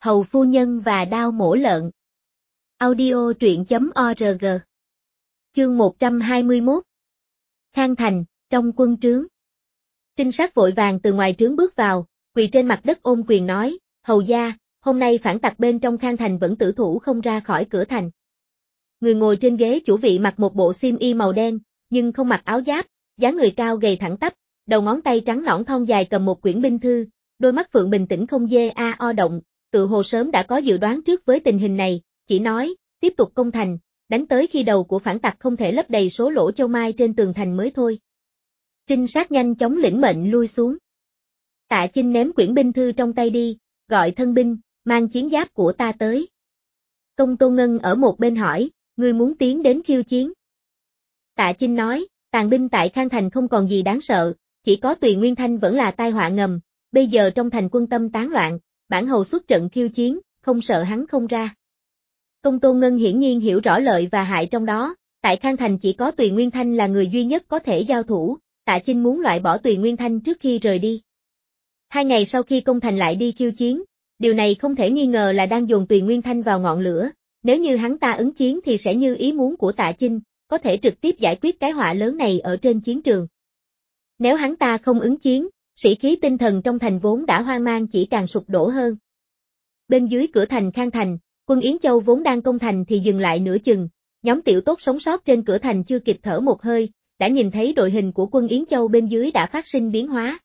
Hầu phu nhân và đao mổ lợn. Audio truyện.org. Chương 121. Khang Thành, trong quân trướng. Trinh sát vội vàng từ ngoài trướng bước vào, quỳ trên mặt đất ôm quyền nói, hầu gia, hôm nay phản tặc bên trong Khang Thành vẫn tử thủ không ra khỏi cửa thành. Người ngồi trên ghế chủ vị mặc một bộ xiêm y màu đen, nhưng không mặc áo giáp, dáng người cao gầy thẳng tắp, đầu ngón tay trắng nõn thon dài cầm một quyển binh thư, đôi mắt phượng bình tĩnh không dê o động, tự hồ sớm đã có dự đoán trước với tình hình này, chỉ nói, tiếp tục công thành, đánh tới khi đầu của phản tặc không thể lấp đầy số lỗ châu mai trên tường thành mới thôi. Trinh sát nhanh chóng lĩnh mệnh lui xuống. Tạ Chinh ném quyển binh thư trong tay đi, gọi thân binh, mang chiến giáp của ta tới. Công Tô Ngân ở một bên hỏi, ngươi muốn tiến đến khiêu chiến. Tạ Chinh nói, tàn binh tại Khang Thành không còn gì đáng sợ, chỉ có Tùy Nguyên Thanh vẫn là tai họa ngầm, bây giờ trong thành quân tâm tán loạn, bản hầu xuất trận khiêu chiến, không sợ hắn không ra. Công Tô Ngân hiển nhiên hiểu rõ lợi và hại trong đó, tại Khang Thành chỉ có Tùy Nguyên Thanh là người duy nhất có thể giao thủ, Tạ Chinh muốn loại bỏ Tùy Nguyên Thanh trước khi rời đi. 2 ngày sau khi công thành lại đi khiêu chiến, điều này không thể nghi ngờ là đang dồn Tùy Nguyên Thanh vào ngọn lửa, nếu như hắn ta ứng chiến thì sẽ như ý muốn của Tạ Chinh, có thể trực tiếp giải quyết cái họa lớn này ở trên chiến trường. Nếu hắn ta không ứng chiến, sĩ khí tinh thần trong thành vốn đã hoang mang chỉ càng sụp đổ hơn. Bên dưới cửa thành Khang Thành, quân Yến Châu vốn đang công thành thì dừng lại nửa chừng, nhóm tiểu tốt sống sót trên cửa thành chưa kịp thở một hơi, đã nhìn thấy đội hình của quân Yến Châu bên dưới đã phát sinh biến hóa.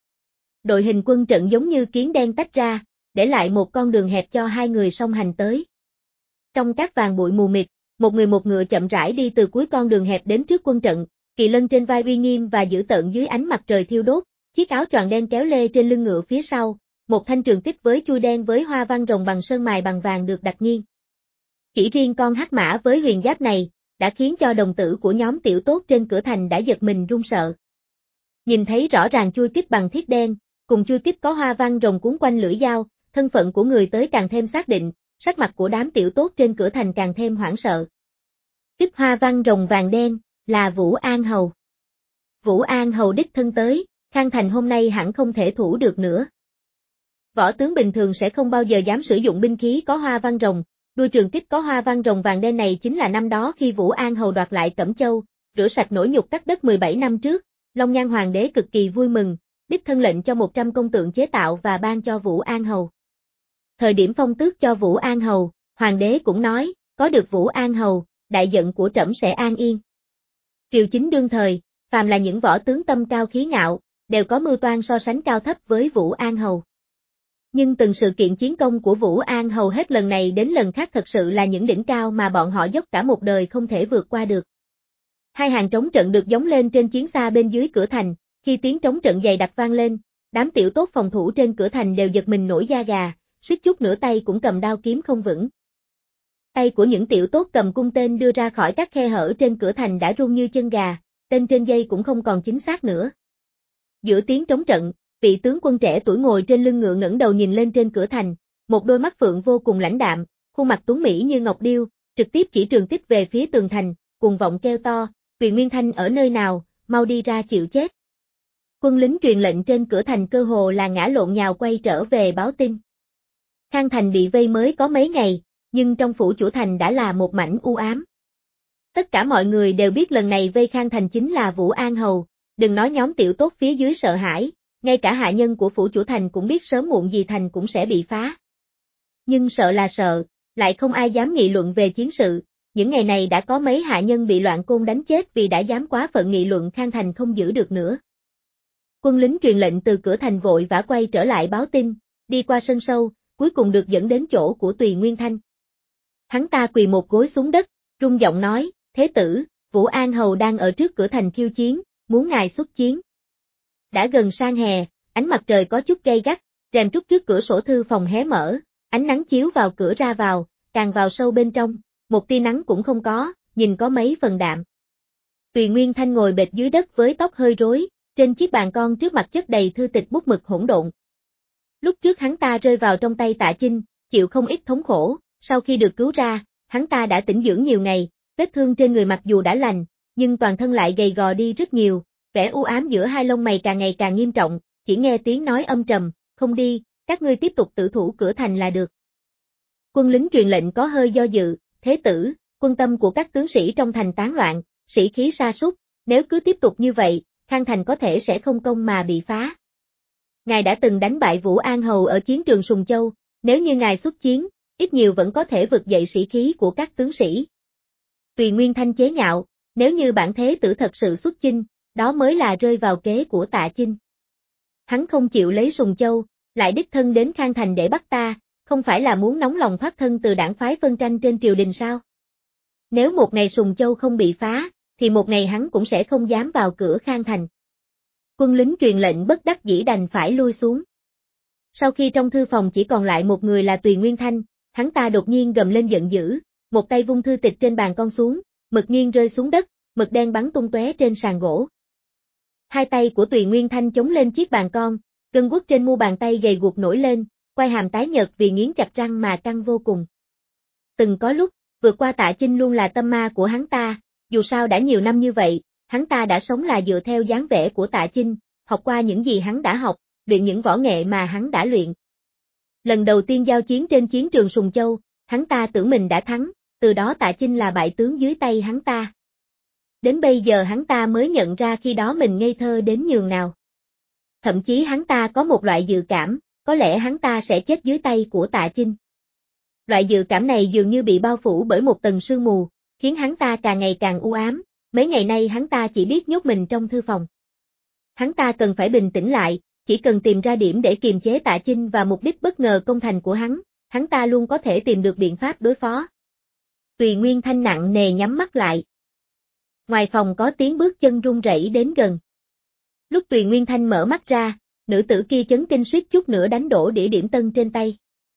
Đội hình quân trận giống như kiến đen tách ra, để lại một con đường hẹp cho hai người song hành tới. Trong các vàng bụi mù mịt, một người một ngựa chậm rãi đi từ cuối con đường hẹp đến trước quân trận, kỳ lân trên vai uy nghiêm và dữ tợn dưới ánh mặt trời thiêu đốt, chiếc áo choàng đen kéo lê trên lưng ngựa phía sau, một thanh trường kích với chui đen với hoa văn rồng bằng sơn mài bằng vàng được đặt nghiêng. Chỉ riêng con hắc mã với huyền giáp này, đã khiến cho đồng tử của nhóm tiểu tốt trên cửa thành đã giật mình run sợ. Nhìn thấy rõ ràng chui kích bằng thiết đen, cùng chui kích có hoa văn rồng cuốn quanh lưỡi dao, thân phận của người tới càng thêm xác định, sắc mặt của đám tiểu tốt trên cửa thành càng thêm hoảng sợ. Kích hoa văn rồng vàng đen, là Vũ An Hầu. Vũ An Hầu đích thân tới, Khang Thành hôm nay hẳn không thể thủ được nữa. Võ tướng bình thường sẽ không bao giờ dám sử dụng binh khí có hoa văn rồng, đuôi trường kích có hoa văn rồng vàng đen này chính là năm đó khi Vũ An Hầu đoạt lại Cẩm Châu, rửa sạch nỗi nhục cắt đất 17 năm trước, Long Nhan Hoàng đế cực kỳ vui mừng, đích thân lệnh cho 100 công tượng chế tạo và ban cho Vũ An Hầu. Thời điểm phong tước cho Vũ An Hầu, Hoàng đế cũng nói, có được Vũ An Hầu, đại giận của trẫm sẽ an yên. Triều chính đương thời, phàm là những võ tướng tâm cao khí ngạo, đều có mưu toan so sánh cao thấp với Vũ An Hầu. Nhưng từng sự kiện chiến công của Vũ An Hầu hết lần này đến lần khác thật sự là những đỉnh cao mà bọn họ dốc cả một đời không thể vượt qua được. Hai hàng trống trận được gióng lên trên chiến xa bên dưới cửa thành, khi tiếng trống trận dày đặc vang lên, đám tiểu tốt phòng thủ trên cửa thành đều giật mình nổi da gà, suýt chút nữa tay cũng cầm đao kiếm không vững. Tay của những tiểu tốt cầm cung tên đưa ra khỏi các khe hở trên cửa thành đã run như chân gà, tên trên dây cũng không còn chính xác nữa. Giữa tiếng trống trận, vị tướng quân trẻ tuổi ngồi trên lưng ngựa ngẩng đầu nhìn lên trên cửa thành, một đôi mắt phượng vô cùng lãnh đạm, khuôn mặt tuấn mỹ như ngọc điêu, trực tiếp chỉ trường kích về phía tường thành, cuồng vọng kêu to, Tùy Nguyên Thanh ở nơi nào, mau đi ra chịu chết. Quân lính truyền lệnh trên cửa thành cơ hồ là ngã lộn nhào quay trở về báo tin. Khang Thành bị vây mới có mấy ngày, nhưng trong phủ chủ thành đã là một mảnh u ám. Tất cả mọi người đều biết lần này vây Khang Thành chính là Vũ An Hầu, đừng nói nhóm tiểu tốt phía dưới sợ hãi, ngay cả hạ nhân của phủ chủ thành cũng biết sớm muộn gì thành cũng sẽ bị phá. Nhưng sợ là sợ, lại không ai dám nghị luận về chiến sự, những ngày này đã có mấy hạ nhân bị loạn côn đánh chết vì đã dám quá phận nghị luận Khang Thành không giữ được nữa. Quân lính truyền lệnh từ cửa thành vội vã quay trở lại báo tin, đi qua sân sâu, cuối cùng được dẫn đến chỗ của Tùy Nguyên Thanh. Hắn ta quỳ một gối xuống đất, run giọng nói, thế tử, Vũ An Hầu đang ở trước cửa thành khiêu chiến, muốn ngài xuất chiến. Đã gần sang hè, ánh mặt trời có chút gay gắt, rèm trúc trước cửa sổ thư phòng hé mở, ánh nắng chiếu vào cửa ra vào, càng vào sâu bên trong, một tia nắng cũng không có, nhìn có mấy phần đạm. Tùy Nguyên Thanh ngồi bệt dưới đất với tóc hơi rối, trên chiếc bàn con trước mặt chất đầy thư tịch bút mực hỗn độn. Lúc trước hắn ta rơi vào trong tay Tạ Chinh, chịu không ít thống khổ, sau khi được cứu ra, hắn ta đã tĩnh dưỡng nhiều ngày, vết thương trên người mặc dù đã lành, nhưng toàn thân lại gầy gò đi rất nhiều, vẻ u ám giữa hai lông mày càng ngày càng nghiêm trọng, chỉ nghe tiếng nói âm trầm, không đi, các ngươi tiếp tục tử thủ cửa thành là được. Quân lính truyền lệnh có hơi do dự, thế tử, quân tâm của các tướng sĩ trong thành tán loạn, sĩ khí sa sút, nếu cứ tiếp tục như vậy, Khang Thành có thể sẽ không công mà bị phá. Ngài đã từng đánh bại Vũ An Hầu ở chiến trường Sùng Châu, nếu như ngài xuất chiến, ít nhiều vẫn có thể vực dậy sĩ khí của các tướng sĩ. Tùy Nguyên Thanh chế nhạo, nếu như bản thế tử thật sự xuất chinh, đó mới là rơi vào kế của Tạ Chinh. Hắn không chịu lấy Sùng Châu, lại đích thân đến Khang Thành để bắt ta, không phải là muốn nóng lòng thoát thân từ đảng phái phân tranh trên triều đình sao? Nếu một ngày Sùng Châu không bị phá, thì một ngày hắn cũng sẽ không dám vào cửa Khang Thành. Quân lính truyền lệnh bất đắc dĩ đành phải lui xuống. Sau khi trong thư phòng chỉ còn lại một người là Tùy Nguyên Thanh, hắn ta đột nhiên gầm lên giận dữ, một tay vung thư tịch trên bàn con xuống, mực nghiêng rơi xuống đất, mực đen bắn tung tóe trên sàn gỗ. Hai tay của Tùy Nguyên Thanh chống lên chiếc bàn con, gân guốc trên mu bàn tay gầy guộc nổi lên, quai hàm tái nhợt vì nghiến chặt răng mà căng vô cùng. Từng có lúc, vượt qua Tạ Chinh luôn là tâm ma của hắn ta, dù sao đã nhiều năm như vậy, hắn ta đã sống là dựa theo dáng vẻ của Tạ Chinh, học qua những gì hắn đã học, luyện những võ nghệ mà hắn đã luyện. Lần đầu tiên giao chiến trên chiến trường Sùng Châu, hắn ta tưởng mình đã thắng, từ đó Tạ Chinh là bại tướng dưới tay hắn ta. Đến bây giờ hắn ta mới nhận ra khi đó mình ngây thơ đến nhường nào. Thậm chí hắn ta có một loại dự cảm, có lẽ hắn ta sẽ chết dưới tay của Tạ Chinh. Loại dự cảm này dường như bị bao phủ bởi một tầng sương mù, khiến hắn ta càng ngày càng u ám, mấy ngày nay hắn ta chỉ biết nhốt mình trong thư phòng. Hắn ta cần phải bình tĩnh lại, chỉ cần tìm ra điểm để kiềm chế Tạ Chinh và mục đích bất ngờ công thành của hắn ta luôn có thể tìm được biện pháp đối phó. Tùy Nguyên Thanh nặng nề nhắm mắt lại. Ngoài phòng có tiếng bước chân run rẩy đến gần. Lúc Tùy Nguyên Thanh mở mắt ra, nữ tử kia chấn kinh suýt chút nữa đánh đổ đĩa điểm tâm trên tay.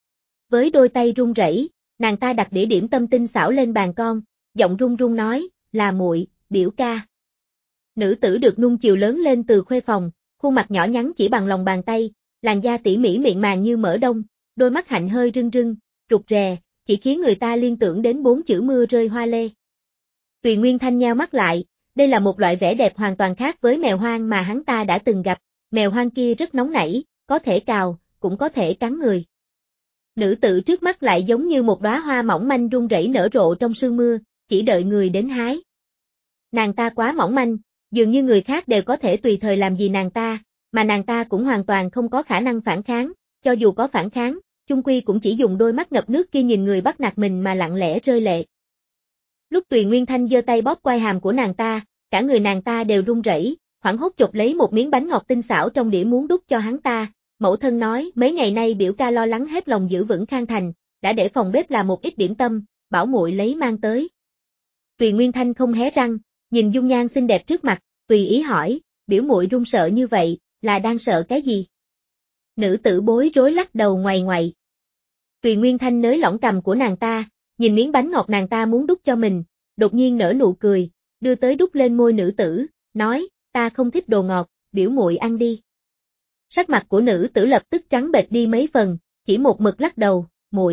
Với đôi tay run rẩy, nàng ta đặt đĩa điểm tâm tinh xảo lên bàn con, giọng run run nói, là muội, biểu ca. Nữ tử được nung chiều lớn lên từ khuê phòng, khuôn mặt nhỏ nhắn chỉ bằng lòng bàn tay, làn da tỉ mỉ mịn màng như mỡ đông, đôi mắt hạnh hơi rưng rưng, rụt rè, chỉ khiến người ta liên tưởng đến 4 chữ mưa rơi hoa lê. Tùy Nguyên Thanh nheo mắt lại, đây là một loại vẻ đẹp hoàn toàn khác với mèo hoang mà hắn ta đã từng gặp, mèo hoang kia rất nóng nảy, có thể cào, cũng có thể cắn người. Nữ tử trước mắt lại giống như một đóa hoa mỏng manh run rẩy nở rộ trong sương mưa, chỉ đợi người đến hái. Nàng ta quá mỏng manh, dường như người khác đều có thể tùy thời làm gì nàng ta, mà nàng ta cũng hoàn toàn không có khả năng phản kháng, cho dù có phản kháng, chung quy cũng chỉ dùng đôi mắt ngập nước kia nhìn người bắt nạt mình mà lặng lẽ rơi lệ. Lúc Tùy Nguyên Thanh giơ tay bóp quai hàm của nàng ta, cả người nàng ta đều run rẩy, hoảng hốt chộp lấy một miếng bánh ngọt tinh xảo trong đĩa muốn đút cho hắn ta. Mẫu thân nói, mấy ngày nay biểu ca lo lắng hết lòng giữ vững Khang Thành, đã để phòng bếp làm một ít điểm tâm, bảo muội lấy mang tới. Tùy Nguyên Thanh không hé răng, nhìn dung nhan xinh đẹp trước mặt, tùy ý hỏi, biểu muội run sợ như vậy, là đang sợ cái gì? Nữ tử bối rối lắc đầu ngoại ngoại. Tùy Nguyên Thanh nới lỏng cằm của nàng ta, nhìn miếng bánh ngọt nàng ta muốn đút cho mình, đột nhiên nở nụ cười, đưa tới đút lên môi nữ tử, nói, ta không thích đồ ngọt, biểu muội ăn đi. Sắc mặt của nữ tử lập tức trắng bệch đi mấy phần, chỉ một mực lắc đầu,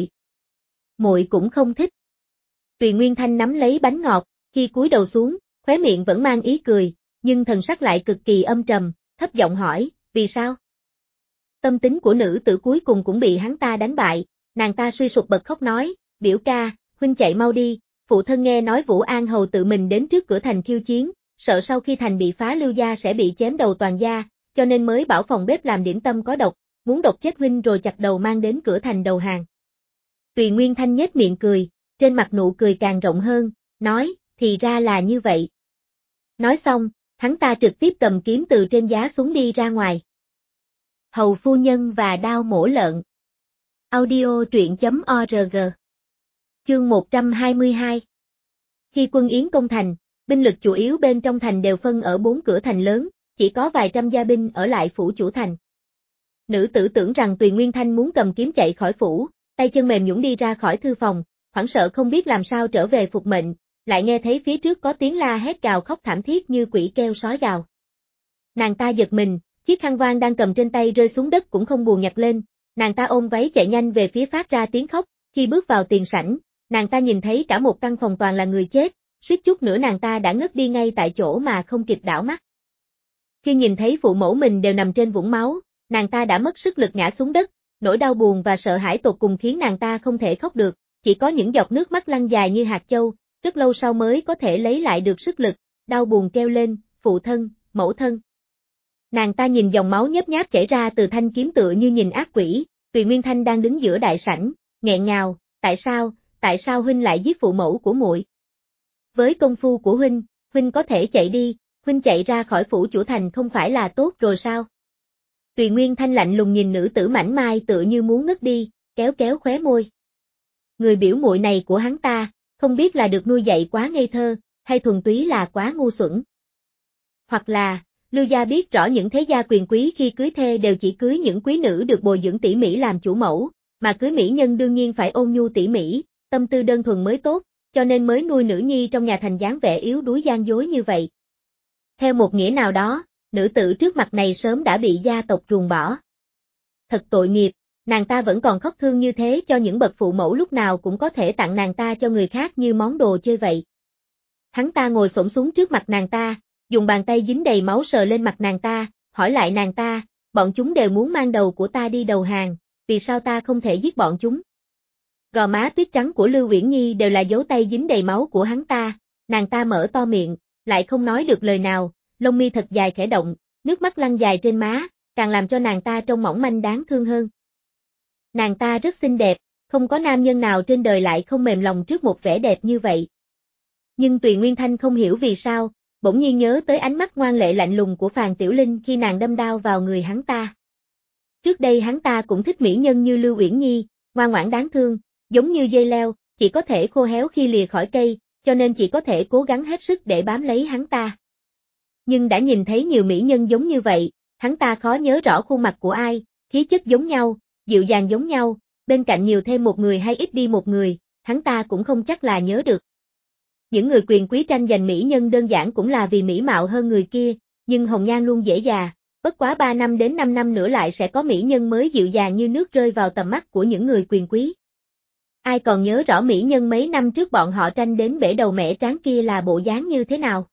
muội cũng không thích. Tùy Nguyên Thanh nắm lấy bánh ngọt, khi cúi đầu xuống, khóe miệng vẫn mang ý cười, nhưng thần sắc lại cực kỳ âm trầm, thấp giọng hỏi, vì sao? Tâm tính của nữ tử cuối cùng cũng bị hắn ta đánh bại, nàng ta suy sụp bật khóc nói, biểu ca, huynh chạy mau đi, phụ thân nghe nói Vũ An Hầu tự mình đến trước cửa thành khiêu chiến, sợ sau khi thành bị phá Lưu gia sẽ bị chém đầu toàn gia, cho nên mới bảo phòng bếp làm điểm tâm có độc, muốn độc chết huynh rồi chặt đầu mang đến cửa thành đầu hàng. Tùy Nguyên Thanh nhếch miệng cười, trên mặt nụ cười càng rộng hơn, nói, thì ra là như vậy. Nói xong, hắn ta trực tiếp cầm kiếm từ trên giá xuống đi ra ngoài. Hầu phu nhân và đao mổ lợn. Audio truyện.org. Chương 122. Khi quân Yến công thành, binh lực chủ yếu bên trong thành đều phân ở 4 cửa thành lớn, chỉ có vài trăm gia binh ở lại phủ chủ thành. Nữ tử tưởng rằng Tùy Nguyên Thanh muốn cầm kiếm chạy khỏi phủ, tay chân mềm nhũn đi ra khỏi thư phòng, hoảng sợ không biết làm sao trở về phục mệnh, lại nghe thấy phía trước có tiếng la hét gào khóc thảm thiết như quỷ kêu sói gào. Nàng ta giật mình, chiếc khăn voan đang cầm trên tay rơi xuống đất cũng không buồn nhặt lên, nàng ta ôm váy chạy nhanh về phía phát ra tiếng khóc, khi bước vào tiền sảnh, nàng ta nhìn thấy cả một căn phòng toàn là người chết, suýt chút nữa nàng ta đã ngất đi ngay tại chỗ mà không kịp đảo mắt. Khi nhìn thấy phụ mẫu mình đều nằm trên vũng máu, nàng ta đã mất sức lực ngã xuống đất, nỗi đau buồn và sợ hãi tột cùng khiến nàng ta không thể khóc được, chỉ có những giọt nước mắt lăn dài như hạt châu, rất lâu sau mới có thể lấy lại được sức lực, đau buồn kêu lên, phụ thân, mẫu thân. Nàng ta nhìn dòng máu nhớp nháp chảy ra từ thanh kiếm tựa như nhìn ác quỷ, Tùy Nguyên Thanh đang đứng giữa đại sảnh, nghẹn ngào, tại sao huynh lại giết phụ mẫu của muội? Với công phu của huynh có thể chạy đi, huynh chạy ra khỏi phủ chủ thành không phải là tốt rồi sao? Tùy Nguyên Thanh lạnh lùng nhìn nữ tử mảnh mai tựa như muốn ngất đi, kéo kéo khóe môi. Người biểu muội này của hắn ta, không biết là được nuôi dạy quá ngây thơ, hay thuần túy là quá ngu xuẩn. Hoặc là, Lưu gia biết rõ những thế gia quyền quý khi cưới thê đều chỉ cưới những quý nữ được bồi dưỡng tỉ mỉ làm chủ mẫu, mà cưới mỹ nhân đương nhiên phải ôn nhu tỉ mỉ, tâm tư đơn thuần mới tốt, cho nên mới nuôi nữ nhi trong nhà thành dáng vẻ yếu đuối gian dối như vậy. Theo một nghĩa nào đó, nữ tử trước mặt này sớm đã bị gia tộc ruồng bỏ. Thật tội nghiệp, nàng ta vẫn còn khóc thương như thế cho những bậc phụ mẫu lúc nào cũng có thể tặng nàng ta cho người khác như món đồ chơi vậy. Hắn ta ngồi xổm xuống trước mặt nàng ta, dùng bàn tay dính đầy máu sờ lên mặt nàng ta, hỏi lại nàng ta, bọn chúng đều muốn mang đầu của ta đi đầu hàng, vì sao ta không thể giết bọn chúng? Gò má tuyết trắng của Lưu Uyển Nhi đều là dấu tay dính đầy máu của hắn ta, nàng ta mở to miệng, lại không nói được lời nào, lông mi thật dài khẽ động, nước mắt lăn dài trên má, càng làm cho nàng ta trông mỏng manh đáng thương hơn. Nàng ta rất xinh đẹp, không có nam nhân nào trên đời lại không mềm lòng trước một vẻ đẹp như vậy. Nhưng Tùy Nguyên Thanh không hiểu vì sao, bỗng nhiên nhớ tới ánh mắt ngoan lệ lạnh lùng của Phàn Tiểu Linh khi nàng đâm đao vào người hắn ta. Trước đây hắn ta cũng thích mỹ nhân như Lưu Uyển Nhi, ngoan ngoãn đáng thương, giống như dây leo, chỉ có thể khô héo khi lìa khỏi cây, cho nên chỉ có thể cố gắng hết sức để bám lấy hắn ta. Nhưng đã nhìn thấy nhiều mỹ nhân giống như vậy, hắn ta khó nhớ rõ khuôn mặt của ai, khí chất giống nhau, dịu dàng giống nhau, bên cạnh nhiều thêm một người hay ít đi một người, hắn ta cũng không chắc là nhớ được. Những người quyền quý tranh giành mỹ nhân đơn giản cũng là vì mỹ mạo hơn người kia, nhưng hồng nhan luôn dễ già, bất quá 3 năm đến 5 năm nữa lại sẽ có mỹ nhân mới dịu dàng như nước rơi vào tầm mắt của những người quyền quý. Ai còn nhớ rõ mỹ nhân mấy năm trước bọn họ tranh đến bể đầu mẻ tráng kia là bộ dáng như thế nào?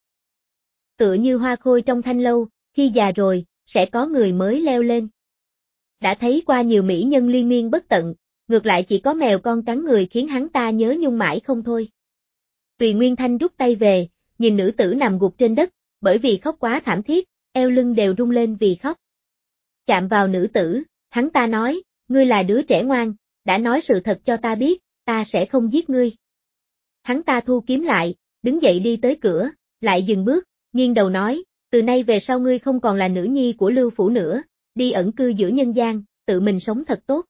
Tựa như hoa khôi trong thanh lâu, khi già rồi, sẽ có người mới leo lên. Đã thấy qua nhiều mỹ nhân liên miên bất tận, ngược lại chỉ có mèo con cắn người khiến hắn ta nhớ nhung mãi không thôi. Tùy Nguyên Thanh rút tay về, nhìn nữ tử nằm gục trên đất, bởi vì khóc quá thảm thiết, eo lưng đều rung lên vì khóc. Chạm vào nữ tử, hắn ta nói, ngươi là đứa trẻ ngoan, đã nói sự thật cho ta biết, ta sẽ không giết ngươi. Hắn ta thu kiếm lại, đứng dậy đi tới cửa, lại dừng bước, nghiêng đầu nói, từ nay về sau ngươi không còn là nữ nhi của Lưu phủ nữa, đi ẩn cư giữa nhân gian, tự mình sống thật tốt.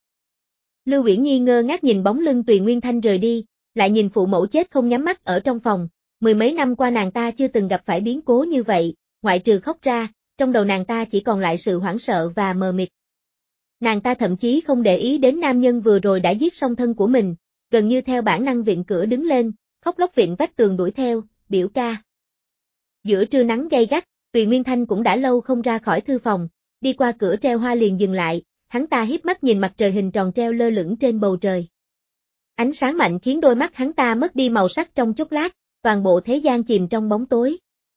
Lưu Uyển Nhi ngơ ngác nhìn bóng lưng Tùy Nguyên Thanh rời đi, lại nhìn phụ mẫu chết không nhắm mắt ở trong phòng, 10 mấy năm qua nàng ta chưa từng gặp phải biến cố như vậy, ngoại trừ khóc ra, trong đầu nàng ta chỉ còn lại sự hoảng sợ và mờ mịt. Nàng ta thậm chí không để ý đến nam nhân vừa rồi đã giết song thân của mình, gần như theo bản năng viện cửa đứng lên, khóc lóc viện vách tường đuổi theo, biểu ca. Giữa trưa nắng gay gắt, Tùy Nguyên Thanh cũng đã lâu không ra khỏi thư phòng, đi qua cửa treo hoa liền dừng lại, hắn ta híp mắt nhìn mặt trời hình tròn treo lơ lửng trên bầu trời. Ánh sáng mạnh khiến đôi mắt hắn ta mất đi màu sắc trong chốc lát, toàn bộ thế gian chìm trong bóng tối.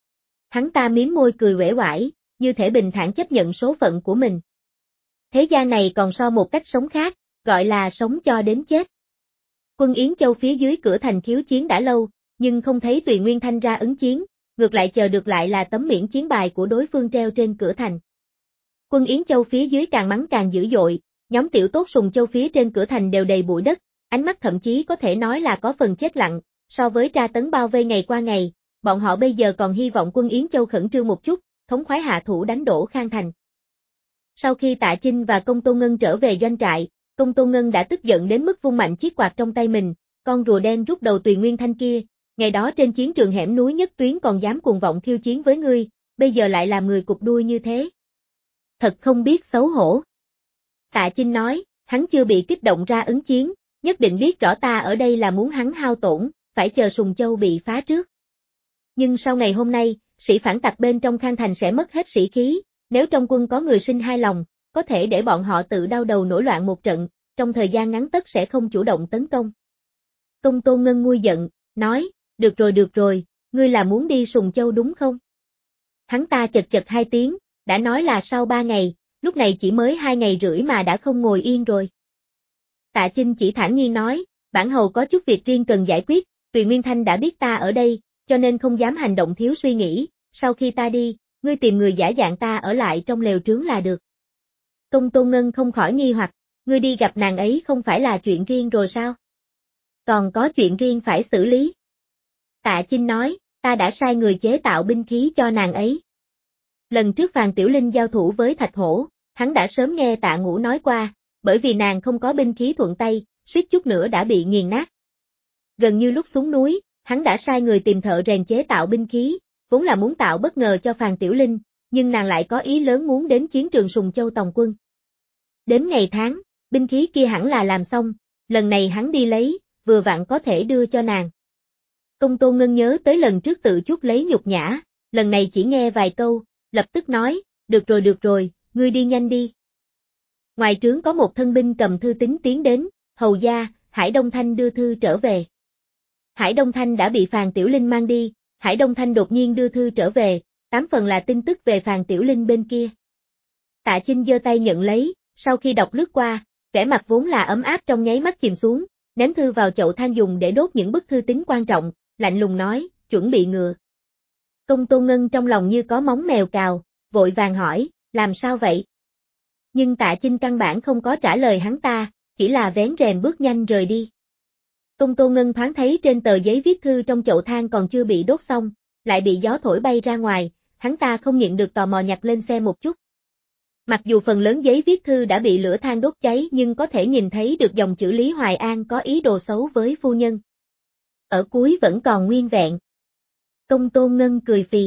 Hắn ta mím môi cười uể oải, như thể bình thản chấp nhận số phận của mình. Thế gian này còn so một cách sống khác, gọi là sống cho đến chết. Quân Yến Châu phía dưới cửa thành khiếu chiến đã lâu, nhưng không thấy Tùy Nguyên Thanh ra ứng chiến, ngược lại chờ được lại là tấm miễn chiến bài của đối phương treo trên cửa thành. Quân Yến Châu phía dưới càng mắng càng dữ dội, nhóm tiểu tốt Sùng Châu phía trên cửa thành đều đầy bụi đất, ánh mắt thậm chí có thể nói là có phần chết lặng, so với tra tấn bao vây ngày qua ngày, bọn họ bây giờ còn hy vọng quân Yến Châu khẩn trương một chút, thống khoái hạ thủ đánh đổ Khang Thành. Sau khi Tạ Chinh và Công Tôn Ngân trở về doanh trại, Công Tôn Ngân đã tức giận đến mức vung mạnh chiếc quạt trong tay mình, con rùa đen rút đầu Tùy Nguyên Thanh kia, ngày đó trên chiến trường hẻm núi Nhất Tuyến còn dám cuồng vọng khiêu chiến với ngươi, bây giờ lại làm người cụp đuôi như thế. Thật không biết xấu hổ. Tạ Chinh nói, hắn chưa bị kích động ra ứng chiến, nhất định biết rõ ta ở đây là muốn hắn hao tổn, phải chờ Sùng Châu bị phá trước. Nhưng sau ngày hôm nay, sĩ phản tặc bên trong Khang Thành sẽ mất hết sĩ khí, nếu trong quân có người sinh hai lòng, có thể để bọn họ tự đau đầu nổi loạn một trận, trong thời gian ngắn tất sẽ không chủ động tấn công. Công Tôn Ngân nguôi giận, nói, được rồi, ngươi là muốn đi Sùng Châu đúng không? Hắn ta chật chật hai tiếng, đã nói là sau 3 ngày, lúc này chỉ mới 2 ngày rưỡi mà đã không ngồi yên rồi. Tạ Chinh chỉ thản nhiên nói, bản hầu có chút việc riêng cần giải quyết, Tùy Nguyên Thanh đã biết ta ở đây, cho nên không dám hành động thiếu suy nghĩ, sau khi ta đi, ngươi tìm người giả dạng ta ở lại trong lều trướng là được. Công Tôn Ngân không khỏi nghi hoặc, ngươi đi gặp nàng ấy không phải là chuyện riêng rồi sao? Còn có chuyện riêng phải xử lý. Tạ Chinh nói, ta đã sai người chế tạo binh khí cho nàng ấy. Lần trước Phàn Tiểu Linh giao thủ với Thạch Hổ, hắn đã sớm nghe Tạ Ngũ nói qua, bởi vì nàng không có binh khí thuận tay, suýt chút nữa đã bị nghiền nát. Gần như lúc xuống núi, hắn đã sai người tìm thợ rèn chế tạo binh khí, vốn là muốn tạo bất ngờ cho Phàn Tiểu Linh, nhưng nàng lại có ý lớn muốn đến chiến trường Sùng Châu tòng quân. Đến ngày tháng, binh khí kia hẳn là làm xong, lần này hắn đi lấy, vừa vặn có thể đưa cho nàng. Công Tôn Ngân nhớ tới lần trước tự chuốc lấy nhục nhã, lần này chỉ nghe vài câu, lập tức nói, được rồi, ngươi đi nhanh đi. Ngoài trướng có một thân binh cầm thư tín tiến đến, hầu gia, Hải Đông Thanh đưa thư trở về. Hải Đông Thanh đã bị Phàn Tiểu Linh mang đi, Hải Đông Thanh đột nhiên đưa thư trở về, 8 phần là tin tức về Phàn Tiểu Linh bên kia. Tạ Chinh giơ tay nhận lấy, sau khi đọc lướt qua, vẻ mặt vốn là ấm áp trong nháy mắt chìm xuống, ném thư vào chậu than dùng để đốt những bức thư tín quan trọng, lạnh lùng nói, chuẩn bị ngựa. Công Tôn Ngân trong lòng như có móng mèo cào, vội vàng hỏi, làm sao vậy? Nhưng Tạ Chinh căn bản không có trả lời hắn ta, chỉ là vén rèm bước nhanh rời đi. Công Tôn Ngân thoáng thấy trên tờ giấy viết thư trong chậu than còn chưa bị đốt xong, lại bị gió thổi bay ra ngoài, hắn ta không nhịn được tò mò nhặt lên xe một chút. Mặc dù phần lớn giấy viết thư đã bị lửa than đốt cháy nhưng có thể nhìn thấy được dòng chữ Lý Hoài An có ý đồ xấu với phu nhân. Ở cuối vẫn còn nguyên vẹn. Công Tôn Ngân cười phì.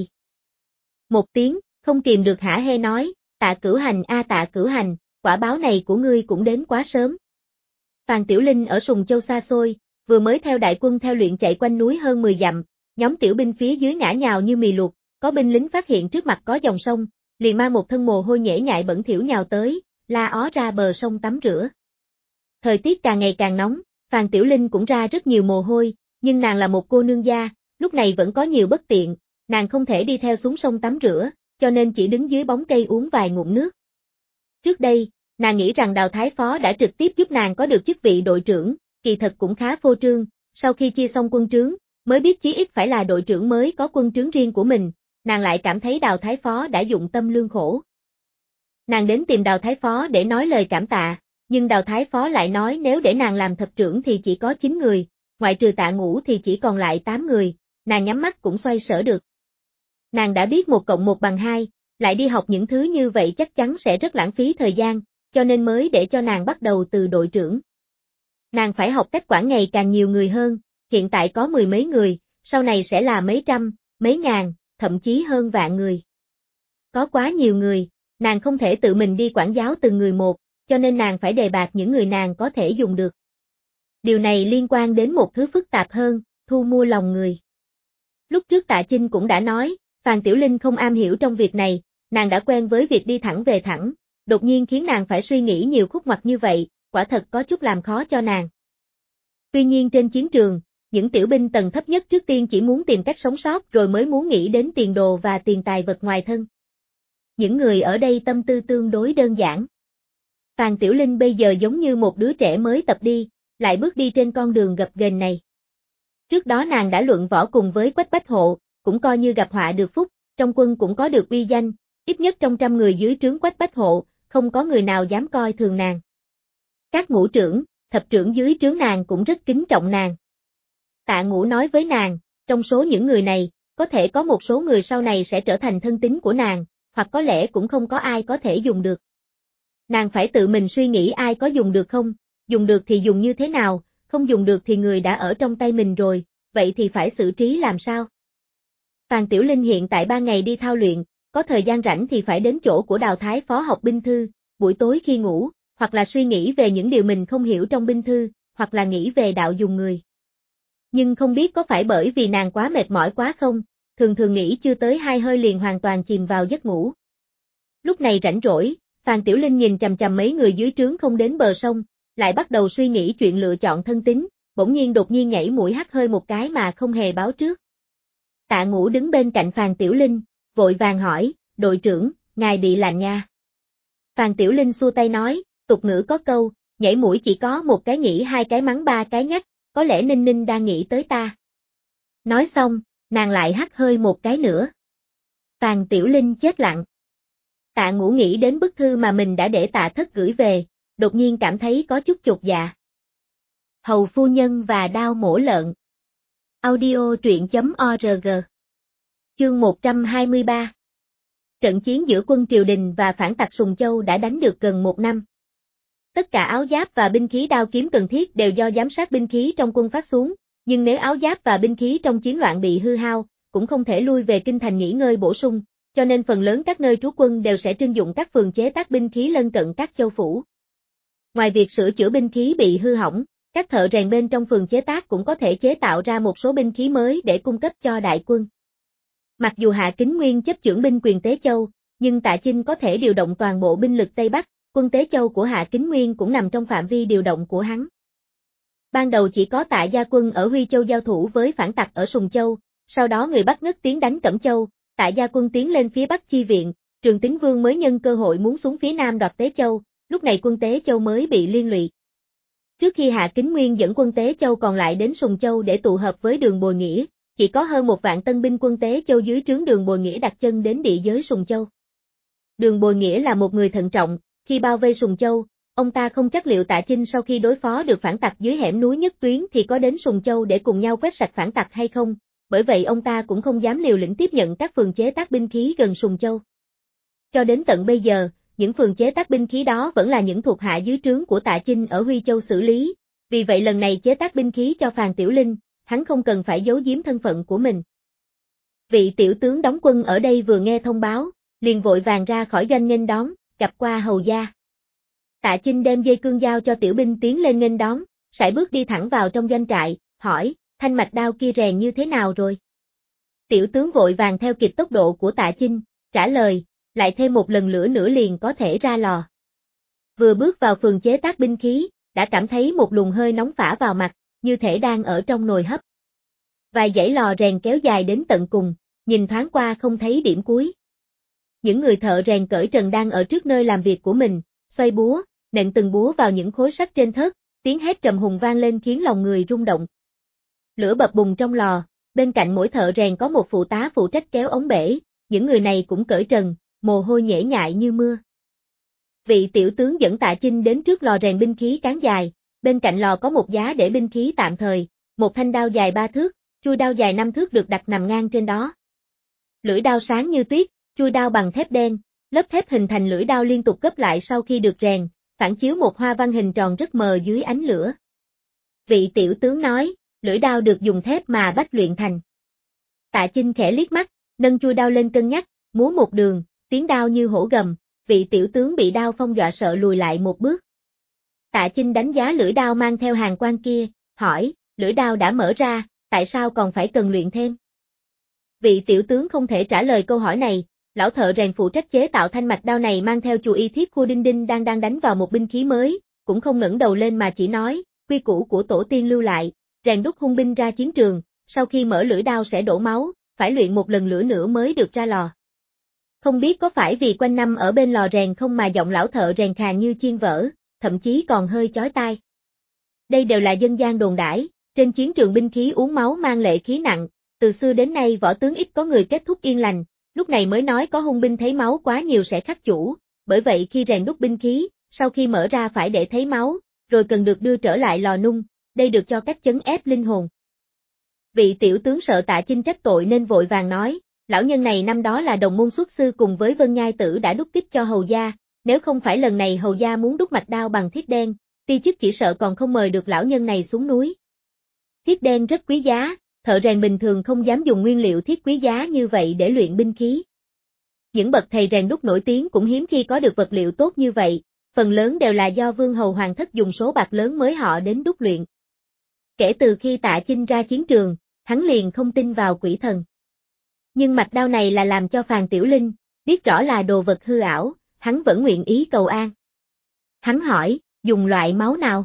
Một tiếng, không kìm được hả hê nói, Tạ Cửu Hành Tạ Cửu Hành, quả báo này của ngươi cũng đến quá sớm. Phàn Tiểu Linh ở Sùng Châu xa xôi, vừa mới theo đại quân theo luyện chạy quanh núi hơn 10 dặm, nhóm tiểu binh phía dưới ngã nhào như mì luộc, có binh lính phát hiện trước mặt có dòng sông, liền mang một thân mồ hôi nhễ nhại bẩn thỉu nhào tới, la ó ra bờ sông tắm rửa. Thời tiết càng ngày càng nóng, Phàn Tiểu Linh cũng ra rất nhiều mồ hôi, nhưng nàng là một cô nương gia, lúc này vẫn có nhiều bất tiện, nàng không thể đi theo xuống sông tắm rửa, cho nên chỉ đứng dưới bóng cây uống vài ngụm nước. Trước đây, nàng nghĩ rằng Đào Thái Phó đã trực tiếp giúp nàng có được chức vị đội trưởng, kỳ thật cũng khá phô trương, sau khi chia xong quân trướng, mới biết chí ít phải là đội trưởng mới có quân trướng riêng của mình, nàng lại cảm thấy Đào Thái Phó đã dụng tâm lương khổ. Nàng đến tìm Đào Thái Phó để nói lời cảm tạ, nhưng Đào Thái Phó lại nói nếu để nàng làm thập trưởng thì chỉ có 9 người, ngoại trừ Tạ Ngũ thì chỉ còn lại 8 người, nàng nhắm mắt cũng xoay sở được. Nàng đã biết 1 cộng 1 bằng 2, lại đi học những thứ như vậy chắc chắn sẽ rất lãng phí thời gian, cho nên mới để cho nàng bắt đầu từ đội trưởng. Nàng phải học cách quản ngày càng nhiều người hơn, hiện tại có 10 mấy người, sau này sẽ là mấy trăm, mấy ngàn, thậm chí hơn vạn người. Có quá nhiều người, nàng không thể tự mình đi quản giáo từng người một, cho nên nàng phải đề bạt những người nàng có thể dùng được. Điều này liên quan đến một thứ phức tạp hơn, thu mua lòng người. Lúc trước Tạ Chinh cũng đã nói, Phàn Tiểu Linh không am hiểu trong việc này, nàng đã quen với việc đi thẳng về thẳng, đột nhiên khiến nàng phải suy nghĩ nhiều khúc ngoặt như vậy, quả thật có chút làm khó cho nàng. Tuy nhiên trên chiến trường, những tiểu binh tầng thấp nhất trước tiên chỉ muốn tìm cách sống sót rồi mới muốn nghĩ đến tiền đồ và tiền tài vật ngoài thân. Những người ở đây tâm tư tương đối đơn giản. Phàn Tiểu Linh bây giờ giống như một đứa trẻ mới tập đi, lại bước đi trên con đường gập ghềnh này. Trước đó nàng đã luận võ cùng với Quách Bách Hộ, cũng coi như gặp họa được phúc, trong quân cũng có được uy danh, ít nhất trong 100 người dưới trướng Quách Bách Hộ, không có người nào dám coi thường nàng. Các ngũ trưởng, thập trưởng dưới trướng nàng cũng rất kính trọng nàng. Tạ Ngũ nói với nàng, trong số những người này, có thể có một số người sau này sẽ trở thành thân tín của nàng, hoặc có lẽ cũng không có ai có thể dùng được. Nàng phải tự mình suy nghĩ ai có dùng được không, dùng được thì dùng như thế nào, không dùng được thì người đã ở trong tay mình rồi, vậy thì phải xử trí làm sao? Phàn Tiểu Linh hiện tại 3 ngày đi thao luyện, có thời gian rảnh thì phải đến chỗ của Đào Thái Phó học binh thư, buổi tối khi ngủ, hoặc là suy nghĩ về những điều mình không hiểu trong binh thư, hoặc là nghĩ về đạo dùng người. Nhưng không biết có phải bởi vì nàng quá mệt mỏi quá không, thường thường nghĩ chưa tới 2 hơi liền hoàn toàn chìm vào giấc ngủ. Lúc này rảnh rỗi, Phàn Tiểu Linh nhìn chằm chằm mấy người dưới trướng không đến bờ sông, lại bắt đầu suy nghĩ chuyện lựa chọn thân tín, bỗng nhiên đột nhiên nhảy mũi hắt hơi một cái mà không hề báo trước. Tạ Ngũ đứng bên cạnh Phàn Tiểu Linh, vội vàng hỏi, đội trưởng, ngài bị lạnh nha. Phàn Tiểu Linh xua tay nói, tục ngữ có câu, nhảy mũi chỉ có một cái nghĩ hai cái mắng ba cái nhắc, có lẽ Ninh Ninh đang nghĩ tới ta. Nói xong, nàng lại hắt hơi một cái nữa. Phàn Tiểu Linh chết lặng. Tạ Ngũ nghĩ đến bức thư mà mình đã để Tạ Thất gửi về, đột nhiên cảm thấy có chút chột dạ. Hầu phu nhân và đao mổ lợn. Audio truyện.org. Chương 123. Trận chiến giữa quân triều đình và phản tặc Sùng Châu đã đánh được gần 1 năm. Tất cả áo giáp và binh khí đao kiếm cần thiết đều do giám sát binh khí trong quân phát xuống, nhưng nếu áo giáp và binh khí trong chiến loạn bị hư hao, cũng không thể lui về kinh thành nghỉ ngơi bổ sung, cho nên phần lớn các nơi trú quân đều sẽ trưng dụng các phường chế tác binh khí lân cận các châu phủ. Ngoài việc sửa chữa binh khí bị hư hỏng, các thợ rèn bên trong phường chế tác cũng có thể chế tạo ra một số binh khí mới để cung cấp cho đại quân. Mặc dù Hạ Kính Nguyên chấp chưởng binh quyền Tế Châu, nhưng Tạ Chinh có thể điều động toàn bộ binh lực Tây Bắc, quân Tế Châu của Hạ Kính Nguyên cũng nằm trong phạm vi điều động của hắn. Ban đầu chỉ có Tạ Gia Quân ở Huy Châu giao thủ với phản tặc ở Sùng Châu, sau đó người Bắc Ngất tiến đánh Cẩm Châu, Tạ Gia Quân tiến lên phía Bắc chi viện, Trường Tín Vương mới nhân cơ hội muốn xuống phía Nam đoạt Tế Châu, lúc này quân Tế Châu mới bị liên lụy. Trước khi Hạ Kính Nguyên dẫn quân Tế Châu còn lại đến Sùng Châu để tụ hợp với Đường Bồi Nghĩa, chỉ có hơn 1 vạn tân binh quân Tế Châu dưới trướng Đường Bồi Nghĩa đặt chân đến địa giới Sùng Châu. Đường Bồi Nghĩa là một người thận trọng, khi bao vây Sùng Châu, ông ta không chắc liệu Tạ Chinh sau khi đối phó được phản tặc dưới hẻm núi Nhất Tuyến thì có đến Sùng Châu để cùng nhau quét sạch phản tặc hay không, bởi vậy ông ta cũng không dám liều lĩnh tiếp nhận các phường chế tác binh khí gần Sùng Châu. Cho đến tận bây giờ, những phường chế tác binh khí đó vẫn là những thuộc hạ dưới trướng của Tạ Chinh ở Huy Châu xử lý, vì vậy lần này chế tác binh khí cho Phàn Tiểu Linh, hắn không cần phải giấu giếm thân phận của mình. Vị tiểu tướng đóng quân ở đây vừa nghe thông báo, liền vội vàng ra khỏi doanh nghênh đón, gặp qua hầu gia. Tạ Chinh đem dây cương giao cho tiểu binh tiến lên nghênh đón, sải bước đi thẳng vào trong doanh trại, hỏi, thanh mạch đao kia rèn như thế nào rồi? Tiểu tướng vội vàng theo kịp tốc độ của Tạ Chinh, trả lời, lại thêm một lần nữa liền có thể ra lò. Vừa bước vào phường chế tác binh khí, đã cảm thấy một luồng hơi nóng phả vào mặt, như thể đang ở trong nồi hấp. Vài dãy lò rèn kéo dài đến tận cùng, nhìn thoáng qua không thấy điểm cuối. Những người thợ rèn cởi trần đang ở trước nơi làm việc của mình, xoay búa, nện từng búa vào những khối sắt trên thớt, tiếng hét trầm hùng vang lên khiến lòng người rung động. Lửa bập bùng trong lò, bên cạnh mỗi thợ rèn có một phụ tá phụ trách kéo ống bể, những người này cũng cởi trần, mồ hôi nhễ nhại như mưa. Vị tiểu tướng dẫn Tạ Chinh đến trước lò rèn binh khí cán dài, bên cạnh lò có một giá để binh khí tạm thời, một thanh đao dài 3 thước, chuôi đao dài 5 thước được đặt nằm ngang trên đó. Lưỡi đao sáng như tuyết, chuôi đao bằng thép đen, lớp thép hình thành lưỡi đao liên tục gấp lại sau khi được rèn, phản chiếu một hoa văn hình tròn rất mờ dưới ánh lửa. Vị tiểu tướng nói, lưỡi đao được dùng thép mà bách luyện thành. Tạ Chinh khẽ liếc mắt, nâng chuôi đao lên cân nhắc, múa một đường, tiếng đao như hổ gầm, vị tiểu tướng bị đao phong dọa sợ lùi lại một bước. Tạ Chinh đánh giá lưỡi đao mang theo hàng quan kia, hỏi, lưỡi đao đã mở ra, tại sao còn phải cần luyện thêm? Vị tiểu tướng không thể trả lời câu hỏi này, lão thợ rèn phụ trách chế tạo thanh mạch đao này mang theo chù y thiết khu đinh đinh đang đánh vào một binh khí mới, cũng không ngẩng đầu lên mà chỉ nói, quy củ của tổ tiên lưu lại, rèn đúc hung binh ra chiến trường, sau khi mở lưỡi đao sẽ đổ máu, phải luyện một lần nữa mới được ra lò. Không biết có phải vì quanh năm ở bên lò rèn không mà giọng lão thợ rèn khàn như chiên vỡ, thậm chí còn hơi chói tai. Đây đều là dân gian đồn đãi, trên chiến trường binh khí uống máu mang lệ khí nặng, từ xưa đến nay võ tướng ít có người kết thúc yên lành, lúc này mới nói có hung binh thấy máu quá nhiều sẽ khắc chủ, bởi vậy khi rèn đúc binh khí, sau khi mở ra phải để thấy máu, rồi cần được đưa trở lại lò nung, đây được cho cách chấn ép linh hồn. Vị tiểu tướng sợ Tạ Chinh trách tội nên vội vàng nói, lão nhân này năm đó là đồng môn xuất sư cùng với Vân Nhai Tử đã đúc kích cho hầu gia, nếu không phải lần này hầu gia muốn đúc mạch đao bằng thiết đen, ti chức chỉ sợ còn không mời được lão nhân này xuống núi. Thiết đen rất quý giá, thợ rèn bình thường không dám dùng nguyên liệu thiết quý giá như vậy để luyện binh khí. Những bậc thầy rèn đúc nổi tiếng cũng hiếm khi có được vật liệu tốt như vậy, phần lớn đều là do vương hầu hoàng thất dùng số bạc lớn mới họ đến đúc luyện. Kể từ khi Tạ Chinh ra chiến trường, hắn liền không tin vào quỷ thần. Nhưng mạch đao này là làm cho Phàn Tiểu Linh, biết rõ là đồ vật hư ảo, hắn vẫn nguyện ý cầu an. Hắn hỏi, dùng loại máu nào?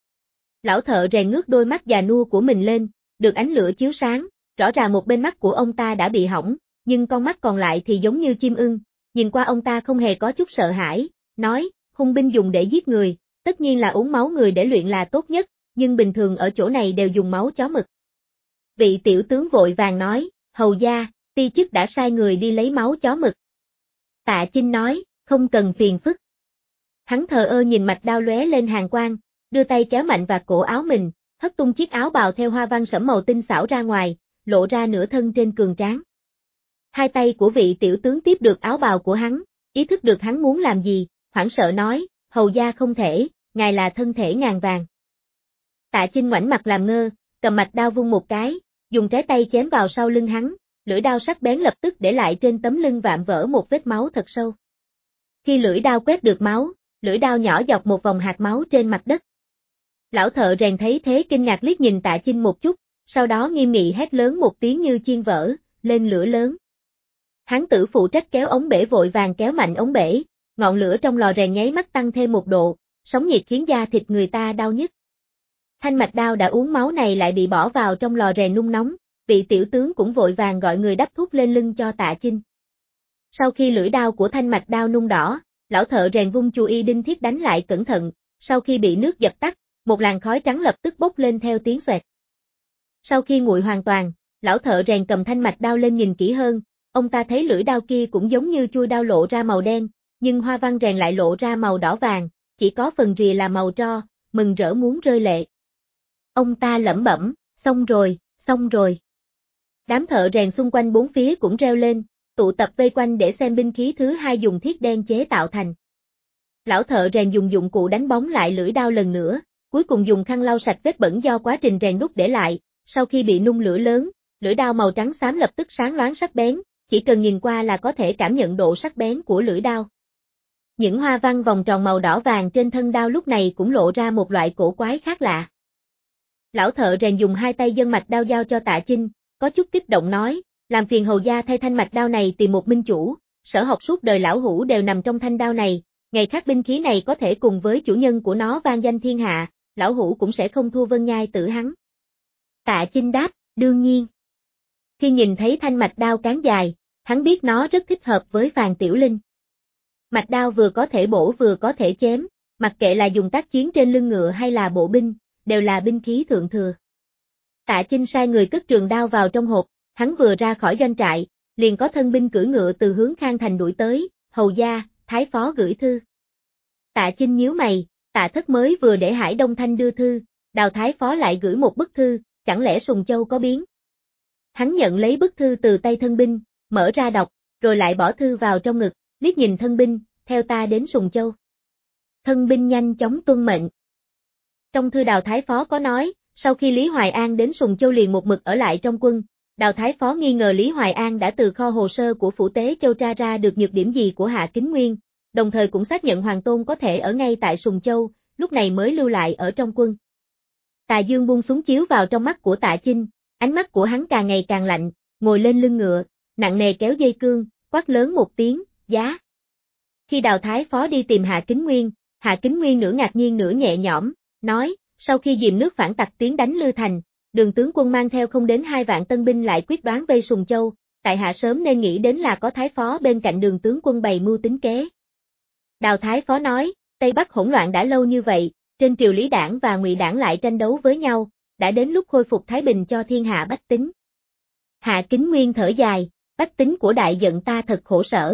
Lão thợ rèn ngước đôi mắt già nua của mình lên, được ánh lửa chiếu sáng, rõ ràng một bên mắt của ông ta đã bị hỏng, nhưng con mắt còn lại thì giống như chim ưng, nhìn qua ông ta không hề có chút sợ hãi, nói, hung binh dùng để giết người, tất nhiên là uống máu người để luyện là tốt nhất, nhưng bình thường ở chỗ này đều dùng máu chó mực. Vị tiểu tướng vội vàng nói, hầu gia, ti chức đã sai người đi lấy máu chó mực. Tạ Chinh nói, không cần phiền phức. Hắn thờ ơ nhìn mạch đao lóe lên hàn quang, đưa tay kéo mạnh vào cổ áo mình, hất tung chiếc áo bào theo hoa văn sẫm màu tinh xảo ra ngoài, lộ ra nửa thân trên cường tráng. Hai tay của vị tiểu tướng tiếp được áo bào của hắn, ý thức được hắn muốn làm gì, hoảng sợ nói, hầu gia không thể, ngài là thân thể ngàn vàng. Tạ Chinh ngoảnh mặt làm ngơ, cầm mạch đao vung một cái, dùng trái tay chém vào sau lưng hắn, lưỡi đao sắc bén lập tức để lại trên tấm lưng vạm vỡ một vết máu thật sâu. Khi lưỡi đao quét được máu, lưỡi đao nhỏ dọc một vòng hạt máu trên mặt đất. Lão thợ rèn thấy thế kinh ngạc liếc nhìn Tạ Chinh một chút, sau đó nghiêm nghị hét lớn một tiếng như chiên vỡ, lên lửa lớn. Hán tử phụ trách kéo ống bể vội vàng kéo mạnh ống bể, ngọn lửa trong lò rèn nháy mắt tăng thêm 1 độ, sóng nhiệt khiến da thịt người ta đau nhức. Thanh mạch đao đã uống máu này lại bị bỏ vào trong lò rèn nung nóng, vị tiểu tướng cũng vội vàng gọi người đắp thuốc lên lưng cho Tạ Chinh. Sau khi lưỡi đao của thanh mạch đao nung đỏ, lão thợ rèn vung chùy y đinh thiết đánh lại cẩn thận, sau khi bị nước dập tắt, một làn khói trắng lập tức bốc lên theo tiếng xoẹt. Sau khi nguội hoàn toàn, lão thợ rèn cầm thanh mạch đao lên nhìn kỹ hơn, ông ta thấy lưỡi đao kia cũng giống như chuôi đao lộ ra màu đen, nhưng hoa văn rèn lại lộ ra màu đỏ vàng, chỉ có phần rìa là màu tro, mừng rỡ muốn rơi lệ. Ông ta lẩm bẩm, xong rồi, xong rồi. Đám thợ rèn xung quanh bốn phía cũng reo lên, tụ tập vây quanh để xem binh khí thứ hai dùng thiết đen chế tạo thành. Lão thợ rèn dùng dụng cụ đánh bóng lại lưỡi đao lần nữa, cuối cùng dùng khăn lau sạch vết bẩn do quá trình rèn đúc để lại, sau khi bị nung lửa lớn, lưỡi đao màu trắng xám lập tức sáng loáng sắc bén, chỉ cần nhìn qua là có thể cảm nhận độ sắc bén của lưỡi đao. Những hoa văn vòng tròn màu đỏ vàng trên thân đao lúc này cũng lộ ra một loại cổ quái khác lạ. Lão thợ rèn dùng hai tay dâng mạch đao giao cho Tạ Chinh, có chút kích động nói, làm phiền hầu gia thay thanh mạch đao này tìm một minh chủ, sở học suốt đời lão hủ đều nằm trong thanh đao này, ngày khác binh khí này có thể cùng với chủ nhân của nó vang danh thiên hạ, lão hủ cũng sẽ không thua Vân Nhai Tử hắn. Tạ Chinh đáp, đương nhiên. Khi nhìn thấy thanh mạch đao cán dài, hắn biết nó rất thích hợp với Phàn Tiểu Linh. Mạch đao vừa có thể bổ vừa có thể chém, mặc kệ là dùng tác chiến trên lưng ngựa hay là bộ binh, đều là binh khí thượng thừa. Tạ Chinh sai người cất trường đao vào trong hộp, hắn vừa ra khỏi doanh trại, liền có thân binh cưỡi ngựa từ hướng Khang Thành đuổi tới, hầu gia, thái phó gửi thư. Tạ Chinh nhíu mày, Tạ Thất mới vừa để Hải Đông Thanh đưa thư, Đào thái phó lại gửi một bức thư, chẳng lẽ Sùng Châu có biến? Hắn nhận lấy bức thư từ tay thân binh, mở ra đọc, rồi lại bỏ thư vào trong ngực, liếc nhìn thân binh, theo ta đến Sùng Châu. Thân binh nhanh chóng tuân mệnh. Trong thư Đào thái phó có nói, sau khi Lý Hoài An đến Sùng Châu liền một mực ở lại trong quân, Đào thái phó nghi ngờ Lý Hoài An đã từ kho hồ sơ của Phủ Tế Châu tra ra được nhược điểm gì của Hạ Kính Nguyên, đồng thời cũng xác nhận Hoàng Tôn có thể ở ngay tại Sùng Châu, lúc này mới lưu lại ở trong quân. Tà Dương buông súng chiếu vào trong mắt của Tạ Chinh, ánh mắt của hắn càng ngày càng lạnh, ngồi lên lưng ngựa, nặng nề kéo dây cương, quát lớn một tiếng, giá. Khi Đào thái phó đi tìm Hạ Kính Nguyên nửa ngạc nhiên nửa nhẹ nhõm, nói, sau khi Diệm nước phản tặc tiến đánh Lư Thành, Đường tướng quân mang theo không đến 2 vạn tân binh lại quyết đoán vây Sùng Châu, tại hạ sớm nên nghĩ đến là có thái phó bên cạnh Đường tướng quân bày mưu tính kế. Đào thái phó nói, Tây Bắc hỗn loạn đã lâu như vậy, trên triều Lý đảng và Ngụy đảng lại tranh đấu với nhau, đã đến lúc khôi phục thái bình cho thiên hạ bách tính. Hạ Kính Nguyên thở dài, bách tính của đại giận ta thật khổ sở.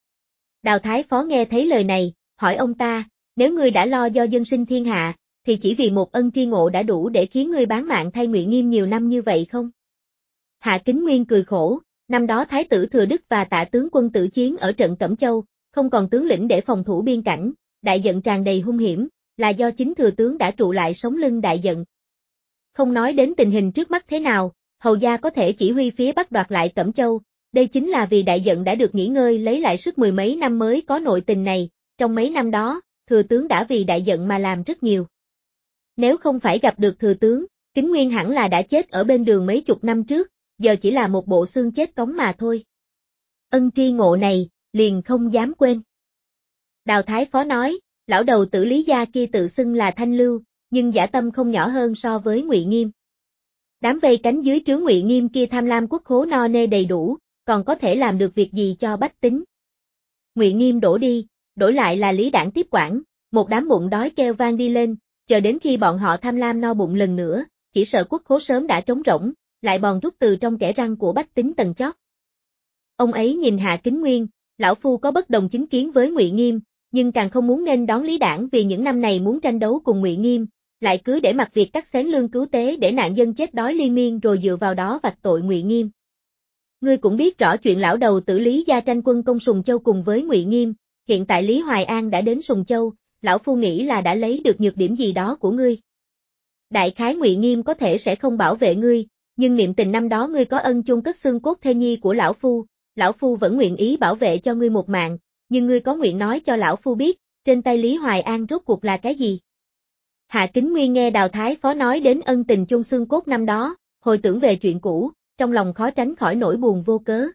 Đào thái phó nghe thấy lời này, hỏi ông ta, nếu ngươi đã lo do dân sinh thiên hạ, thì chỉ vì một ân tri ngộ đã đủ để khiến ngươi bán mạng thay Ngụy Nghiêm nhiều năm như vậy không? Hạ Kính Nguyên cười khổ, năm đó Thái tử Thừa Đức và Tạ tướng quân tử chiến ở trận Cẩm Châu, không còn tướng lĩnh để phòng thủ biên cảnh, đại giận tràn đầy hung hiểm, là do chính thừa tướng đã trụ lại sống lưng đại giận. Không nói đến tình hình trước mắt thế nào, hầu gia có thể chỉ huy phía Bắc đoạt lại Cẩm Châu, đây chính là vì đại giận đã được nghỉ ngơi lấy lại sức 10 mấy năm mới có nội tình này, trong mấy năm đó, thừa tướng đã vì đại giận mà làm rất nhiều. Nếu không phải gặp được thừa tướng, Kính Nguyên hẳn là đã chết ở bên đường mấy chục năm trước, giờ chỉ là một bộ xương chết cống mà thôi. Ân tri ngộ này, liền không dám quên. Đào thái phó nói, lão đầu tử Lý gia kia tự xưng là Thanh Lưu, nhưng dã tâm không nhỏ hơn so với Ngụy Nghiêm. Đám vây cánh dưới trướng Ngụy Nghiêm kia tham lam quốc khố no nê đầy đủ, còn có thể làm được việc gì cho bách tính. Ngụy Nghiêm đổ đi, đổi lại là Lý Đảng tiếp quản, một đám bụng đói kêu vang đi lên, chờ đến khi bọn họ tham lam no bụng lần nữa, chỉ sợ quốc khố sớm đã trống rỗng, lại bòn rút từ trong kẽ răng của bách tính tầng chót. Ông ấy nhìn Hạ Kính Nguyên, lão phu có bất đồng chính kiến với Ngụy Nghiêm, nhưng càng không muốn nên đón Lý Đảng vì những năm này muốn tranh đấu cùng Ngụy Nghiêm, lại cứ để mặc việc cắt xén lương cứu tế để nạn dân chết đói liên miên rồi dựa vào đó vạch tội Ngụy Nghiêm. Ngươi cũng biết rõ chuyện lão đầu tử Lý gia tranh quân công Sùng Châu cùng với Ngụy Nghiêm, hiện tại Lý Hoài An đã đến Sùng Châu, lão phu nghĩ là đã lấy được nhược điểm gì đó của ngươi. Đại khái Ngụy Nghiêm có thể sẽ không bảo vệ ngươi, nhưng niệm tình năm đó ngươi có ân chôn cất xương cốt thê nhi của lão phu vẫn nguyện ý bảo vệ cho ngươi một mạng, nhưng ngươi có nguyện nói cho lão phu biết, trên tay Lý Hoài An rốt cuộc là cái gì? Hạ Kính Nguyên nghe Đào Thái Phó nói đến ân tình chôn xương cốt năm đó, hồi tưởng về chuyện cũ, trong lòng khó tránh khỏi nỗi buồn vô cớ.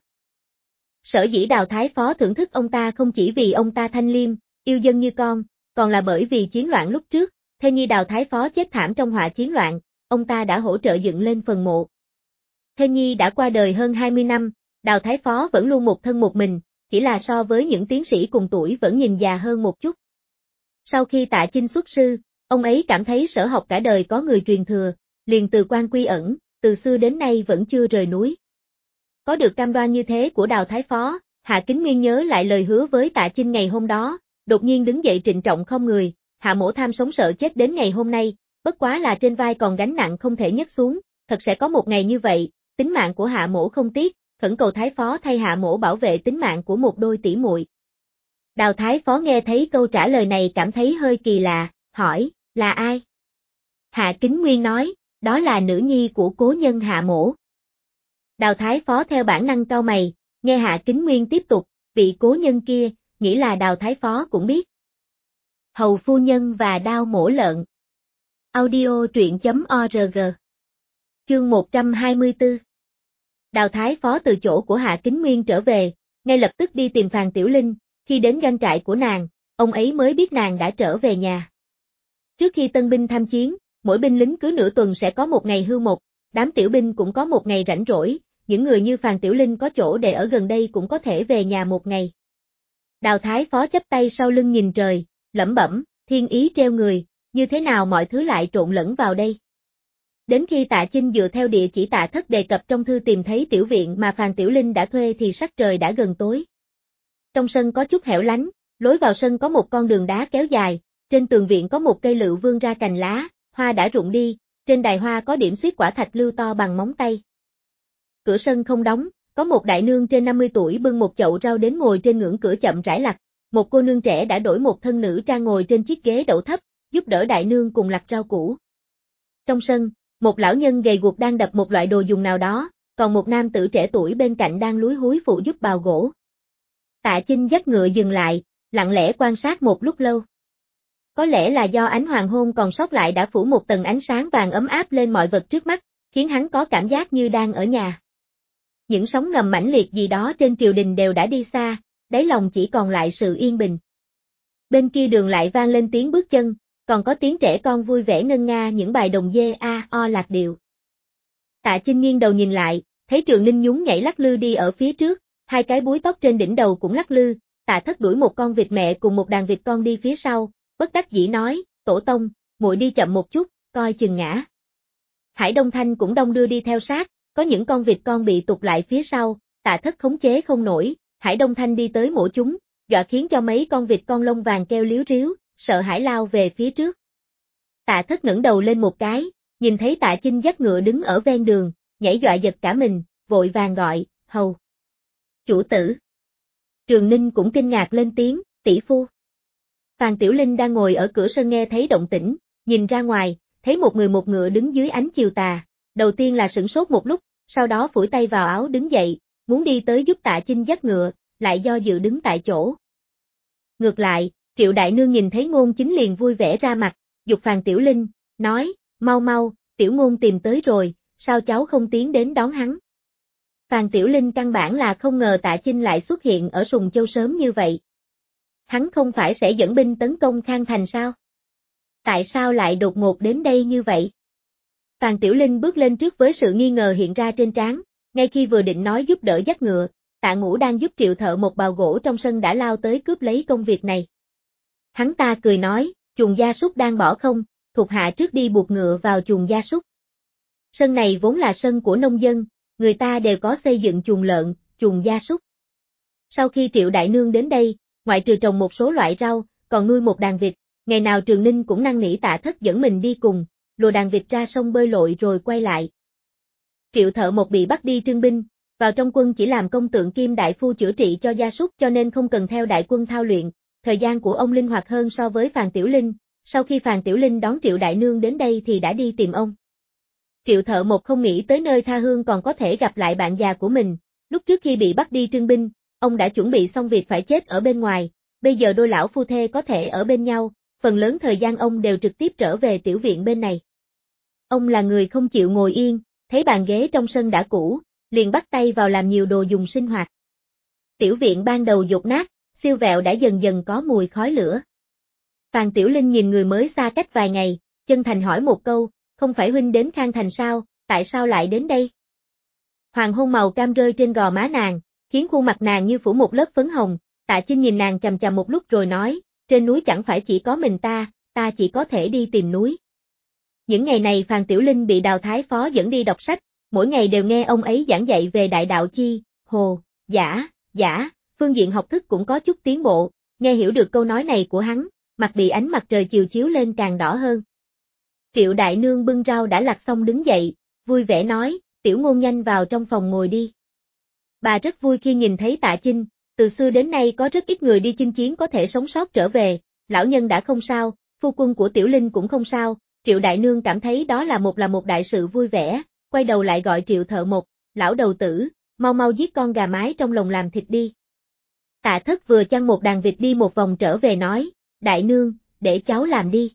Sở dĩ Đào Thái Phó thưởng thức ông ta không chỉ vì ông ta thanh liêm, yêu dân như con, còn là bởi vì chiến loạn lúc trước, thê nhi Đào Thái Phó chết thảm trong họa chiến loạn, ông ta đã hỗ trợ dựng lên phần mộ. Thê nhi đã qua đời hơn 20 năm, Đào Thái Phó vẫn luôn một thân một mình, chỉ là so với những tiến sĩ cùng tuổi vẫn nhìn già hơn một chút. Sau khi Tạ Chinh xuất sư, ông ấy cảm thấy Sở học cả đời có người truyền thừa, liền từ quan quy ẩn, từ xưa đến nay vẫn chưa rời núi. Có được cam đoan như thế của Đào Thái Phó, Hạ Kính Nguyên nhớ lại lời hứa với Tạ Chinh ngày hôm đó, đột nhiên đứng dậy trịnh trọng không người, Hạ mỗ tham sống sợ chết đến ngày hôm nay, bất quá là trên vai còn gánh nặng không thể nhấc xuống, thật sẽ có một ngày như vậy, tính mạng của Hạ mỗ không tiếc, khẩn cầu Thái Phó thay Hạ mỗ bảo vệ tính mạng của một đôi tỷ muội. Đào Thái Phó nghe thấy câu trả lời này cảm thấy hơi kỳ lạ, hỏi, là ai? Hạ Kính Nguyên nói, đó là nữ nhi của cố nhân Hạ mỗ. Đào Thái Phó theo bản năng cau mày, nghe Hạ Kính Nguyên tiếp tục, vị cố nhân kia, nghĩ là Đào Thái Phó cũng biết. Hầu phu nhân và đao mổ lợn. Audio truyện.org. Chương 124. Đào Thái Phó từ chỗ của Hạ Kính Nguyên trở về, ngay lập tức đi tìm Phàn Tiểu Linh, khi đến doanh trại của nàng, ông ấy mới biết nàng đã trở về nhà. Trước khi tân binh tham chiến, mỗi binh lính cứ nửa tuần sẽ có một ngày hưu một, đám tiểu binh cũng có một ngày rảnh rỗi, những người như Phàn Tiểu Linh có chỗ để ở gần đây cũng có thể về nhà một ngày. Đào Thái Phó chắp tay sau lưng nhìn trời, lẩm bẩm, thiên ý treo người, như thế nào mọi thứ lại trộn lẫn vào đây. Đến khi Tạ Chinh dựa theo địa chỉ Tạ Thất đề cập trong thư tìm thấy tiểu viện mà Phàn Tiểu Linh đã thuê thì sắc trời đã gần tối. Trong sân có chút hẻo lánh, lối vào sân có một con đường đá kéo dài, trên tường viện có một cây lựu vươn ra cành lá, hoa đã rụng đi, trên đài hoa có điểm xuyết quả thạch lưu to bằng móng tay. Cửa sân không đóng, có một đại nương trên 50 tuổi bưng một chậu rau đến ngồi trên ngưỡng cửa chậm rãi lặt, một cô nương trẻ đã đổi một thân nữ trang ngồi trên chiếc ghế đậu thấp, giúp đỡ đại nương cùng lặt rau củ. Trong sân, một lão nhân gầy guộc đang đập một loại đồ dùng nào đó, còn một nam tử trẻ tuổi bên cạnh đang lúi húi phụ giúp bào gỗ. Tạ Chinh dắt ngựa dừng lại, lặng lẽ quan sát một lúc lâu. Có lẽ là do ánh hoàng hôn còn sót lại đã phủ một tầng ánh sáng vàng ấm áp lên mọi vật trước mắt, khiến hắn có cảm giác như đang ở nhà. Những sóng ngầm mãnh liệt gì đó trên triều đình đều đã đi xa, đáy lòng chỉ còn lại sự yên bình. Bên kia đường lại vang lên tiếng bước chân, còn có tiếng trẻ con vui vẻ ngân nga những bài đồng dê a o lạc điệu. Tạ Chinh nghiêng đầu nhìn lại, thấy Trường Ninh nhún nhảy lắc lư đi ở phía trước, hai cái búi tóc trên đỉnh đầu cũng lắc lư, Tạ Thất đuổi một con vịt mẹ cùng một đàn vịt con đi phía sau, bất đắc dĩ nói, tổ tông, muội đi chậm một chút, coi chừng ngã. Hải Đông Thanh cũng đông đưa đi theo sát, có những con vịt con bị tụt lại phía sau, Tạ Thất khống chế không nổi, Hải Đông Thanh đi tới mổ chúng, dọa khiến cho mấy con vịt con lông vàng kêu líu ríu, sợ hãi lao về phía trước. Tạ Thất ngẩng đầu lên một cái, nhìn thấy Tạ Chinh dắt ngựa đứng ở ven đường, nhảy dọa giật cả mình, vội vàng gọi, hầu. Chủ tử. Trường Ninh cũng kinh ngạc lên tiếng, tỷ phu. Phàn Tiểu Linh đang ngồi ở cửa sân nghe thấy động tĩnh, nhìn ra ngoài, thấy một người một ngựa đứng dưới ánh chiều tà, đầu tiên là sửng sốt một lúc, sau đó phủi tay vào áo đứng dậy, muốn đi tới giúp Tạ Chinh dắt ngựa, lại do dự đứng tại chỗ. Ngược lại, Triệu Đại Nương nhìn thấy Ngôn Chính liền vui vẻ ra mặt, giục Phàn Tiểu Linh, nói, mau mau, Tiểu Ngôn tìm tới rồi, sao cháu không tiến đến đón hắn. Phàn Tiểu Linh căn bản là không ngờ Tạ Chinh lại xuất hiện ở Sùng Châu sớm như vậy. Hắn không phải sẽ dẫn binh tấn công Khang Thành sao? Tại sao lại đột ngột đến đây như vậy? Phàn Tiểu Linh bước lên trước với sự nghi ngờ hiện ra trên trán, ngay khi vừa định nói giúp đỡ dắt ngựa, Tạ Ngũ đang giúp Triệu Thợ một bào gỗ trong sân đã lao tới cướp lấy công việc này. Hắn ta cười nói, chuồng gia súc đang bỏ không, thuộc hạ trước đi buộc ngựa vào chuồng gia súc. Sân này vốn là sân của nông dân, người ta đều có xây dựng chuồng lợn, chuồng gia súc. Sau khi Triệu Đại Nương đến đây, ngoại trừ trồng một số loại rau, còn nuôi một đàn vịt, ngày nào Trường Ninh cũng năn nỉ Tạ Thất dẫn mình đi cùng, lùa đàn vịt ra sông bơi lội rồi quay lại. Triệu Thợ Một bị bắt đi trưng binh, vào trong quân chỉ làm công tượng kim đại phu chữa trị cho gia súc cho nên không cần theo đại quân thao luyện, thời gian của ông linh hoạt hơn so với Phàn Tiểu Linh, sau khi Phàn Tiểu Linh đón Triệu Đại Nương đến đây thì đã đi tìm ông. Triệu Thợ Một không nghĩ tới nơi tha hương còn có thể gặp lại bạn già của mình, lúc trước khi bị bắt đi trưng binh, ông đã chuẩn bị xong việc phải chết ở bên ngoài, bây giờ đôi lão phu thê có thể ở bên nhau, phần lớn thời gian ông đều trực tiếp trở về tiểu viện bên này. Ông là người không chịu ngồi yên, thấy bàn ghế trong sân đã cũ, liền bắt tay vào làm nhiều đồ dùng sinh hoạt. Tiểu viện ban đầu dột nát, siêu vẹo đã dần dần có mùi khói lửa. Phàn Tiểu Linh nhìn người mới xa cách vài ngày, chân thành hỏi một câu, không phải huynh đến Khang Thành sao, tại sao lại đến đây? Hoàng hôn màu cam rơi trên gò má nàng, khiến khuôn mặt nàng như phủ một lớp phấn hồng, Tạ Chinh nhìn nàng chằm chằm một lúc rồi nói, trên núi chẳng phải chỉ có mình ta chỉ có thể đi tìm núi. Những ngày này Phàn Tiểu Linh bị Đào Thái Phó dẫn đi đọc sách, mỗi ngày đều nghe ông ấy giảng dạy về đại đạo chi, hồ, giả, phương diện học thức cũng có chút tiến bộ, nghe hiểu được câu nói này của hắn, mặt bị ánh mặt trời chiều chiếu lên càng đỏ hơn. Triệu Đại Nương bưng rau đã lặt xong đứng dậy, vui vẻ nói, Tiểu Ngôn nhanh vào trong phòng ngồi đi. Bà rất vui khi nhìn thấy Tạ Chinh, từ xưa đến nay có rất ít người đi chinh chiến có thể sống sót trở về, lão nhân đã không sao, phu quân của Tiểu Linh cũng không sao, Triệu Đại Nương cảm thấy đó là một đại sự vui vẻ, quay đầu lại gọi Triệu Thợ Một, lão đầu tử, mau mau giết con gà mái trong lồng làm thịt đi. Tạ Thất vừa chăn một đàn vịt đi một vòng trở về nói, Đại Nương, để cháu làm đi.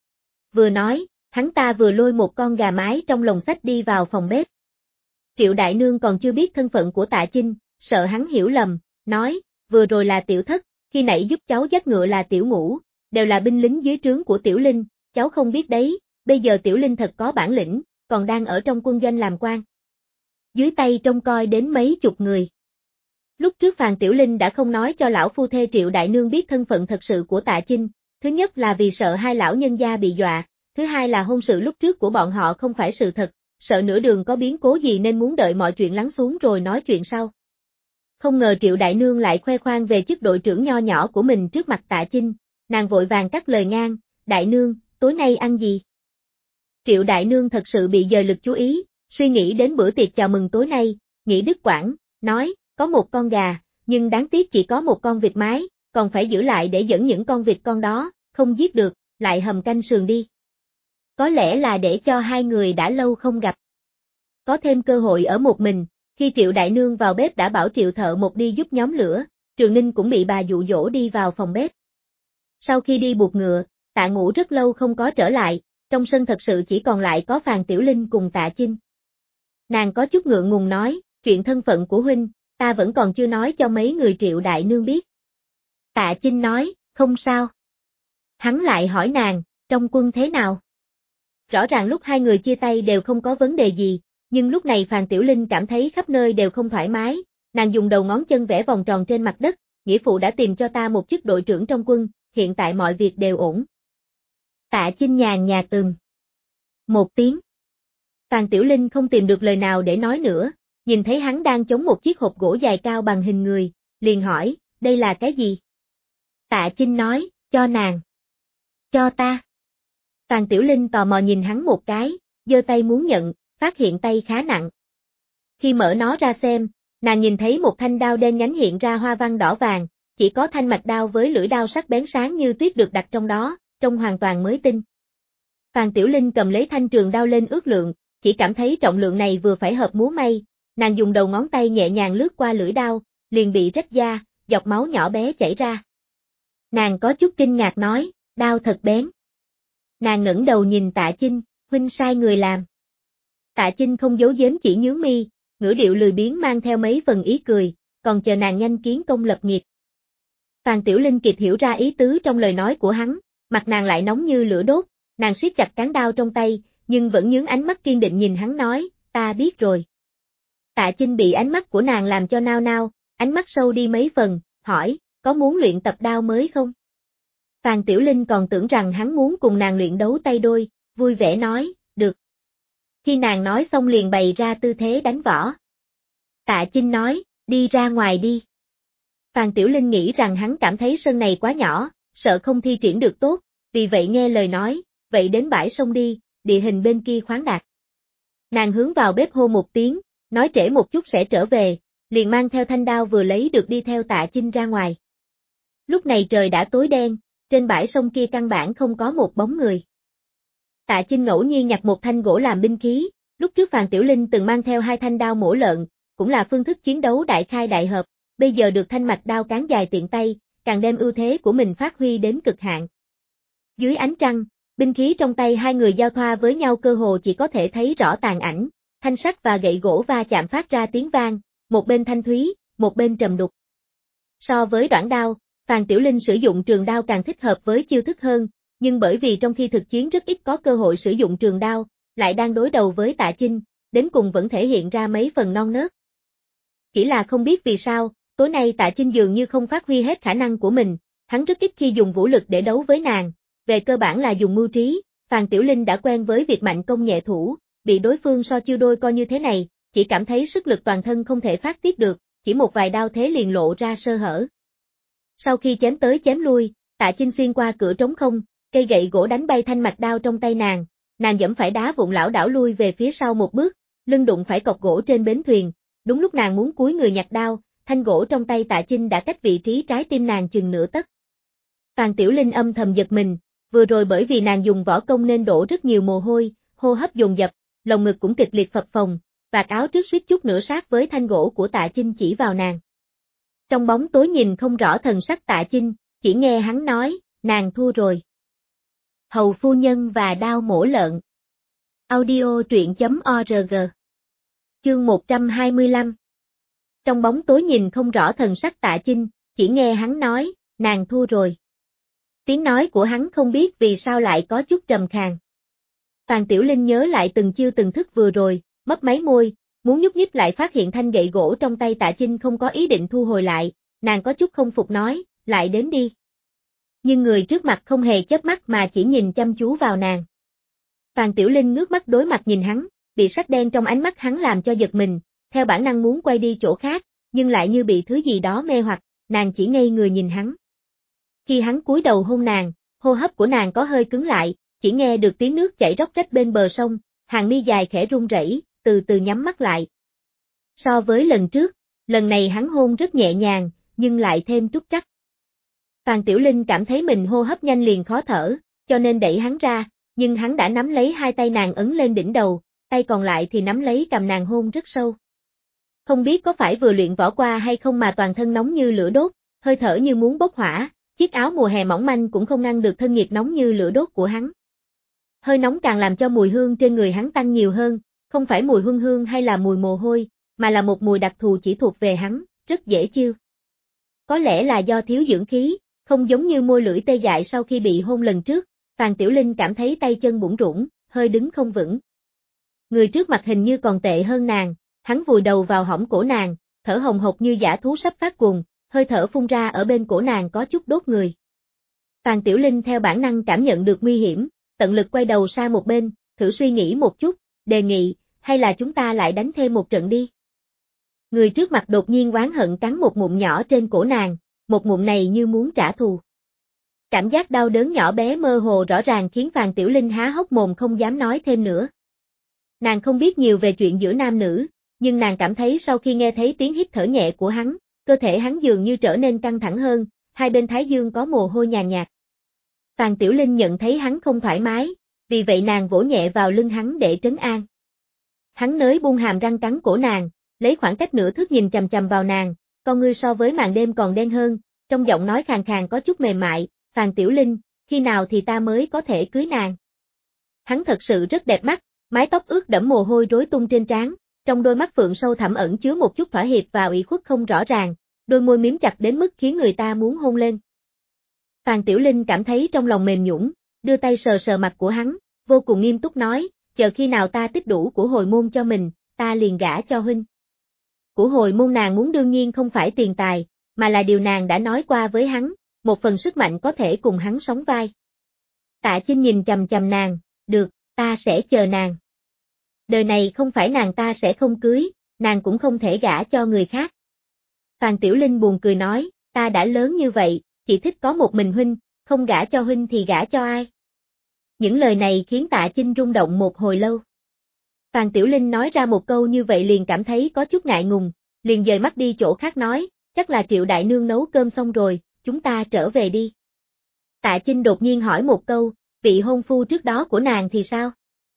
Vừa nói, hắn ta vừa lôi một con gà mái trong lồng xách đi vào phòng bếp. Triệu Đại Nương còn chưa biết thân phận của Tạ Chinh, sợ hắn hiểu lầm, nói, vừa rồi là Tiểu Thất, khi nãy giúp cháu dắt ngựa là Tiểu Ngũ, đều là binh lính dưới trướng của Tiểu Linh, cháu không biết đấy, bây giờ Tiểu Linh thật có bản lĩnh, còn đang ở trong quân doanh làm quan. Dưới tay trông coi đến mấy chục người. Lúc trước Phàn Tiểu Linh đã không nói cho lão phu thê Triệu Đại Nương biết thân phận thật sự của Tạ Chinh, thứ nhất là vì sợ hai lão nhân gia bị dọa, thứ hai là hôn sự lúc trước của bọn họ không phải sự thật, sợ nửa đường có biến cố gì nên muốn đợi mọi chuyện lắng xuống rồi nói chuyện sau. Không ngờ Triệu Đại Nương lại khoe khoang về chức đội trưởng nho nhỏ của mình trước mặt Tạ Chinh, nàng vội vàng cắt lời ngang, Đại Nương, tối nay ăn gì? Triệu Đại Nương thật sự bị dời lực chú ý, suy nghĩ đến bữa tiệc chào mừng tối nay, nghĩ đứt quãng, nói, có một con gà, nhưng đáng tiếc chỉ có một con vịt mái, còn phải giữ lại để dẫn những con vịt con đó, không giết được, lại hầm canh sườn đi. Có lẽ là để cho hai người đã lâu không gặp. Có thêm cơ hội ở một mình, khi Triệu Đại Nương vào bếp đã bảo Triệu Thợ Một đi giúp nhóm lửa, Trường Ninh cũng bị bà dụ dỗ đi vào phòng bếp. Sau khi đi buộc ngựa, Tạ Ngũ rất lâu không có trở lại, trong sân thật sự chỉ còn lại có Phàn Tiểu Linh cùng Tạ Chinh. Nàng có chút ngượng ngùng nói, chuyện thân phận của huynh, ta vẫn còn chưa nói cho mấy người Triệu Đại Nương biết. Tạ Chinh nói, không sao. Hắn lại hỏi nàng, trong quân thế nào? Rõ ràng lúc hai người chia tay đều không có vấn đề gì, nhưng lúc này Phàn Tiểu Linh cảm thấy khắp nơi đều không thoải mái, nàng dùng đầu ngón chân vẽ vòng tròn trên mặt đất, nghĩa phụ đã tìm cho ta một chức đội trưởng trong quân, hiện tại mọi việc đều ổn. Tạ Chinh nhàn nhạt một tiếng. Phàn Tiểu Linh không tìm được lời nào để nói nữa, nhìn thấy hắn đang chống một chiếc hộp gỗ dài cao bằng hình người, liền hỏi, đây là cái gì? Tạ Chinh nói, cho nàng. Cho ta. Phàn Tiểu Linh tò mò nhìn hắn một cái, giơ tay muốn nhận, phát hiện tay khá nặng. Khi mở nó ra xem, nàng nhìn thấy một thanh đao đen nhánh hiện ra hoa văn đỏ vàng, chỉ có thanh mạch đao với lưỡi đao sắc bén sáng như tuyết được đặt trong đó, trông hoàn toàn mới tinh. Phàn Tiểu Linh cầm lấy thanh trường đao lên ước lượng, chỉ cảm thấy trọng lượng này vừa phải hợp múa may, nàng dùng đầu ngón tay nhẹ nhàng lướt qua lưỡi đao, liền bị rách da, giọt máu nhỏ bé chảy ra. Nàng có chút kinh ngạc nói, đao thật bén. Nàng ngẩng đầu nhìn Tạ Chinh, huynh sai người làm. Tạ Chinh không giấu giếm chỉ nhướng mi, ngữ điệu lười biếng mang theo mấy phần ý cười, còn chờ nàng nhanh kiến công lập nghiệp. Phàn Tiểu Linh kịp hiểu ra ý tứ trong lời nói của hắn, mặt nàng lại nóng như lửa đốt, nàng siết chặt cán đao trong tay, nhưng vẫn nhướng ánh mắt kiên định nhìn hắn nói, ta biết rồi. Tạ Chinh bị ánh mắt của nàng làm cho nao nao, ánh mắt sâu đi mấy phần, hỏi, có muốn luyện tập đao mới không? Phan Tiểu Linh còn tưởng rằng hắn muốn cùng nàng luyện đấu tay đôi, vui vẻ nói, được. Khi nàng nói xong liền bày ra tư thế đánh võ. Tạ Chinh nói, đi ra ngoài đi. Phan Tiểu Linh nghĩ rằng hắn cảm thấy sân này quá nhỏ, sợ không thi triển được tốt, vì vậy nghe lời nói, vậy đến bãi sông đi, địa hình bên kia khoáng đạt. Nàng hướng vào bếp hô một tiếng, nói trễ một chút sẽ trở về, liền mang theo thanh đao vừa lấy được đi theo Tạ Chinh ra ngoài. Lúc này trời đã tối đen, trên bãi sông kia căn bản không có một bóng người. Tạ Chinh ngẫu nhiên nhặt một thanh gỗ làm binh khí, lúc trước Phan Tiểu Linh từng mang theo 2 thanh đao mổ lợn, cũng là phương thức chiến đấu đại khai đại hợp, bây giờ được thanh mạch đao cán dài tiện tay, càng đem ưu thế của mình phát huy đến cực hạn. Dưới ánh trăng, binh khí trong tay hai người giao thoa với nhau cơ hồ chỉ có thể thấy rõ tàn ảnh, thanh sắt và gậy gỗ va chạm phát ra tiếng vang, một bên thanh thúy, một bên trầm đục. So với đoản đao, Phan Tiểu Linh sử dụng trường đao càng thích hợp với chiêu thức hơn, nhưng bởi vì trong khi thực chiến rất ít có cơ hội sử dụng trường đao, lại đang đối đầu với Tạ Chinh, đến cùng vẫn thể hiện ra mấy phần non nớt. Chỉ là không biết vì sao, tối nay Tạ Chinh dường như không phát huy hết khả năng của mình, hắn rất ít khi dùng vũ lực để đấu với nàng, về cơ bản là dùng mưu trí, Phan Tiểu Linh đã quen với việc mạnh công nhẹ thủ, bị đối phương so chiêu đôi coi như thế này, chỉ cảm thấy sức lực toàn thân không thể phát tiết được, chỉ một vài đao thế liền lộ ra sơ hở. Sau khi chém tới chém lui, Tạ Chinh xuyên qua cửa trống không, cây gậy gỗ đánh bay thanh mạch đao trong tay nàng giẫm phải đá vụn lảo đảo lui về phía sau một bước, lưng đụng phải cọc gỗ trên bến thuyền, đúng lúc nàng muốn cúi người nhặt đao, thanh gỗ trong tay Tạ Chinh đã cách vị trí trái tim nàng chừng nửa tấc. Phan Tiểu Linh âm thầm giật mình, vừa rồi bởi vì nàng dùng võ công nên đổ rất nhiều mồ hôi, hô hấp dồn dập, lồng ngực cũng kịch liệt phập phồng, vạt áo trước suýt chút nữa sát với thanh gỗ của Tạ Chinh chỉ vào nàng. Trong bóng tối nhìn không rõ thần sắc Tạ Chinh, chỉ nghe hắn nói, nàng thua rồi. Hầu phu nhân và đao mổ lợn. Audio truyện.org. Chương 125. Trong bóng tối nhìn không rõ thần sắc Tạ Chinh, chỉ nghe hắn nói, nàng thua rồi. Tiếng nói của hắn không biết vì sao lại có chút trầm khàn. Phan Tiểu Linh nhớ lại từng chiêu từng thức vừa rồi, mấp máy môi, muốn nhúc nhích lại phát hiện thanh gậy gỗ trong tay Tạ Chinh không có ý định thu hồi lại, nàng có chút không phục nói, lại đến đi. Nhưng người trước mặt không hề chớp mắt mà chỉ nhìn chăm chú vào nàng. Phan Tiểu Linh ngước mắt đối mặt nhìn hắn, bị sắc đen trong ánh mắt hắn làm cho giật mình, theo bản năng muốn quay đi chỗ khác, nhưng lại như bị thứ gì đó mê hoặc, nàng chỉ ngây người nhìn hắn. Khi hắn cúi đầu hôn nàng, hô hấp của nàng có hơi cứng lại, chỉ nghe được tiếng nước chảy róc rách bên bờ sông, hàng mi dài khẽ run rẩy, từ từ nhắm mắt lại. So với lần trước, lần này hắn hôn rất nhẹ nhàng, nhưng lại thêm trúc trắc. Phan Tiểu Linh cảm thấy mình hô hấp nhanh liền khó thở, cho nên đẩy hắn ra, nhưng hắn đã nắm lấy hai tay nàng ấn lên đỉnh đầu, tay còn lại thì nắm lấy cằm nàng hôn rất sâu. Không biết có phải vừa luyện võ qua hay không mà toàn thân nóng như lửa đốt, hơi thở như muốn bốc hỏa, chiếc áo mùa hè mỏng manh cũng không ngăn được thân nhiệt nóng như lửa đốt của hắn. Hơi nóng càng làm cho mùi hương trên người hắn tăng nhiều hơn, không phải mùi huân hương hay là mùi mồ hôi, mà là một mùi đặc thù chỉ thuộc về hắn, rất dễ chiêu. Có lẽ là do thiếu dưỡng khí, không giống như môi lưỡi tê dại sau khi bị hôn lần trước, Phan Tiểu Linh cảm thấy tay chân bủn rủn, hơi đứng không vững. Người trước mặt hình như còn tệ hơn nàng, hắn vùi đầu vào hõm cổ nàng, thở hồng hộc như dã thú sắp phát cuồng, hơi thở phun ra ở bên cổ nàng có chút đốt người. Phan Tiểu Linh theo bản năng cảm nhận được nguy hiểm, tận lực quay đầu sang một bên, thử suy nghĩ một chút, đề nghị, hay là chúng ta lại đánh thêm một trận đi. Người trước mặt đột nhiên oán hận cắn một ngụm nhỏ trên cổ nàng, một ngụm này như muốn trả thù. Cảm giác đau đớn nhỏ bé mơ hồ rõ ràng khiến Phan Tiểu Linh há hốc mồm không dám nói thêm nữa. Nàng không biết nhiều về chuyện giữa nam nữ, nhưng nàng cảm thấy sau khi nghe thấy tiếng hít thở nhẹ của hắn, cơ thể hắn dường như trở nên căng thẳng hơn, hai bên thái dương có mồ hôi nhàn nhạt. Phan Tiểu Linh nhận thấy hắn không thoải mái, vì vậy nàng vỗ nhẹ vào lưng hắn để trấn an. Hắn nới buông hàm răng cắn cổ nàng, lấy khoảng cách nửa thước nhìn chằm chằm vào nàng, con ngươi so với màn đêm còn đen hơn, trong giọng nói khàn khàn có chút mềm mại, Phan Tiểu Linh, khi nào thì ta mới có thể cưới nàng. Hắn thật sự rất đẹp mắt, mái tóc ướt đẫm mồ hôi rối tung trên trán, trong đôi mắt phượng sâu thẳm ẩn chứa một chút thỏa hiệp và ủy khuất không rõ ràng, đôi môi miếm chặt đến mức khiến người ta muốn hôn lên. Phan Tiểu Linh cảm thấy trong lòng mềm nhũn, đưa tay sờ sờ mặt của hắn, vô cùng nghiêm túc nói, chờ khi nào ta tích đủ của hồi môn cho mình, ta liền gả cho huynh. Của hồi môn nàng muốn đương nhiên không phải tiền tài, mà là điều nàng đã nói qua với hắn, một phần sức mạnh có thể cùng hắn sóng vai. Tạ Chinh nhìn chằm chằm nàng, được, ta sẽ chờ nàng. Đời này không phải nàng ta sẽ không cưới, nàng cũng không thể gả cho người khác. Phàn Tiểu Linh buồn cười nói, ta đã lớn như vậy, chỉ thích có một mình huynh, không gả cho huynh thì gả cho ai? Những lời này khiến Tạ Chinh rung động một hồi lâu. Phàn Tiểu Linh nói ra một câu như vậy liền cảm thấy có chút ngại ngùng, liền dời mắt đi chỗ khác nói, chắc là Triệu đại nương nấu cơm xong rồi, chúng ta trở về đi. Tạ Chinh đột nhiên hỏi một câu, vị hôn phu trước đó của nàng thì sao?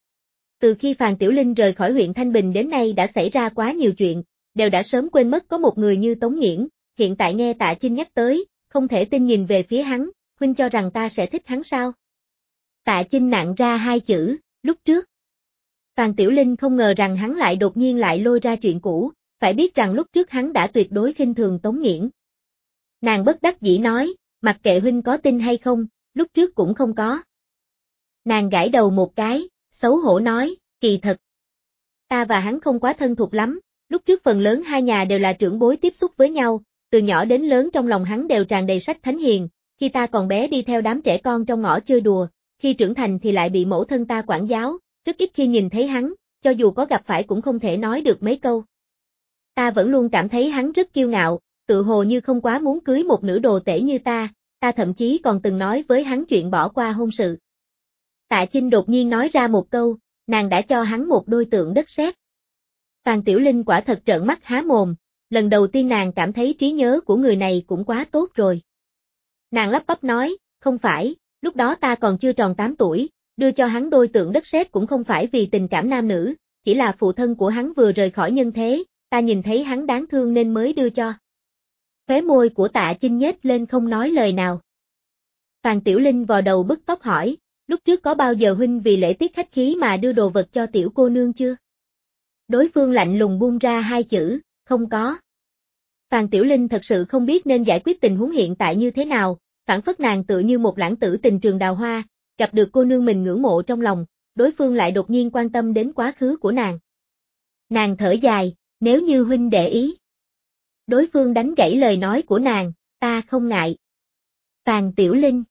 Từ khi Phàn Tiểu Linh rời khỏi huyện Thanh Bình đến nay đã xảy ra quá nhiều chuyện, đều đã sớm quên mất có một người như Tống Nghiễn, hiện tại nghe Tạ Chinh nhắc tới, không thể tin nhìn về phía hắn, huynh cho rằng ta sẽ thích hắn sao? Tạ Chinh nặn ra hai chữ, lúc trước. Phàn Tiểu Linh không ngờ rằng hắn lại đột nhiên lại lôi ra chuyện cũ, phải biết rằng lúc trước hắn đã tuyệt đối khinh thường Tống Nghiễn. Nàng bất đắc dĩ nói, mặc kệ huynh có tin hay không, lúc trước cũng không có. Nàng gãi đầu một cái, xấu hổ nói, kỳ thật. Ta và hắn không quá thân thuộc lắm, lúc trước phần lớn hai nhà đều là trưởng bối tiếp xúc với nhau, từ nhỏ đến lớn trong lòng hắn đều tràn đầy sách thánh hiền, khi ta còn bé đi theo đám trẻ con trong ngõ chơi đùa, khi trưởng thành thì lại bị mẫu thân ta quản giáo, rất ít khi nhìn thấy hắn, cho dù có gặp phải cũng không thể nói được mấy câu. Ta vẫn luôn cảm thấy hắn rất kiêu ngạo, tự hồ như không quá muốn cưới một nữ đồ tể như ta thậm chí còn từng nói với hắn chuyện bỏ qua hôn sự. Tạ Chinh đột nhiên nói ra một câu, nàng đã cho hắn một đôi tượng đất sét. Phàn Tiểu Linh quả thật trợn mắt há mồm, lần đầu tiên nàng cảm thấy trí nhớ của người này cũng quá tốt rồi. Nàng lắp bắp nói, không phải, lúc đó ta còn chưa tròn 8 tuổi, đưa cho hắn đôi tượng đất sét cũng không phải vì tình cảm nam nữ, chỉ là phụ thân của hắn vừa rời khỏi nhân thế, ta nhìn thấy hắn đáng thương nên mới đưa cho. Khóe môi của Tạ Chinh nhếch lên không nói lời nào. Phàn Tiểu Linh vò đầu bứt tóc hỏi, lúc trước có bao giờ huynh vì lễ tiết khách khí mà đưa đồ vật cho tiểu cô nương chưa? Đối phương lạnh lùng buông ra hai chữ, không có. Phàn Tiểu Linh thật sự không biết nên giải quyết tình huống hiện tại như thế nào, phảng phất nàng tự như một lãng tử tình trường đào hoa, gặp được cô nương mình ngưỡng mộ trong lòng, đối phương lại đột nhiên quan tâm đến quá khứ của nàng. Nàng thở dài, nếu như huynh để ý. Đối phương đánh gãy lời nói của nàng, ta không ngại. Phàn Tiểu Linh.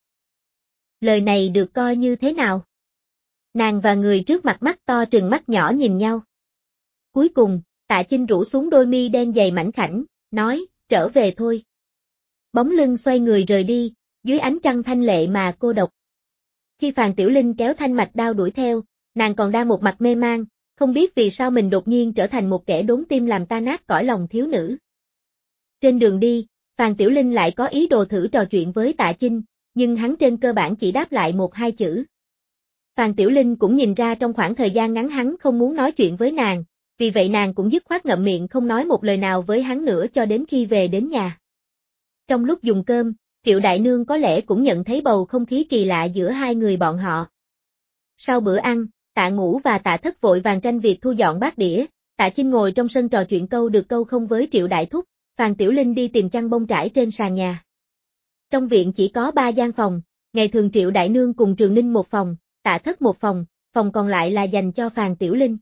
Lời này được coi như thế nào? Nàng và người trước mặt mắt to trừng mắt nhỏ nhìn nhau. Cuối cùng, Tạ Chinh rũ xuống đôi mi đen dày mảnh khảnh, nói, trở về thôi. Bóng lưng xoay người rời đi, dưới ánh trăng thanh lệ mà cô độc. Khi Phàn Tiểu Linh kéo thanh mạch đao đuổi theo, nàng còn đang một mặt mê mang, không biết vì sao mình đột nhiên trở thành một kẻ đốn tim làm ta nát cõi lòng thiếu nữ. Trên đường đi, Phàn Tiểu Linh lại có ý đồ thử trò chuyện với Tạ Chinh, nhưng hắn trên cơ bản chỉ đáp lại một hai chữ. Phàn Tiểu Linh cũng nhìn ra trong khoảng thời gian ngắn hắn không muốn nói chuyện với nàng, vì vậy nàng cũng dứt khoát ngậm miệng không nói một lời nào với hắn nữa cho đến khi về đến nhà. Trong lúc dùng cơm, Triệu Đại Nương có lẽ cũng nhận thấy bầu không khí kỳ lạ giữa hai người bọn họ. Sau bữa ăn, Tạ Ngũ và Tạ Thất vội vàng tranh việc thu dọn bát đĩa, Tạ Chinh ngồi trong sân trò chuyện câu được câu không với Triệu Đại Thúc, Phàn Tiểu Linh đi tìm chăn bông trải trên sàn nhà. Trong viện chỉ có 3 gian phòng, ngày thường Triệu Đại Nương cùng Trường Ninh một phòng, Tạ Thất một phòng, phòng còn lại là dành cho Phàn Tiểu Linh.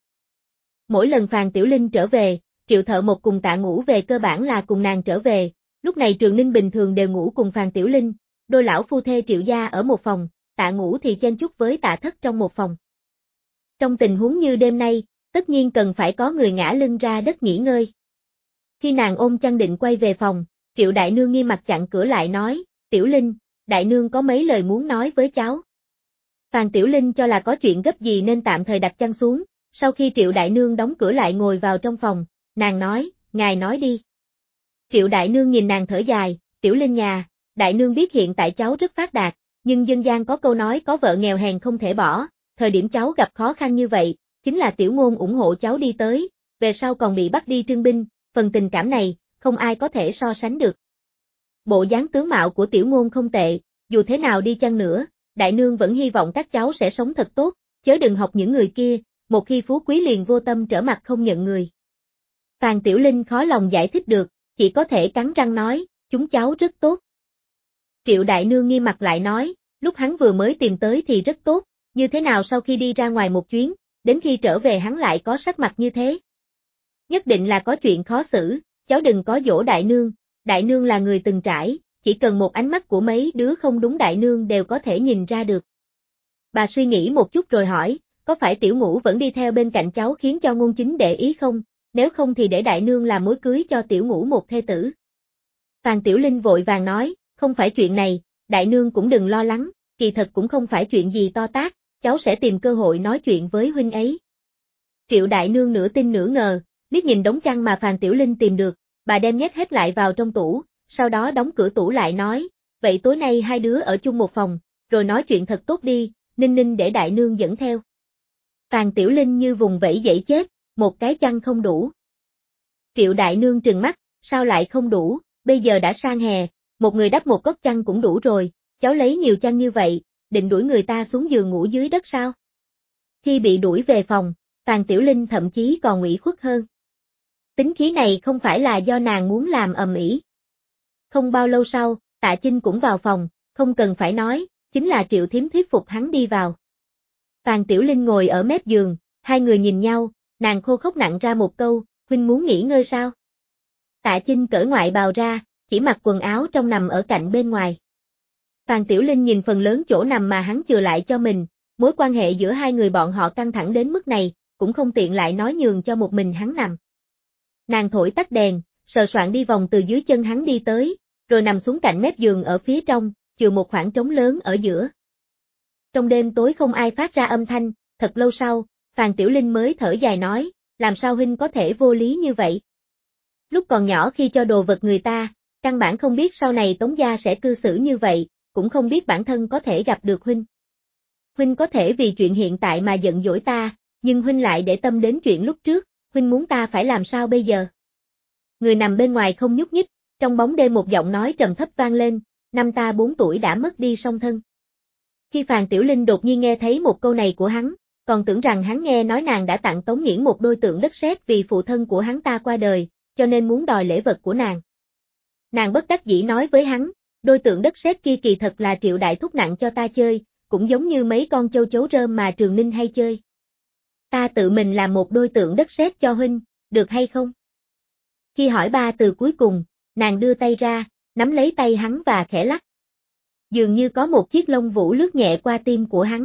Mỗi lần Phàn Tiểu Linh trở về, Triệu Thợ Một cùng Tạ Ngũ về cơ bản là cùng nàng trở về, lúc này Trường Ninh bình thường đều ngủ cùng Phàn Tiểu Linh, đôi lão phu thê Triệu gia ở một phòng, Tạ Ngũ thì chen chúc với Tạ Thất trong một phòng. Trong tình huống như đêm nay, tất nhiên cần phải có người ngã lưng ra đất nghỉ ngơi. Khi nàng ôm chăn định quay về phòng, Triệu Đại Nương nghiêm mặt chặn cửa lại nói, Tiểu Linh, Đại Nương có mấy lời muốn nói với cháu. Phàn Tiểu Linh cho là có chuyện gấp gì nên tạm thời đặt chăn xuống, sau khi Triệu Đại Nương đóng cửa lại ngồi vào trong phòng, nàng nói, ngài nói đi. Triệu Đại Nương nhìn nàng thở dài, Tiểu Linh nhà, Đại Nương biết hiện tại cháu rất phát đạt, nhưng dân gian có câu nói có vợ nghèo hèn không thể bỏ, thời điểm cháu gặp khó khăn như vậy, chính là Tiểu Ngôn ủng hộ cháu đi tới, về sau còn bị bắt đi trưng binh, phần tình cảm này, không ai có thể so sánh được. Bộ dáng tướng mạo của Tiểu Ngôn không tệ, dù thế nào đi chăng nữa, Đại Nương vẫn hy vọng các cháu sẽ sống thật tốt, chớ đừng học những người kia, một khi phú quý liền vô tâm trở mặt không nhận người. Phàn Tiểu Linh khó lòng giải thích được, chỉ có thể cắn răng nói, chúng cháu rất tốt. Triệu Đại Nương nghiêm mặt lại nói, lúc hắn vừa mới tìm tới thì rất tốt, như thế nào sau khi đi ra ngoài một chuyến, đến khi trở về hắn lại có sắc mặt như thế. Nhất định là có chuyện khó xử, cháu đừng có dỗ Đại Nương là người từng trải, chỉ cần một ánh mắt của mấy đứa không đúng đại nương đều có thể nhìn ra được. Bà suy nghĩ một chút rồi hỏi, có phải Tiểu Ngũ vẫn đi theo bên cạnh cháu khiến cho Ngôn Chính để ý không, nếu không thì để đại nương làm mối cưới cho Tiểu Ngũ một thê tử. Phàn Tiểu Linh vội vàng nói, không phải chuyện này, đại nương cũng đừng lo lắng, kỳ thật cũng không phải chuyện gì to tát, cháu sẽ tìm cơ hội nói chuyện với huynh ấy. Triệu đại nương nửa tin nửa ngờ, liếc nhìn đống chăn mà Phàn Tiểu Linh tìm được, bà đem nhét hết lại vào trong tủ, sau đó đóng cửa tủ lại nói, vậy tối nay hai đứa ở chung một phòng, rồi nói chuyện thật tốt đi, Ninh Ninh để đại nương dẫn theo. Phàn Tiểu Linh như vùng vẫy dậy chết, một cái chăn không đủ. Triệu đại nương trừng mắt, sao lại không đủ, bây giờ đã sang hè, một người đắp một góc chăn cũng đủ rồi, cháu lấy nhiều chăn như vậy, định đuổi người ta xuống giường ngủ dưới đất sao? Khi bị đuổi về phòng, Phàn Tiểu Linh thậm chí còn ủy khuất hơn. Tính khí này không phải là do nàng muốn làm ầm ĩ. Không bao lâu sau, Tạ Chinh cũng vào phòng, không cần phải nói, chính là Triệu thím thuyết phục hắn đi vào. Phàn Tiểu Linh ngồi ở mép giường, hai người nhìn nhau, nàng khô khốc nặng ra một câu, huynh muốn nghỉ ngơi sao? Tạ Chinh cởi ngoại bào ra, chỉ mặc quần áo trong nằm ở cạnh bên ngoài. Phàn Tiểu Linh nhìn phần lớn chỗ nằm mà hắn chừa lại cho mình, mối quan hệ giữa hai người bọn họ căng thẳng đến mức này, cũng không tiện lại nói nhường cho một mình hắn nằm. Nàng thổi tắt đèn, sờ soạn đi vòng từ dưới chân hắn đi tới, rồi nằm xuống cạnh mép giường ở phía trong, chừa một khoảng trống lớn ở giữa. Trong đêm tối không ai phát ra âm thanh, thật lâu sau, Phàn Tiểu Linh mới thở dài nói, làm sao huynh có thể vô lý như vậy? Lúc còn nhỏ khi cho đồ vật người ta, căn bản không biết sau này Tống gia sẽ cư xử như vậy, cũng không biết bản thân có thể gặp được huynh. Huynh có thể vì chuyện hiện tại mà giận dỗi ta, nhưng huynh lại để tâm đến chuyện lúc trước, huynh muốn ta phải làm sao bây giờ? Người nằm bên ngoài không nhúc nhích, trong bóng đêm một giọng nói trầm thấp vang lên, năm ta 4 tuổi đã mất đi song thân. Khi Phàn Tiểu Linh đột nhiên nghe thấy một câu này của hắn, còn tưởng rằng hắn nghe nói nàng đã tặng Tống Nghiễn một đôi tượng đất sét vì phụ thân của hắn ta qua đời, cho nên muốn đòi lễ vật của nàng. Nàng bất đắc dĩ nói với hắn, đôi tượng đất sét kia kỳ thật là Triệu đại thúc nặng cho ta chơi, cũng giống như mấy con châu chấu rơm mà Trường Ninh hay chơi. Ta tự mình làm một đôi tượng đất sét cho huynh, được hay không? Khi hỏi ba từ cuối cùng, nàng đưa tay ra, nắm lấy tay hắn và khẽ lắc. Dường như có một chiếc lông vũ lướt nhẹ qua tim của hắn.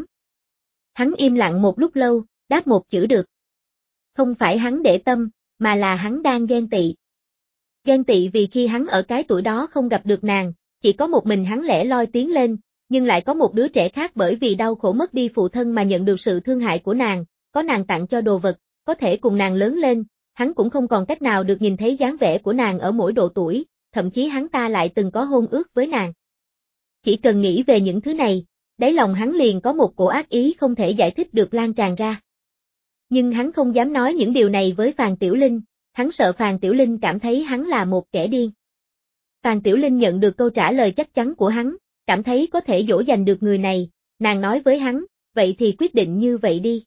Hắn im lặng một lúc lâu, đáp một chữ được. Không phải hắn để tâm, mà là hắn đang ghen tị. Ghen tị vì khi hắn ở cái tuổi đó không gặp được nàng, chỉ có một mình hắn lẻ loi tiến lên, nhưng lại có một đứa trẻ khác bởi vì đau khổ mất đi phụ thân mà nhận được sự thương hại của nàng, có nàng tặng cho đồ vật, có thể cùng nàng lớn lên, hắn cũng không còn cách nào được nhìn thấy dáng vẻ của nàng ở mỗi độ tuổi, thậm chí hắn ta lại từng có hôn ước với nàng. Chỉ cần nghĩ về những thứ này, đáy lòng hắn liền có một cổ ác ý không thể giải thích được lan tràn ra. Nhưng hắn không dám nói những điều này với Phàn Tiểu Linh, hắn sợ Phàn Tiểu Linh cảm thấy hắn là một kẻ điên. Phàn Tiểu Linh nhận được câu trả lời chắc chắn của hắn, cảm thấy có thể dỗ dành được người này, nàng nói với hắn, vậy thì quyết định như vậy đi.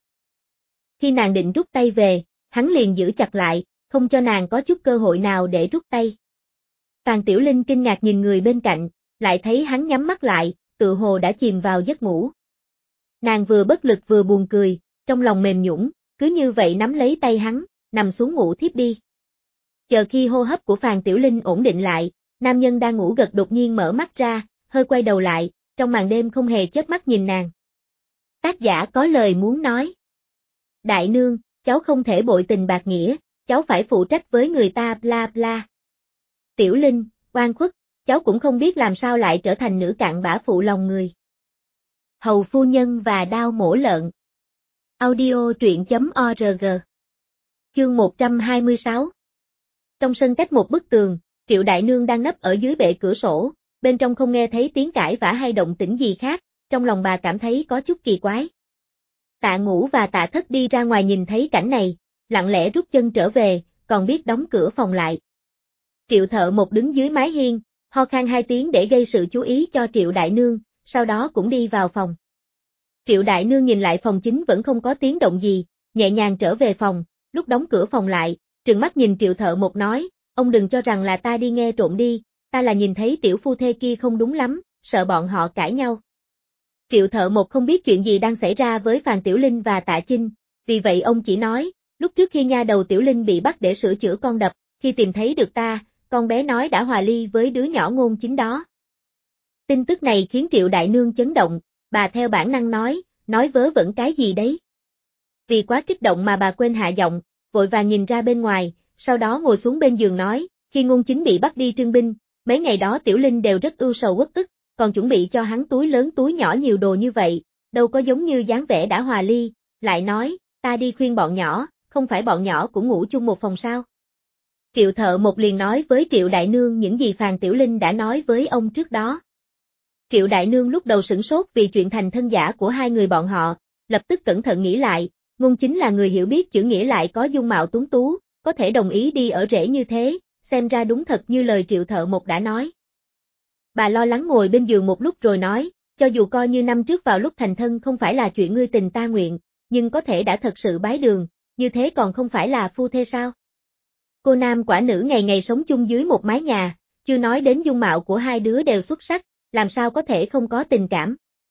Khi nàng định rút tay về, hắn liền giữ chặt lại, không cho nàng có chút cơ hội nào để rút tay. Phàn Tiểu Linh kinh ngạc nhìn người bên cạnh, lại thấy hắn nhắm mắt lại, tự hồ đã chìm vào giấc ngủ. Nàng vừa bất lực vừa buồn cười, trong lòng mềm nhũn, cứ như vậy nắm lấy tay hắn, nằm xuống ngủ thiếp đi. Chờ khi hô hấp của Phàn Tiểu Linh ổn định lại, nam nhân đang ngủ gật đột nhiên mở mắt ra, hơi quay đầu lại, trong màn đêm không hề chớp mắt nhìn nàng. Tác giả có lời muốn nói. Đại nương, cháu không thể bội tình bạc nghĩa, cháu phải phụ trách với người ta bla bla. Tiểu Linh, oan khuất, cháu cũng không biết làm sao lại trở thành nữ cặn bã phụ lòng người. Hầu phu nhân và đao mổ lợn. Audio truyện.org. Chương 126. Trong sân cách một bức tường, Triệu đại nương đang nấp ở dưới bệ cửa sổ, bên trong không nghe thấy tiếng cãi vã hay động tĩnh gì khác, trong lòng bà cảm thấy có chút kỳ quái. Tạ Ngũ và Tạ Thất đi ra ngoài nhìn thấy cảnh này, lặng lẽ rút chân trở về, còn biết đóng cửa phòng lại. Triệu Thợ Một đứng dưới mái hiên, ho khan 2 tiếng để gây sự chú ý cho Triệu đại nương, sau đó cũng đi vào phòng. Triệu đại nương nhìn lại phòng chính vẫn không có tiếng động gì, nhẹ nhàng trở về phòng, lúc đóng cửa phòng lại, trừng mắt nhìn Triệu Thợ Một nói, ông đừng cho rằng là ta đi nghe trộm đi, ta là nhìn thấy tiểu phu thê kia không đúng lắm, sợ bọn họ cãi nhau. Triệu Thợ Một không biết chuyện gì đang xảy ra với Phàn Tiểu Linh và Tạ Chinh, vì vậy ông chỉ nói, lúc trước khi nha đầu Tiểu Linh bị bắt để sửa chữa con đập, khi tìm thấy được ta, con bé nói đã hòa ly với đứa nhỏ Ngôn Chính đó, Tin tức này khiến Triệu Đại Nương chấn động, bà theo bản năng nói vớ vẩn cái gì đấy. Vì quá kích động mà bà quên hạ giọng, vội vàng nhìn ra bên ngoài, sau đó ngồi xuống bên giường nói, khi Ngôn Chính bị bắt đi trưng binh, mấy ngày đó Tiểu Linh đều rất ưu sầu uất ức, còn chuẩn bị cho hắn túi lớn túi nhỏ nhiều đồ như vậy, đâu có giống như dáng vẻ đã hòa ly, lại nói, ta đi khuyên bọn nhỏ, không phải bọn nhỏ cũng ngủ chung một phòng sao. Triệu Thợ Một liền nói với Triệu Đại Nương những gì Phàn Tiểu Linh đã nói với ông trước đó. Triệu Đại Nương lúc đầu sửng sốt vì chuyện thành thân giả của hai người bọn họ, lập tức cẩn thận nghĩ lại, Ngôn Chính là người hiểu biết chữ nghĩa lại có dung mạo tuấn tú, có thể đồng ý đi ở rể như thế, xem ra đúng thật như lời Triệu Thợ Một đã nói. Bà lo lắng ngồi bên giường một lúc rồi nói, cho dù coi như năm trước vào lúc thành thân không phải là chuyện ngươi tình ta nguyện, nhưng có thể đã thật sự bái đường, như thế còn không phải là phu thê sao? Cô nam quả nữ ngày ngày sống chung dưới một mái nhà, chưa nói đến dung mạo của hai đứa đều xuất sắc, làm sao có thể không có tình cảm.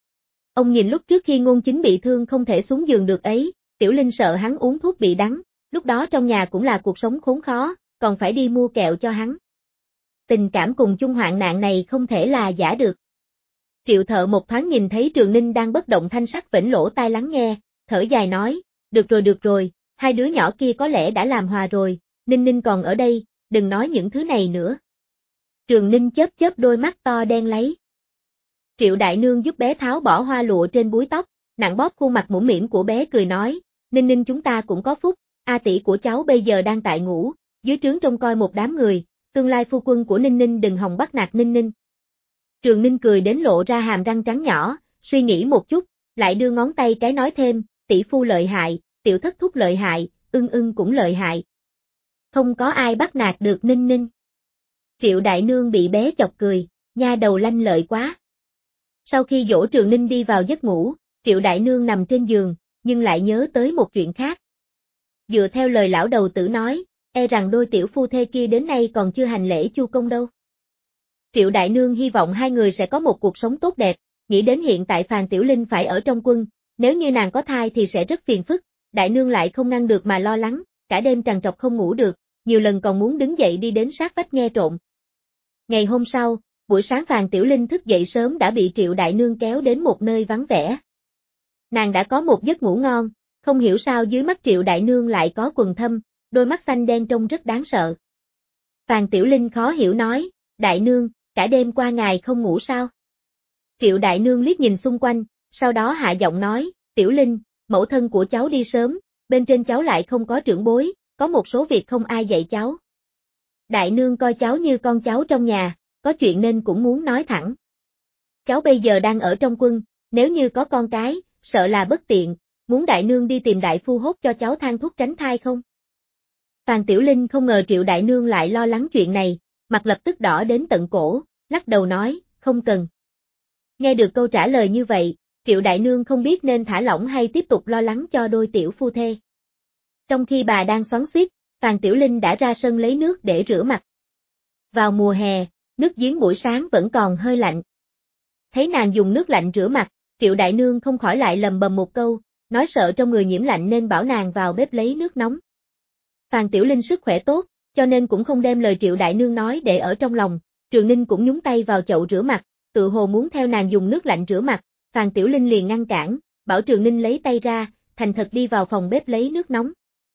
Ông nhìn lúc trước khi Ngôn Chính bị thương không thể xuống giường được ấy, Tiểu Linh sợ hắn uống thuốc bị đắng, lúc đó trong nhà cũng là cuộc sống khốn khó, còn phải đi mua kẹo cho hắn. Tình cảm cùng chung hoạn nạn này không thể là giả được. Triệu Thợ một thoáng nhìn thấy Trường Ninh đang bất động thanh sắc vểnh lỗ tai lắng nghe, thở dài nói, được rồi, hai đứa nhỏ kia có lẽ đã làm hòa rồi, Ninh Ninh còn ở đây, đừng nói những thứ này nữa. Trường Ninh chớp đôi mắt to đen lấy. Triệu Đại Nương giúp bé tháo bỏ hoa lụa trên búi tóc, nặng bóp khuôn mặt mũm mĩm của bé cười nói, Ninh Ninh chúng ta cũng có phúc, A tỷ của cháu bây giờ đang tại ngủ, dưới trướng trông coi một đám người, tương lai phu quân của Ninh Ninh đừng hòng bắt nạt Ninh Ninh. Trường Ninh cười đến lộ ra hàm răng trắng nhỏ, suy nghĩ một chút, lại đưa ngón tay cái nói thêm, tỷ phu lợi hại, tiểu thất thúc lợi hại, ưng cũng lợi hại. Không có ai bắt nạt được Ninh Ninh. Triệu Đại Nương bị bé chọc cười, nha đầu lanh lợi quá. Sau khi dỗ Trường Ninh đi vào giấc ngủ, Triệu Đại Nương nằm trên giường, nhưng lại nhớ tới một chuyện khác. Dựa theo lời lão đầu tử nói, e rằng đôi tiểu phu thê kia đến nay còn chưa hành lễ chu công đâu. Triệu Đại Nương hy vọng hai người sẽ có một cuộc sống tốt đẹp, nghĩ đến hiện tại Phàn Tiểu Linh phải ở trong quân, nếu như nàng có thai thì sẽ rất phiền phức, Đại Nương lại không ngăn được mà lo lắng, cả đêm trằn trọc không ngủ được, nhiều lần còn muốn đứng dậy đi đến sát vách nghe trộm. Ngày hôm sau, buổi sáng Phàn Tiểu Linh thức dậy sớm đã bị Triệu Đại Nương kéo đến một nơi vắng vẻ. Nàng đã có một giấc ngủ ngon, không hiểu sao dưới mắt Triệu Đại Nương lại có quầng thâm, đôi mắt xanh đen trông rất đáng sợ. Phàn Tiểu Linh khó hiểu nói, Đại Nương, cả đêm qua ngài không ngủ sao? Triệu Đại Nương liếc nhìn xung quanh, sau đó hạ giọng nói, Tiểu Linh, mẫu thân của cháu đi sớm, bên trên cháu lại không có trưởng bối, có một số việc không ai dạy cháu. Đại Nương coi cháu như con cháu trong nhà, có chuyện nên cũng muốn nói thẳng. Cháu bây giờ đang ở trong quân, nếu như có con cái, sợ là bất tiện, muốn Đại Nương đi tìm đại phu hốt cho cháu thang thuốc tránh thai không? Phàn Tiểu Linh không ngờ Triệu Đại Nương lại lo lắng chuyện này, mặt lập tức đỏ đến tận cổ, lắc đầu nói, không cần. Nghe được câu trả lời như vậy, Triệu Đại Nương không biết nên thả lỏng hay tiếp tục lo lắng cho đôi tiểu phu thê. Trong khi bà đang xoắn xuýt, Phàn Tiểu Linh đã ra sân lấy nước để rửa mặt. Vào mùa hè, nước giếng buổi sáng vẫn còn hơi lạnh. Thấy nàng dùng nước lạnh rửa mặt, Triệu Đại Nương không khỏi lại lầm bầm một câu, nói sợ trong người nhiễm lạnh nên bảo nàng vào bếp lấy nước nóng. Phàn Tiểu Linh sức khỏe tốt, cho nên cũng không đem lời Triệu Đại Nương nói để ở trong lòng, Trường Ninh cũng nhúng tay vào chậu rửa mặt, tự hồ muốn theo nàng dùng nước lạnh rửa mặt, Phàn Tiểu Linh liền ngăn cản, bảo Trường Ninh lấy tay ra, thành thật đi vào phòng bếp lấy nước nóng.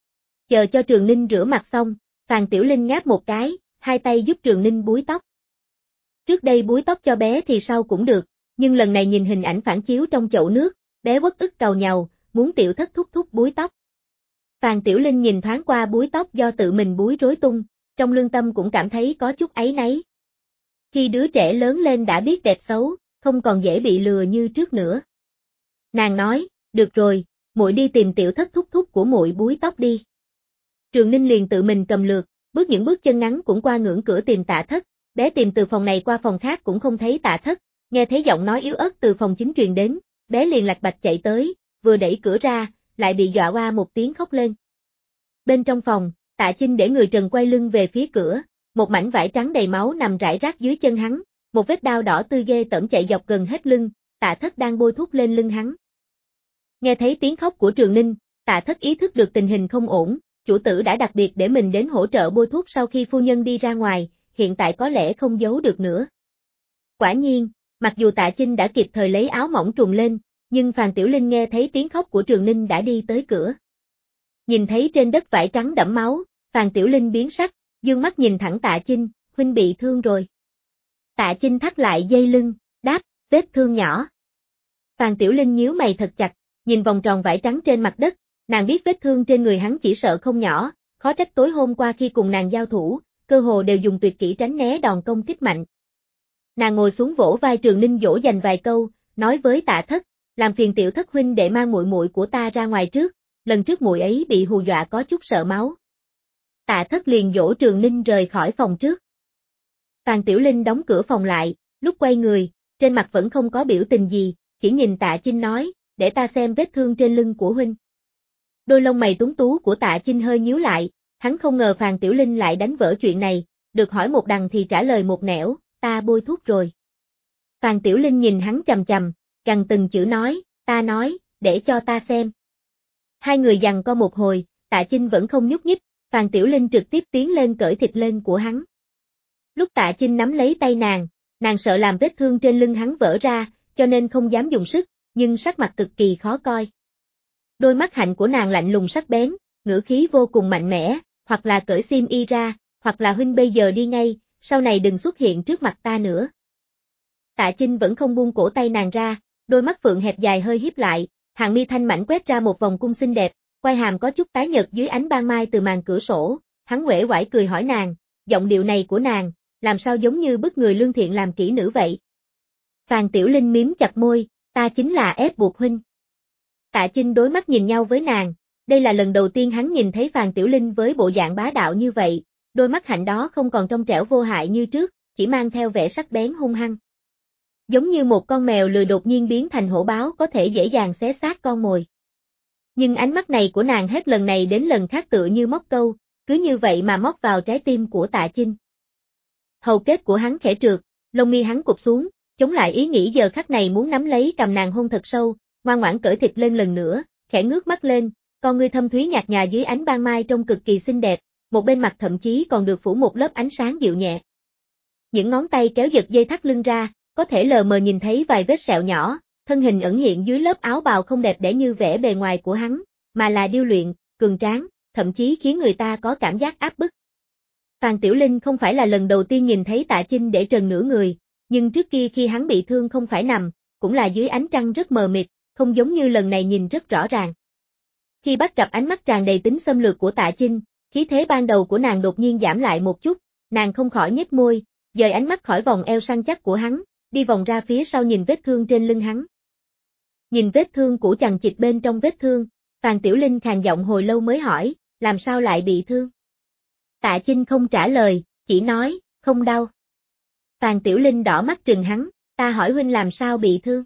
Chờ cho Trường Ninh rửa mặt xong, Phàn Tiểu Linh ngáp một cái, hai tay giúp Trường Ninh búi tóc. Trước đây búi tóc cho bé thì sao cũng được, nhưng lần này nhìn hình ảnh phản chiếu trong chậu nước, bé uất ức càu nhàu, muốn tiểu thất thúc thúc búi tóc. Phàn Tiểu Linh nhìn thoáng qua búi tóc do tự mình búi rối tung, trong lương tâm cũng cảm thấy có chút áy náy. Khi đứa trẻ lớn lên đã biết đẹp xấu, không còn dễ bị lừa như trước nữa. Nàng nói, được rồi, muội đi tìm tiểu thất thúc thúc của muội búi tóc đi. Trường Ninh liền tự mình cầm lược, bước những bước chân ngắn cũng qua ngưỡng cửa tìm Tạ Thất, bé tìm từ phòng này qua phòng khác cũng không thấy Tạ Thất, nghe thấy giọng nói yếu ớt từ phòng chính truyền đến, bé liền lạch bạch chạy tới, vừa đẩy cửa ra, lại bị dọa oa một tiếng khóc lên. Bên trong phòng, Tạ Chinh để người trần quay lưng về phía cửa, một mảnh vải trắng đầy máu nằm rải rác dưới chân hắn, một vết đao đỏ tươi ghê tởm chạy dọc gần hết lưng, Tạ Thất đang bôi thuốc lên lưng hắn. Nghe thấy tiếng khóc của Trường Ninh, Tạ Thất ý thức được tình hình không ổn, chủ tử đã đặc biệt để mình đến hỗ trợ bôi thuốc sau khi phu nhân đi ra ngoài, hiện tại có lẽ không giấu được nữa. Quả nhiên, Mặc dù Tạ Chinh đã kịp thời lấy áo mỏng trùm lên, nhưng Phàn Tiểu Linh nghe thấy tiếng khóc của Trường Ninh đã đi tới cửa. Nhìn thấy trên đất vải trắng đẫm máu, Phàn Tiểu Linh biến sắc, dương mắt nhìn thẳng Tạ Chinh, huynh bị thương rồi. Tạ Chinh thắt lại dây lưng, đáp, vết thương nhỏ. Phàn Tiểu Linh nhíu mày thật chặt, nhìn vòng tròn vải trắng trên mặt đất, nàng biết vết thương trên người hắn chỉ sợ không nhỏ, khó trách tối hôm qua khi cùng nàng giao thủ, cơ hồ đều dùng tuyệt kỹ tránh né đòn công kích mạnh. Nàng ngồi xuống vỗ vai Trường Ninh dỗ dành vài câu, nói với Tạ Thất, làm phiền tiểu thất huynh để mang muội muội của ta ra ngoài trước, lần trước muội ấy bị hù dọa có chút sợ máu. Tạ Thất liền dỗ Trường Ninh rời khỏi phòng trước. Phàn Tiểu Linh đóng cửa phòng lại, lúc quay người, trên mặt vẫn không có biểu tình gì, chỉ nhìn Tạ Chinh nói, để ta xem vết thương trên lưng của huynh. Đôi lông mày tuấn tú của Tạ Chinh hơi nhíu lại, hắn không ngờ Phàn Tiểu Linh lại đánh vỡ chuyện này, được hỏi một đằng thì trả lời một nẻo, ta bôi thuốc rồi. Phàn Tiểu Linh nhìn hắn chằm chằm, gằn từng chữ nói, ta nói, để cho ta xem. Hai người giằng co một hồi, Tạ Chinh vẫn không nhúc nhích, Phàn Tiểu Linh trực tiếp tiến lên cởi thịt lên của hắn. Lúc Tạ Chinh nắm lấy tay nàng sợ làm vết thương trên lưng hắn vỡ ra, cho nên không dám dùng sức, nhưng sắc mặt cực kỳ khó coi. Đôi mắt hạnh của nàng lạnh lùng sắc bén, ngữ khí vô cùng mạnh mẽ, hoặc là cởi xiêm y ra, hoặc là huynh bây giờ đi ngay, sau này đừng xuất hiện trước mặt ta nữa. Tạ Chinh vẫn không buông cổ tay nàng ra, đôi mắt phượng hẹp dài hơi híp lại, hàng mi thanh mảnh quét ra một vòng cung xinh đẹp, quai hàm có chút tái nhợt dưới ánh ban mai từ màn cửa sổ, hắn uể oải cười hỏi nàng, giọng điệu này của nàng, làm sao giống như bức người lương thiện làm kỹ nữ vậy. Phàn Tiểu Linh miếm chặt môi, ta chính là ép buộc huynh. Tạ Chinh đối mắt nhìn nhau với nàng, đây là lần đầu tiên hắn nhìn thấy Phàn Tiểu Linh với bộ dạng bá đạo như vậy, đôi mắt hạnh đó không còn trong trẻo vô hại như trước, chỉ mang theo vẻ sắc bén hung hăng. Giống như một con mèo lười đột nhiên biến thành hổ báo có thể dễ dàng xé xác con mồi. Nhưng ánh mắt này của nàng hết lần này đến lần khác tựa như móc câu, cứ như vậy mà móc vào trái tim của Tạ Chinh. Hầu kết của hắn khẽ trượt, lông mi hắn cụp xuống, chống lại ý nghĩ giờ khắc này muốn nắm lấy cầm nàng hôn thật sâu, ngoan ngoãn cởi thịt lên lần nữa, khẽ ngước mắt lên, con ngươi thâm thúy nhạt nhòa dưới ánh ban mai trông cực kỳ xinh đẹp, một bên mặt thậm chí còn được phủ một lớp ánh sáng dịu nhẹ. Những ngón tay kéo giật dây thắt lưng ra, có thể lờ mờ nhìn thấy vài vết sẹo nhỏ, thân hình ẩn hiện dưới lớp áo bào không đẹp đẽ như vẻ bề ngoài của hắn, mà là điêu luyện, cường tráng, thậm chí khiến người ta có cảm giác áp bức. Phàn Tiểu Linh không phải là lần đầu tiên nhìn thấy Tạ Chinh để trần nửa người, nhưng trước kia khi hắn bị thương không phải nằm, cũng là dưới ánh trăng rất mờ mịt, không giống như lần này nhìn rất rõ ràng. Khi bắt gặp ánh mắt tràn đầy tính xâm lược của Tạ Chinh, khí thế ban đầu của nàng đột nhiên giảm lại một chút, nàng không khỏi nhếch môi, dời ánh mắt khỏi vòng eo săn chắc của hắn, đi vòng ra phía sau nhìn vết thương trên lưng hắn. Nhìn vết thương cũ chằng chịt bên trong vết thương, Phàn Tiểu Linh khàn giọng hồi lâu mới hỏi, làm sao lại bị thương? Tạ Chinh không trả lời, chỉ nói, không đau. Phàn Tiểu Linh đỏ mắt trừng hắn, ta hỏi huynh làm sao bị thương?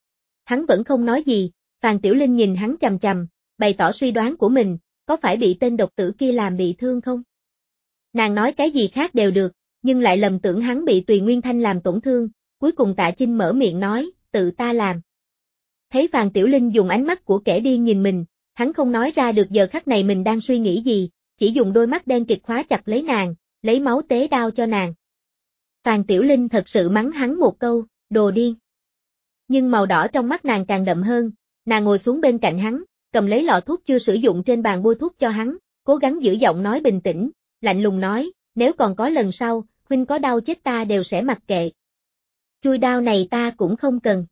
Hắn vẫn không nói gì, Phàn Tiểu Linh nhìn hắn chằm chằm, bày tỏ suy đoán của mình, có phải bị tên độc tử kia làm bị thương không? Nàng nói cái gì khác đều được, nhưng lại lầm tưởng hắn bị Tùy Nguyên Thanh làm tổn thương, cuối cùng Tạ Chinh mở miệng nói, tự ta làm. Thấy Phàn Tiểu Linh dùng ánh mắt của kẻ điên nhìn mình, hắn không nói ra được giờ khắc này mình đang suy nghĩ gì, chỉ dùng đôi mắt đen kịt khóa chặt lấy nàng, lấy máu tế đao cho nàng. Phàn Tiểu Linh thật sự mắng hắn một câu, đồ điên. Nhưng màu đỏ trong mắt nàng càng đậm hơn, nàng ngồi xuống bên cạnh hắn, cầm lấy lọ thuốc chưa sử dụng trên bàn bôi thuốc cho hắn, cố gắng giữ giọng nói bình tĩnh, lạnh lùng nói, nếu còn có lần sau, huynh có đau chết ta đều sẽ mặc kệ. Chui đao này ta cũng không cần.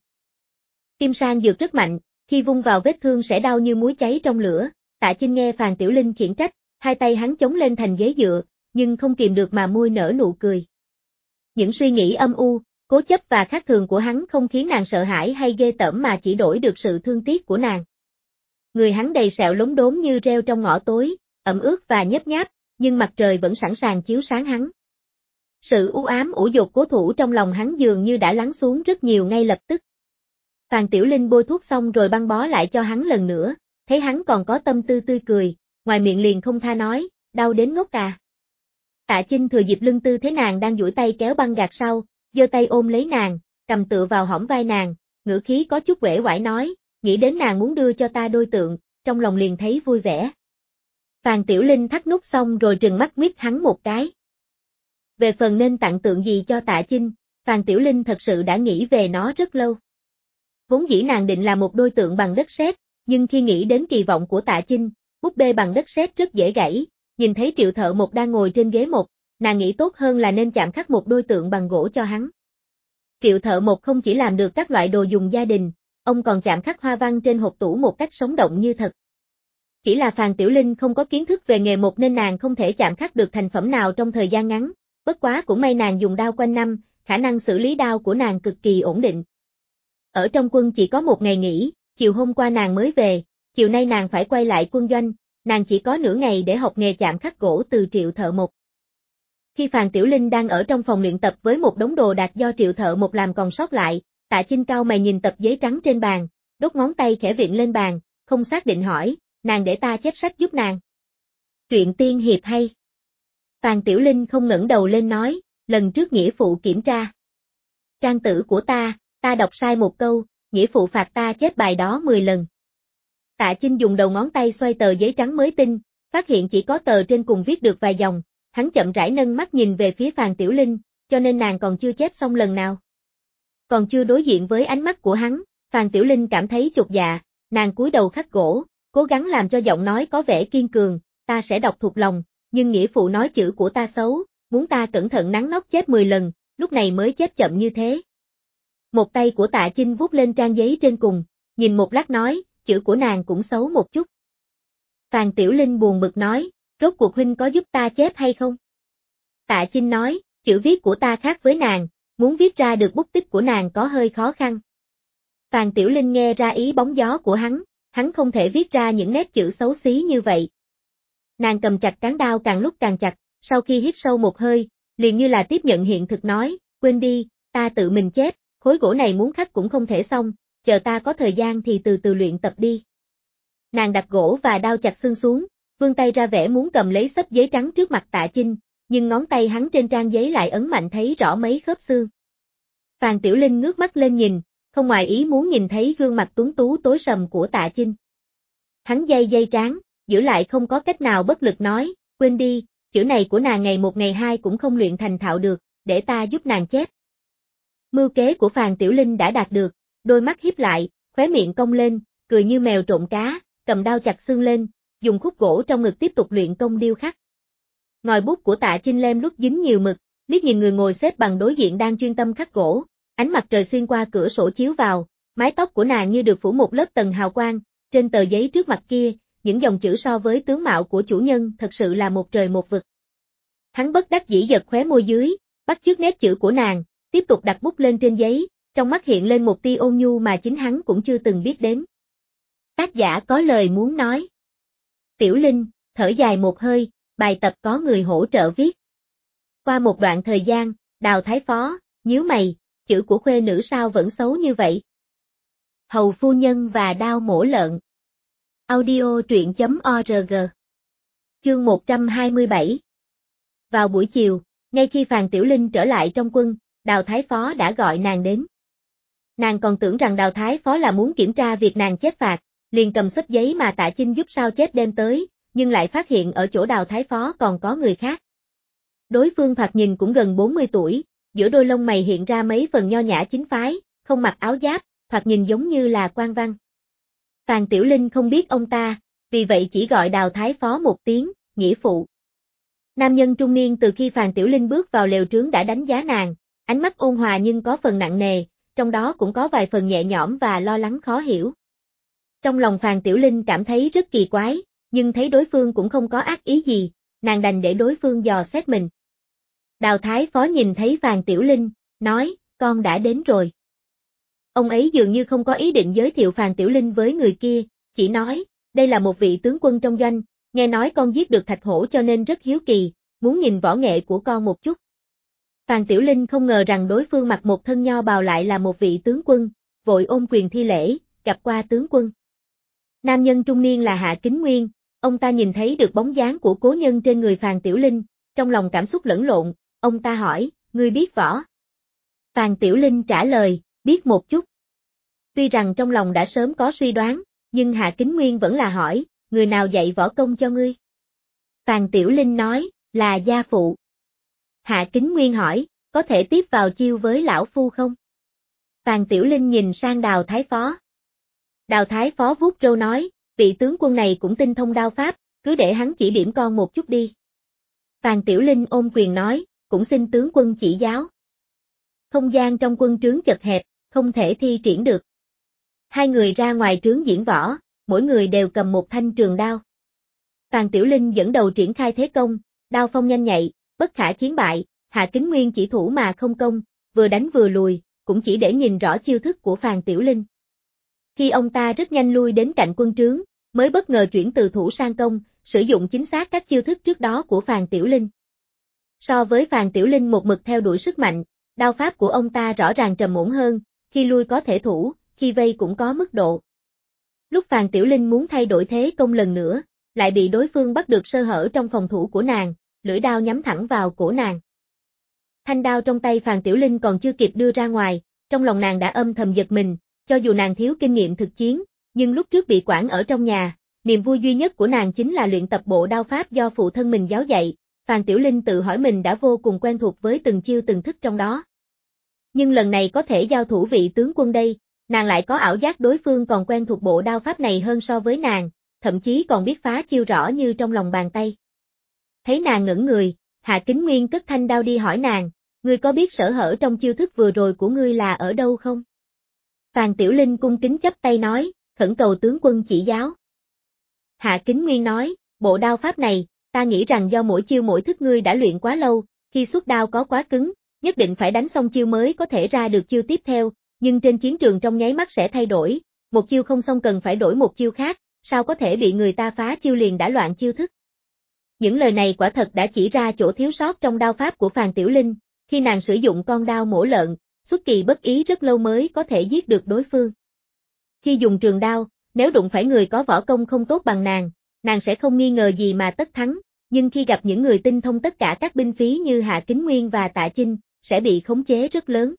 Kim sang dược rất mạnh, khi vung vào vết thương sẽ đau như muối cháy trong lửa, Tạ Chinh nghe Phàn Tiểu Linh khiển trách, hai tay hắn chống lên thành ghế dựa, nhưng không kìm được mà môi nở nụ cười. Những suy nghĩ âm u, cố chấp và khác thường của hắn không khiến nàng sợ hãi hay ghê tởm mà chỉ đổi được sự thương tiếc của nàng. Người hắn đầy sẹo lốm đốm như rêu trong ngõ tối, ẩm ướt và nhấp nháp, nhưng mặt trời vẫn sẵn sàng chiếu sáng hắn. Sự u ám ủ dột cố thủ trong lòng hắn dường như đã lắng xuống rất nhiều ngay lập tức. Phàn Tiểu Linh bôi thuốc xong rồi băng bó lại cho hắn lần nữa, thấy hắn còn có tâm tư tươi cười, ngoài miệng liền không tha nói, đau đến ngốc à. Tạ Chinh thừa dịp lưng tư thế nàng đang duỗi tay kéo băng gạt sau, giơ tay ôm lấy nàng, cầm tựa vào hõm vai nàng, ngữ khí có chút uể oải nói, nghĩ đến nàng muốn đưa cho ta đôi tượng, trong lòng liền thấy vui vẻ. Phàn Tiểu Linh thắt nút xong rồi trừng mắt nguyết hắn một cái. Về phần nên tặng tượng gì cho Tạ Chinh, Phàn Tiểu Linh thật sự đã nghĩ về nó rất lâu. Vốn dĩ nàng định là một đôi tượng bằng đất sét, nhưng khi nghĩ đến kỳ vọng của Tạ Chinh, búp bê bằng đất sét rất dễ gãy, nhìn thấy Triệu Thợ Một đang ngồi trên ghế một, nàng nghĩ tốt hơn là nên chạm khắc một đôi tượng bằng gỗ cho hắn. Triệu Thợ Một không chỉ làm được các loại đồ dùng gia đình, ông còn chạm khắc hoa văn trên hộp tủ một cách sống động như thật. Chỉ là Phàn Tiểu Linh không có kiến thức về nghề một nên nàng không thể chạm khắc được thành phẩm nào trong thời gian ngắn, bất quá cũng may nàng dùng đao quanh năm, khả năng xử lý đao của nàng cực kỳ ổn định. Ở trong quân chỉ có một ngày nghỉ, chiều hôm qua nàng mới về, chiều nay nàng phải quay lại quân doanh, nàng chỉ có nửa ngày để học nghề chạm khắc gỗ từ Triệu Thợ Một. Khi Phàn Tiểu Linh đang ở trong phòng luyện tập với một đống đồ đạc do Triệu Thợ Một làm còn sót lại, Tạ Chinh cau mày nhìn tập giấy trắng trên bàn, đốt ngón tay khẽ viện lên bàn, không xác định hỏi, nàng để ta chép sách giúp nàng. Truyện tiên hiệp hay. Phàn Tiểu Linh không ngẩng đầu lên nói, lần trước nghĩa phụ kiểm tra. Trang tử của ta đọc sai một câu, nghĩa phụ phạt ta chép bài đó 10 lần. Tạ Chinh dùng đầu ngón tay xoay tờ giấy trắng mới tinh, phát hiện chỉ có tờ trên cùng viết được vài dòng, hắn chậm rãi nâng mắt nhìn về phía Phàn Tiểu Linh, cho nên nàng còn chưa chép xong lần nào. Còn chưa đối diện với ánh mắt của hắn, Phàn Tiểu Linh cảm thấy chột dạ, nàng cúi đầu khắc gỗ, cố gắng làm cho giọng nói có vẻ kiên cường, ta sẽ đọc thuộc lòng, nhưng nghĩa phụ nói chữ của ta xấu, muốn ta cẩn thận nắn nót chép 10 lần, lúc này mới chép chậm như thế. Một tay của Tạ Chinh vuốt lên trang giấy trên cùng, nhìn một lát nói, chữ của nàng cũng xấu một chút. Phàn Tiểu Linh buồn bực nói, rốt cuộc huynh có giúp ta chép hay không? Tạ Chinh nói, chữ viết của ta khác với nàng, muốn viết ra được bút tích của nàng có hơi khó khăn. Phàn Tiểu Linh nghe ra ý bóng gió của hắn không thể viết ra những nét chữ xấu xí như vậy. Nàng cầm chặt cán đao càng lúc càng chặt, sau khi hít sâu một hơi, liền như là tiếp nhận hiện thực nói, quên đi, ta tự mình chép, khối gỗ này muốn khắc cũng không thể xong, chờ ta có thời gian thì từ từ luyện tập đi. Nàng đặt gỗ và đao chặt xương xuống, vươn tay ra vẻ muốn cầm lấy xấp giấy trắng trước mặt Tạ Chinh, nhưng ngón tay hắn trên trang giấy lại ấn mạnh thấy rõ mấy khớp xương. Phàn Tiểu Linh ngước mắt lên nhìn, không ngoài ý muốn nhìn thấy gương mặt tuấn tú tối sầm của Tạ Chinh. Hắn day trán, giữ lại không có cách nào bất lực nói, quên đi, chữ này của nàng ngày một ngày hai cũng không luyện thành thạo được, để ta giúp nàng chép. Mưu kế của Phàn Tiểu Linh đã đạt được, đôi mắt híp lại, khóe miệng cong lên, cười như mèo trộn cá, cầm đao chặt xương lên, dùng khúc gỗ trong ngực tiếp tục luyện công điêu khắc. Ngòi bút của Tạ Chinh lem lút dính nhiều mực, liếc nhìn người ngồi xếp bằng đối diện đang chuyên tâm khắc gỗ, ánh mặt trời xuyên qua cửa sổ chiếu vào, mái tóc của nàng như được phủ một lớp tầng hào quang, trên tờ giấy trước mặt kia, những dòng chữ so với tướng mạo của chủ nhân thật sự là một trời một vực. Hắn bất đắc dĩ giật khóe môi dưới, bắt chước nét chữ của nàng, tiếp tục đặt bút lên trên giấy, trong mắt hiện lên một tia ôn nhu mà chính hắn cũng chưa từng biết đến. Tác giả có lời muốn nói. Tiểu Linh, thở dài một hơi, bài tập có người hỗ trợ viết. Qua một đoạn thời gian, Đào Thái Phó, nhíu mày, chữ của khuê nữ sao vẫn xấu như vậy? Hầu phu nhân và đao mổ lợn. Audio truyện.org. Chương 127. Vào buổi chiều, ngay khi Phàn Tiểu Linh trở lại trong quân, Đào Thái Phó đã gọi nàng đến. Nàng còn tưởng rằng Đào Thái Phó là muốn kiểm tra việc nàng chép phạt, liền cầm xấp giấy mà Tạ Chinh giúp sao chép đem tới, nhưng lại phát hiện ở chỗ Đào Thái Phó còn có người khác. Đối phương thoạt nhìn cũng gần 40 tuổi, giữa đôi lông mày hiện ra mấy phần nho nhã chính phái, không mặc áo giáp, thoạt nhìn giống như là quan văn. Phàn Tiểu Linh không biết ông ta, vì vậy chỉ gọi Đào Thái Phó một tiếng, nghĩa phụ. Nam nhân trung niên từ khi Phàn Tiểu Linh bước vào lều trướng đã đánh giá nàng, ánh mắt ôn hòa nhưng có phần nặng nề, trong đó cũng có vài phần nhẹ nhõm và lo lắng khó hiểu. Trong lòng Phàn Tiểu Linh cảm thấy rất kỳ quái, nhưng thấy đối phương cũng không có ác ý gì, nàng đành để đối phương dò xét mình. Đào Thái Phó nhìn thấy Phàn Tiểu Linh, nói, con đã đến rồi. Ông ấy dường như không có ý định giới thiệu Phàn Tiểu Linh với người kia, chỉ nói, đây là một vị tướng quân trong doanh, nghe nói con giết được Thạch Hổ cho nên rất hiếu kỳ, muốn nhìn võ nghệ của con một chút. Phàn Tiểu Linh không ngờ rằng đối phương mặc một thân nho bào lại là một vị tướng quân, vội ôm quyền thi lễ, gặp qua tướng quân. Nam nhân trung niên là Hạ Kính Nguyên, ông ta nhìn thấy được bóng dáng của cố nhân trên người Phàn Tiểu Linh, trong lòng cảm xúc lẫn lộn, ông ta hỏi, ngươi biết võ? Phàn Tiểu Linh trả lời, biết một chút. Tuy rằng trong lòng đã sớm có suy đoán, nhưng Hạ Kính Nguyên vẫn là hỏi, người nào dạy võ công cho ngươi? Phàn Tiểu Linh nói, là gia phụ. Hạ Kính Nguyên hỏi, có thể tiếp vào chiêu với lão phu không? Phàn Tiểu Linh nhìn sang Đào Thái Phó. Đào Thái Phó vuốt râu nói, vị tướng quân này cũng tinh thông đao pháp, cứ để hắn chỉ điểm con một chút đi. Phàn Tiểu Linh ôm quyền nói, cũng xin tướng quân chỉ giáo. Không gian trong quân trướng chật hẹp, không thể thi triển được. Hai người ra ngoài trướng diễn võ, mỗi người đều cầm một thanh trường đao. Phàn Tiểu Linh dẫn đầu triển khai thế công, đao phong nhanh nhạy, bất khả chiến bại, Hạ Kính Nguyên chỉ thủ mà không công, vừa đánh vừa lùi, cũng chỉ để nhìn rõ chiêu thức của Phàn Tiểu Linh. Khi ông ta rất nhanh lui đến cạnh quân trướng, mới bất ngờ chuyển từ thủ sang công, sử dụng chính xác các chiêu thức trước đó của Phàn Tiểu Linh. So với Phàn Tiểu Linh một mực theo đuổi sức mạnh, đao pháp của ông ta rõ ràng trầm ổn hơn, khi lui có thể thủ, khi vây cũng có mức độ. Lúc Phàn Tiểu Linh muốn thay đổi thế công lần nữa, lại bị đối phương bắt được sơ hở trong phòng thủ của nàng, lưỡi đao nhắm thẳng vào cổ nàng. Thanh đao trong tay Phàn Tiểu Linh còn chưa kịp đưa ra ngoài, trong lòng nàng đã âm thầm giật mình, cho dù nàng thiếu kinh nghiệm thực chiến, nhưng lúc trước bị quản ở trong nhà, niềm vui duy nhất của nàng chính là luyện tập bộ đao pháp do phụ thân mình giáo dạy, Phàn Tiểu Linh tự hỏi mình đã vô cùng quen thuộc với từng chiêu từng thức trong đó. Nhưng lần này có thể giao thủ vị tướng quân đây, nàng lại có ảo giác đối phương còn quen thuộc bộ đao pháp này hơn so với nàng, thậm chí còn biết phá chiêu rõ như trong lòng bàn tay. Thấy nàng ngẩn người, Hạ Kính Nguyên cất thanh đao đi hỏi nàng, ngươi có biết sở hở trong chiêu thức vừa rồi của ngươi là ở đâu không? Phàn Tiểu Linh cung kính chắp tay nói, khẩn cầu tướng quân chỉ giáo. Hạ Kính Nguyên nói, bộ đao pháp này, ta nghĩ rằng do mỗi chiêu mỗi thức ngươi đã luyện quá lâu, khi xuất đao có quá cứng, nhất định phải đánh xong chiêu mới có thể ra được chiêu tiếp theo, nhưng trên chiến trường trong nháy mắt sẽ thay đổi, một chiêu không xong cần phải đổi một chiêu khác, sao có thể bị người ta phá chiêu liền đã loạn chiêu thức. Những lời này quả thật đã chỉ ra chỗ thiếu sót trong đao pháp của Phàn Tiểu Linh, khi nàng sử dụng con đao mổ lợn, xuất kỳ bất ý rất lâu mới có thể giết được đối phương. Khi dùng trường đao, nếu đụng phải người có võ công không tốt bằng nàng sẽ không nghi ngờ gì mà tất thắng, nhưng khi gặp những người tinh thông tất cả các binh phí như Hạ Kính Nguyên và Tạ Chinh, sẽ bị khống chế rất lớn.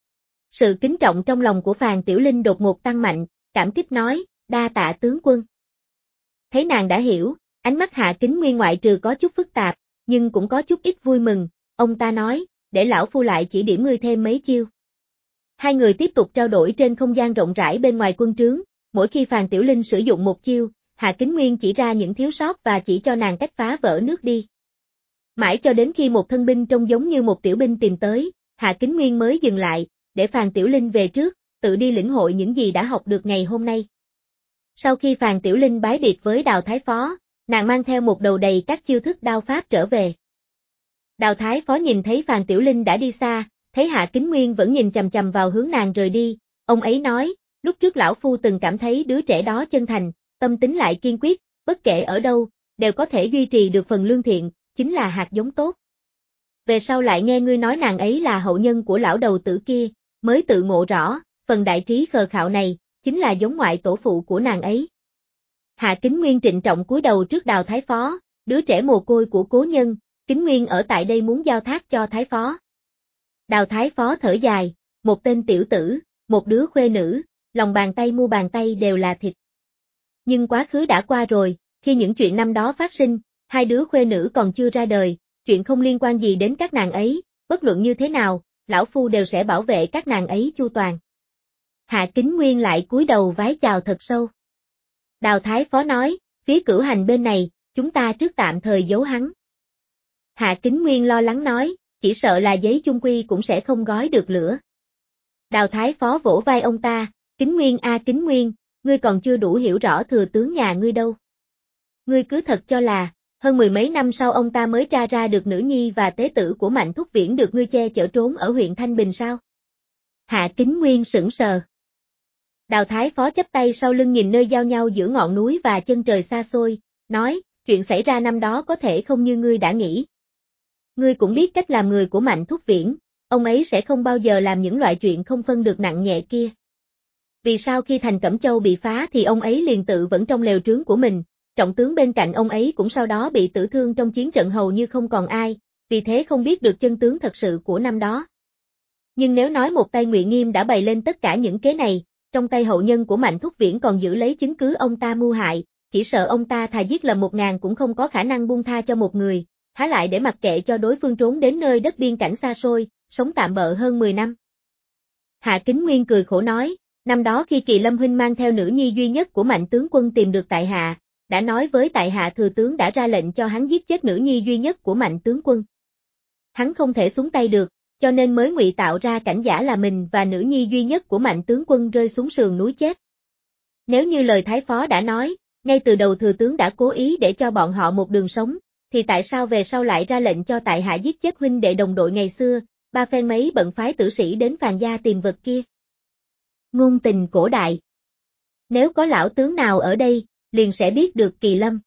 Sự kính trọng trong lòng của Phàn Tiểu Linh đột ngột tăng mạnh, cảm kích nói, đa tạ tướng quân. Thấy nàng đã hiểu, ánh mắt Hạ Kính Nguyên ngoại trừ có chút phức tạp, nhưng cũng có chút ít vui mừng, ông ta nói, để lão phu lại chỉ điểm ngươi thêm mấy chiêu. Hai người tiếp tục trao đổi trên không gian rộng rãi bên ngoài quân trướng, mỗi khi Phàn Tiểu Linh sử dụng một chiêu, Hạ Kính Nguyên chỉ ra những thiếu sót và chỉ cho nàng cách phá vỡ nước đi. Mãi cho đến khi một thân binh trông giống như một tiểu binh tìm tới, Hạ Kính Nguyên mới dừng lại, để Phàn Tiểu Linh về trước, tự đi lĩnh hội những gì đã học được ngày hôm nay. Sau khi Phàn Tiểu Linh bái biệt với Đào Thái Phó, nàng mang theo một đầu đầy các chiêu thức đao pháp trở về. Đào Thái Phó nhìn thấy Phàn Tiểu Linh đã đi xa, thấy Hạ Kính Nguyên vẫn nhìn chằm chằm vào hướng nàng rời đi, ông ấy nói, lúc trước lão phu từng cảm thấy đứa trẻ đó chân thành, tâm tính lại kiên quyết, bất kể ở đâu, đều có thể duy trì được phần lương thiện, chính là hạt giống tốt. Về sau lại nghe ngươi nói nàng ấy là hậu nhân của lão đầu tử kia, mới tự ngộ rõ, phần đại trí khờ khạo này, chính là giống ngoại tổ phụ của nàng ấy. Hạ Kính Nguyên trịnh trọng cúi đầu trước Đào Thái Phó, đứa trẻ mồ côi của cố nhân, Kính Nguyên ở tại đây muốn giao thác cho Thái Phó. Đào Thái Phó thở dài, một tên tiểu tử, một đứa khuê nữ, lòng bàn tay mu bàn tay đều là thịt. Nhưng quá khứ đã qua rồi, khi những chuyện năm đó phát sinh, hai đứa khuê nữ còn chưa ra đời, chuyện không liên quan gì đến các nàng ấy, bất luận như thế nào, lão phu đều sẽ bảo vệ các nàng ấy chu toàn. Hạ Kính Nguyên lại cúi đầu vái chào thật sâu. Đào Thái Phó nói, phía Cửu Hành bên này, chúng ta trước tạm thời giấu hắn. Hạ Kính Nguyên lo lắng nói, chỉ sợ là giấy chung quy cũng sẽ không gói được lửa. Đào Thái Phó vỗ vai ông ta, Kính Nguyên a Kính Nguyên, ngươi còn chưa đủ hiểu rõ thừa tướng nhà ngươi đâu. Ngươi cứ thật cho là, hơn mười mấy năm sau ông ta mới tra ra được nữ nhi và tế tử của Mạnh Thúc Viễn được ngươi che chở trốn ở huyện Thanh Bình sao? Hạ Kính Nguyên sững sờ. Đào Thái Phó chắp tay sau lưng nhìn nơi giao nhau giữa ngọn núi và chân trời xa xôi, nói, chuyện xảy ra năm đó có thể không như ngươi đã nghĩ. Ngươi cũng biết cách làm người của Mạnh Thúc Viễn, ông ấy sẽ không bao giờ làm những loại chuyện không phân được nặng nhẹ kia. Vì sao khi thành Cẩm Châu bị phá thì ông ấy liền tự vẫn trong lều trướng của mình, trọng tướng bên cạnh ông ấy cũng sau đó bị tử thương trong chiến trận hầu như không còn ai, vì thế không biết được chân tướng thật sự của năm đó. Nhưng nếu nói một tay Ngụy Nghiêm đã bày lên tất cả những kế này, trong tay hậu nhân của Mạnh Thúc Viễn còn giữ lấy chứng cứ ông ta mưu hại, chỉ sợ ông ta thà giết lầm 1000 cũng không có khả năng buông tha cho một người, há lại để mặc kệ cho đối phương trốn đến nơi đất biên cảnh xa xôi, sống tạm bợ hơn 10 năm. Hạ Kính Nguyên cười khổ nói, năm đó khi Kỳ Lâm huynh mang theo nữ nhi duy nhất của Mạnh tướng quân tìm được tại hạ, đã nói với tại hạ thừa tướng đã ra lệnh cho hắn giết chết nữ nhi duy nhất của Mạnh tướng quân. Hắn không thể xuống tay được, cho nên mới ngụy tạo ra cảnh giả là mình và nữ nhi duy nhất của Mạnh tướng quân rơi xuống sườn núi chết. Nếu như lời Thái Phó đã nói, ngay từ đầu thừa tướng đã cố ý để cho bọn họ một đường sống, thì tại sao về sau lại ra lệnh cho tại hạ giết chết huynh đệ đồng đội ngày xưa, ba phen mấy bận phái tử sĩ đến Phàn gia tìm vật kia. Ngôn tình cổ đại. Nếu có lão tướng nào ở đây, liền sẽ biết được Kỳ Lâm.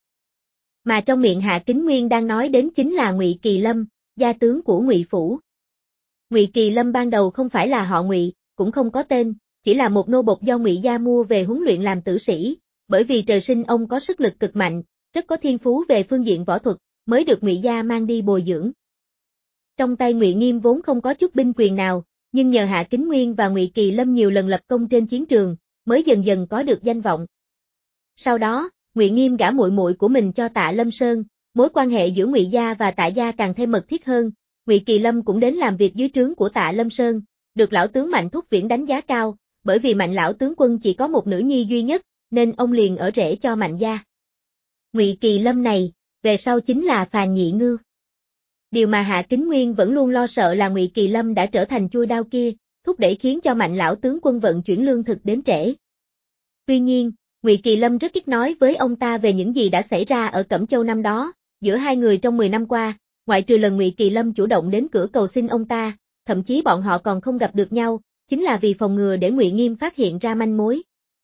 Mà trong miệng Hạ Kính Nguyên đang nói đến chính là Ngụy Kỳ Lâm, gia tướng của Ngụy phủ. Ngụy Kỳ Lâm ban đầu không phải là họ Ngụy, cũng không có tên, chỉ là một nô bộc do Ngụy gia mua về huấn luyện làm tử sĩ, bởi vì trời sinh ông có sức lực cực mạnh, rất có thiên phú về phương diện võ thuật, mới được Ngụy gia mang đi bồi dưỡng. Trong tay Ngụy Nghiêm vốn không có chút binh quyền nào, nhưng nhờ Hạ Kính Nguyên và Ngụy Kỳ Lâm nhiều lần lập công trên chiến trường, mới dần dần có được danh vọng. Sau đó, Ngụy Nghiêm gả muội muội của mình cho Tạ Lâm Sơn, mối quan hệ giữa Ngụy gia và Tạ gia càng thêm mật thiết hơn, Ngụy Kỳ Lâm cũng đến làm việc dưới trướng của Tạ Lâm Sơn, được lão tướng Mạnh Thúc Viễn đánh giá cao, bởi vì Mạnh lão tướng quân chỉ có một nữ nhi duy nhất, nên ông liền ở rể cho Mạnh gia. Ngụy Kỳ Lâm này, về sau chính là Phàn Nhị Ngưu. Điều mà Hạ Kính Nguyên vẫn luôn lo sợ là Ngụy Kỳ Lâm đã trở thành chuôi đao kia, thúc đẩy khiến cho Mạnh lão tướng quân vận chuyển lương thực đến trễ. Tuy nhiên, Ngụy Kỳ Lâm rất ít nói với ông ta về những gì đã xảy ra ở Cẩm Châu năm đó, giữa hai người trong 10 năm qua, ngoại trừ lần Ngụy Kỳ Lâm chủ động đến cửa cầu xin ông ta, thậm chí bọn họ còn không gặp được nhau, chính là vì phòng ngừa để Ngụy Nghiêm phát hiện ra manh mối.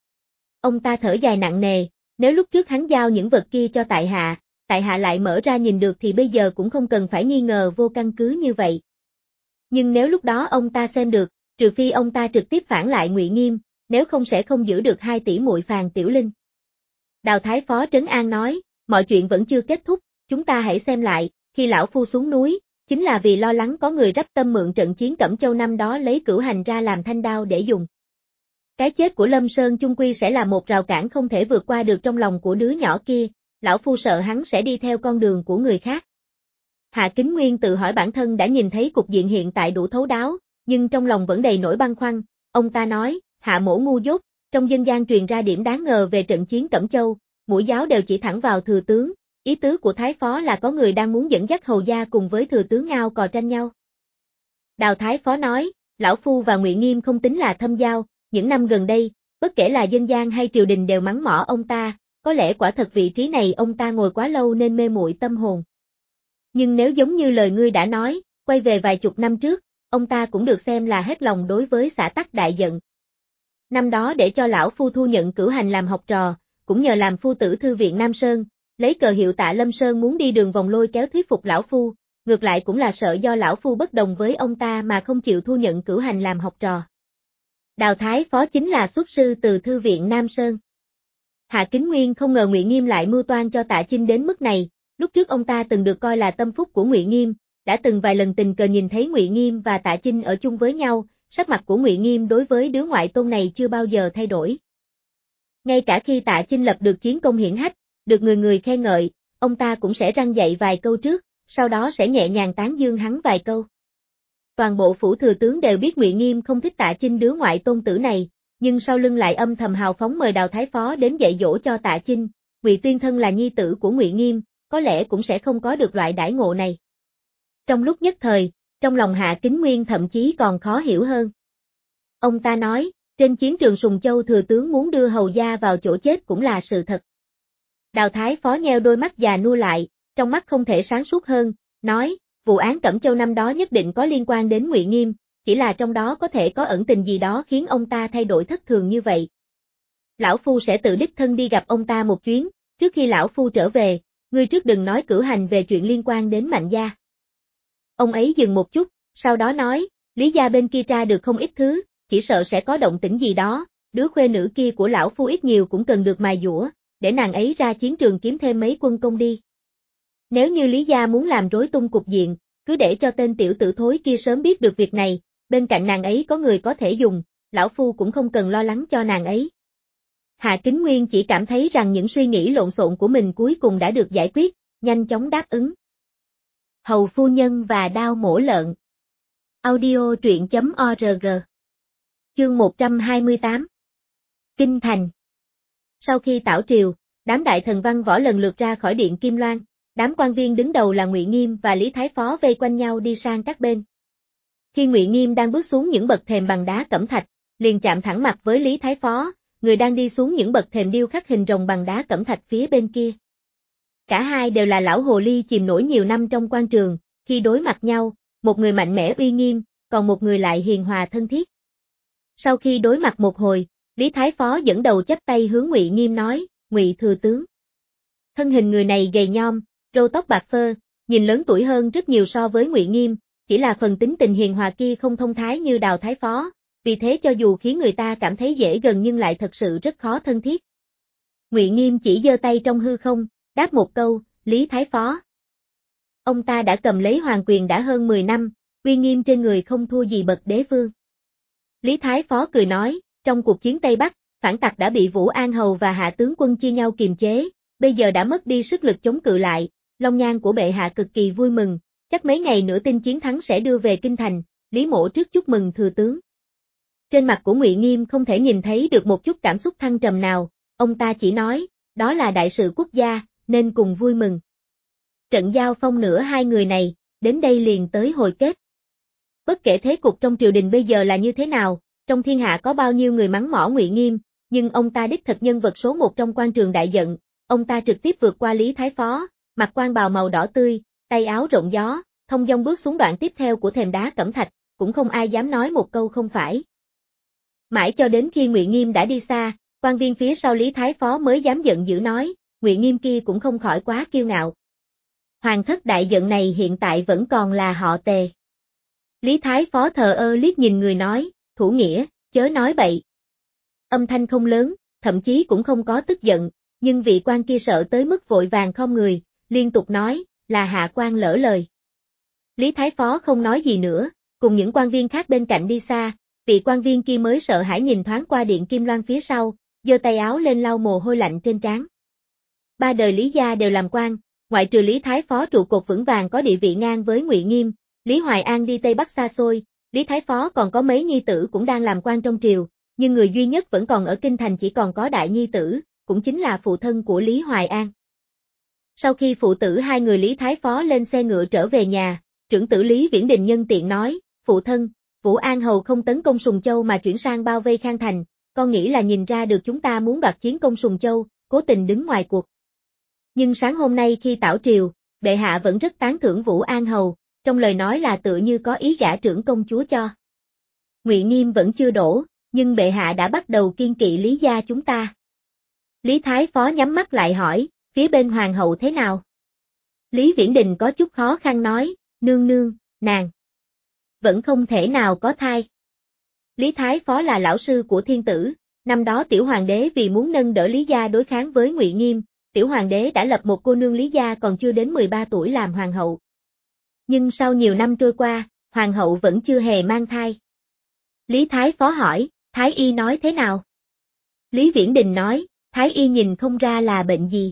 Ông ta thở dài nặng nề, nếu lúc trước hắn giao những vật kia cho tại hạ lại mở ra nhìn được thì bây giờ cũng không cần phải nghi ngờ vô căn cứ như vậy. Nhưng nếu lúc đó ông ta xem được, trừ phi ông ta trực tiếp phản lại Ngụy Nghiêm, nếu không sẽ không giữ được hai tỷ muội Phàn Tiểu Linh. Đào Thái Phó trấn an nói, mọi chuyện vẫn chưa kết thúc, chúng ta hãy xem lại, khi lão phu xuống núi, chính là vì lo lắng có người rắp tâm mượn trận chiến Cẩm Châu năm đó lấy cửu hành ra làm thanh đao để dùng. Cái chết của Lâm Sơn chung quy sẽ là một rào cản không thể vượt qua được trong lòng của đứa nhỏ kia, lão phu sợ hắn sẽ đi theo con đường của người khác. Hạ Kính Nguyên tự hỏi bản thân đã nhìn thấy cục diện hiện tại đủ thấu đáo, nhưng trong lòng vẫn đầy nỗi băn khoăn, ông ta nói, Hạ mỗ ngu dốt, trong dân gian truyền ra điểm đáng ngờ về trận chiến Cẩm Châu, mũi giáo đều chỉ thẳng vào thừa tướng, ý tứ của Thái Phó là có người đang muốn dẫn dắt hầu gia cùng với thừa tướng ngao cò tranh nhau. Đào Thái Phó nói, lão phu và Ngụy Nghiêm không tính là thâm giao, những năm gần đây, bất kể là dân gian hay triều đình đều mắng mỏ ông ta, có lẽ quả thật vị trí này ông ta ngồi quá lâu nên mê muội tâm hồn. Nhưng nếu giống như lời ngươi đã nói, quay về vài chục năm trước, ông ta cũng được xem là hết lòng đối với xã tắc đại giận. Năm đó để cho lão phu thu nhận cửu hành làm học trò, cũng nhờ làm phu tử thư viện Nam Sơn, lấy cờ hiệu Tạ Lâm Sơn muốn đi đường vòng lôi kéo thuyết phục lão phu, ngược lại cũng là sợ do lão phu bất đồng với ông ta mà không chịu thu nhận cửu hành làm học trò. Đào Thái Phó chính là xuất sư từ thư viện Nam Sơn. Hạ Kính Nguyên không ngờ Ngụy Nghiêm lại mưu toan cho Tạ Chinh đến mức này, lúc trước ông ta từng được coi là tâm phúc của Ngụy Nghiêm, đã từng vài lần tình cờ nhìn thấy Ngụy Nghiêm và Tạ Chinh ở chung với nhau, sắc mặt của Ngụy Nghiêm đối với đứa ngoại tôn này chưa bao giờ thay đổi. Ngay cả khi Tạ Chinh lập được chiến công hiển hách, được người người khen ngợi, ông ta cũng sẽ răn dạy vài câu trước, sau đó sẽ nhẹ nhàng tán dương hắn vài câu. Toàn bộ phủ thừa tướng đều biết Ngụy Nghiêm không thích Tạ Chinh đứa ngoại tôn tử này, nhưng sau lưng lại âm thầm hào phóng mời Đào Thái Phó đến dạy dỗ cho Tạ Chinh, Ngụy Tuyên thân là nhi tử của Ngụy Nghiêm, có lẽ cũng sẽ không có được loại đãi ngộ này. Trong lúc nhất thời, trong lòng Hạ Kính Nguyên thậm chí còn khó hiểu hơn. Ông ta nói, trên chiến trường Sùng Châu thừa tướng muốn đưa hầu gia vào chỗ chết cũng là sự thật. Đào Thái Phó nheo đôi mắt già nua lại, trong mắt không thể sáng suốt hơn, nói, vụ án Cẩm Châu năm đó nhất định có liên quan đến Ngụy Nghiêm, chỉ là trong đó có thể có ẩn tình gì đó khiến ông ta thay đổi thất thường như vậy. Lão phu sẽ tự đích thân đi gặp ông ta một chuyến, trước khi lão phu trở về, ngươi trước đừng nói cửu hành về chuyện liên quan đến Mạnh gia. Ông ấy dừng một chút, sau đó nói, Lý gia bên kia tra được không ít thứ, chỉ sợ sẽ có động tĩnh gì đó, đứa khuê nữ kia của lão phu ít nhiều cũng cần được mài dũa, để nàng ấy ra chiến trường kiếm thêm mấy quân công đi. Nếu như Lý gia muốn làm rối tung cục diện, cứ để cho tên tiểu tử thối kia sớm biết được việc này, bên cạnh nàng ấy có người có thể dùng, lão phu cũng không cần lo lắng cho nàng ấy. Hạ Kính Nguyên chỉ cảm thấy rằng những suy nghĩ lộn xộn của mình cuối cùng đã được giải quyết, nhanh chóng đáp ứng. Hầu phu nhân và đao mổ lợn. Audio truyện.org. Chương 128. Kinh thành. Sau khi tảo triều, đám đại thần văn võ lần lượt ra khỏi điện Kim Loan, đám quan viên đứng đầu là Ngụy Nghiêm và Lý Thái Phó vây quanh nhau đi sang các bên. Khi Ngụy Nghiêm đang bước xuống những bậc thềm bằng đá cẩm thạch, liền chạm thẳng mặt với Lý Thái Phó, người đang đi xuống những bậc thềm điêu khắc hình rồng bằng đá cẩm thạch phía bên kia. Cả hai đều là lão hồ ly chìm nổi nhiều năm trong quan trường, khi đối mặt nhau, một người mạnh mẽ uy nghiêm, còn một người lại hiền hòa thân thiết. Sau khi đối mặt một hồi, Lý Thái Phó dẫn đầu chắp tay hướng Ngụy Nghiêm nói, Ngụy thừa tướng. Thân hình người này gầy nhom, râu tóc bạc phơ, nhìn lớn tuổi hơn rất nhiều so với Ngụy Nghiêm, chỉ là phần tính tình hiền hòa kia không thông thái như Đào Thái Phó, vì thế cho dù khiến người ta cảm thấy dễ gần nhưng lại thật sự rất khó thân thiết. Ngụy Nghiêm chỉ giơ tay trong hư không, đáp một câu, Lý Thái Phó. Ông ta đã cầm lấy hoàng quyền đã hơn 10 năm, uy nghiêm trên người không thua gì bậc đế vương. Lý Thái Phó cười nói, trong cuộc chiến Tây Bắc, phản tặc đã bị Vũ An Hầu và Hạ tướng quân chia nhau kiềm chế, bây giờ đã mất đi sức lực chống cự lại, Long Nhan của bệ hạ cực kỳ vui mừng, chắc mấy ngày nữa tin chiến thắng sẽ đưa về kinh thành, Lý mỗ trước chúc mừng thừa tướng. Trên mặt của Ngụy Nghiêm không thể nhìn thấy được một chút cảm xúc thăng trầm nào, ông ta chỉ nói, đó là đại sự quốc gia, nên cùng vui mừng. Trận giao phong nữa hai người này, đến đây liền tới hồi kết. Bất kể thế cục trong triều đình bây giờ là như thế nào, trong thiên hạ có bao nhiêu người mắng mỏ Ngụy Nghiêm, nhưng ông ta đích thực nhân vật số một trong quan trường đại giận, ông ta trực tiếp vượt qua Lý Thái Phó, mặc quan bào màu đỏ tươi, tay áo rộng gió, thông dong bước xuống đoạn tiếp theo của thềm đá cẩm thạch, cũng không ai dám nói một câu không phải. Mãi cho đến khi Ngụy Nghiêm đã đi xa, quan viên phía sau Lý Thái Phó mới dám giận dữ nói, Ngụy Nghiêm kia cũng không khỏi quá kiêu ngạo. Hoàng thất đại giận này hiện tại vẫn còn là họ Tề. Lý Thái Phó thờ ơ liếc nhìn người nói, Thủ Nghĩa, chớ nói bậy. Âm thanh không lớn, thậm chí cũng không có tức giận, nhưng vị quan kia sợ tới mức vội vàng khom người, liên tục nói, là hạ quan lỡ lời. Lý Thái Phó không nói gì nữa, cùng những quan viên khác bên cạnh đi xa, vị quan viên kia mới sợ hãi nhìn thoáng qua điện Kim Loan phía sau, giơ tay áo lên lau mồ hôi lạnh trên trán. Ba đời Lý gia đều làm quan, ngoại trừ Lý Thái Phó trụ cột vững vàng có địa vị ngang với Ngụy Nghiêm, Lý Hoài An đi Tây Bắc xa xôi, Lý Thái Phó còn có mấy nhi tử cũng đang làm quan trong triều, nhưng người duy nhất vẫn còn ở kinh thành chỉ còn có đại nhi tử, cũng chính là phụ thân của Lý Hoài An. Sau khi phụ tử hai người Lý Thái Phó lên xe ngựa trở về nhà, trưởng tử Lý Viễn Đình nhân tiện nói, phụ thân, Vũ An Hầu không tấn công Sùng Châu mà chuyển sang bao vây Khang Thành, con nghĩ là nhìn ra được chúng ta muốn đoạt chiến công Sùng Châu, cố tình đứng ngoài cuộc. Nhưng sáng hôm nay khi tảo triều, bệ hạ vẫn rất tán thưởng Vũ An Hầu, trong lời nói là tựa như có ý gả trưởng công chúa cho. Ngụy Nghiêm vẫn chưa đổ, nhưng bệ hạ đã bắt đầu kiêng kỵ Lý gia chúng ta. Lý Thái Phó nhắm mắt lại hỏi, phía bên hoàng hậu thế nào? Lý Viễn Đình có chút khó khăn nói, nương nương, nàng vẫn không thể nào có thai. Lý Thái Phó là lão sư của thiên tử, năm đó tiểu hoàng đế vì muốn nâng đỡ Lý gia đối kháng với Ngụy Nghiêm, tiểu hoàng đế đã lập một cô nương Lý gia còn chưa đến 13 tuổi làm hoàng hậu. Nhưng sau nhiều năm trôi qua, hoàng hậu vẫn chưa hề mang thai. Lý Thái Phó hỏi, Thái y nói thế nào? Lý Viễn Đình nói, Thái y nhìn không ra là bệnh gì.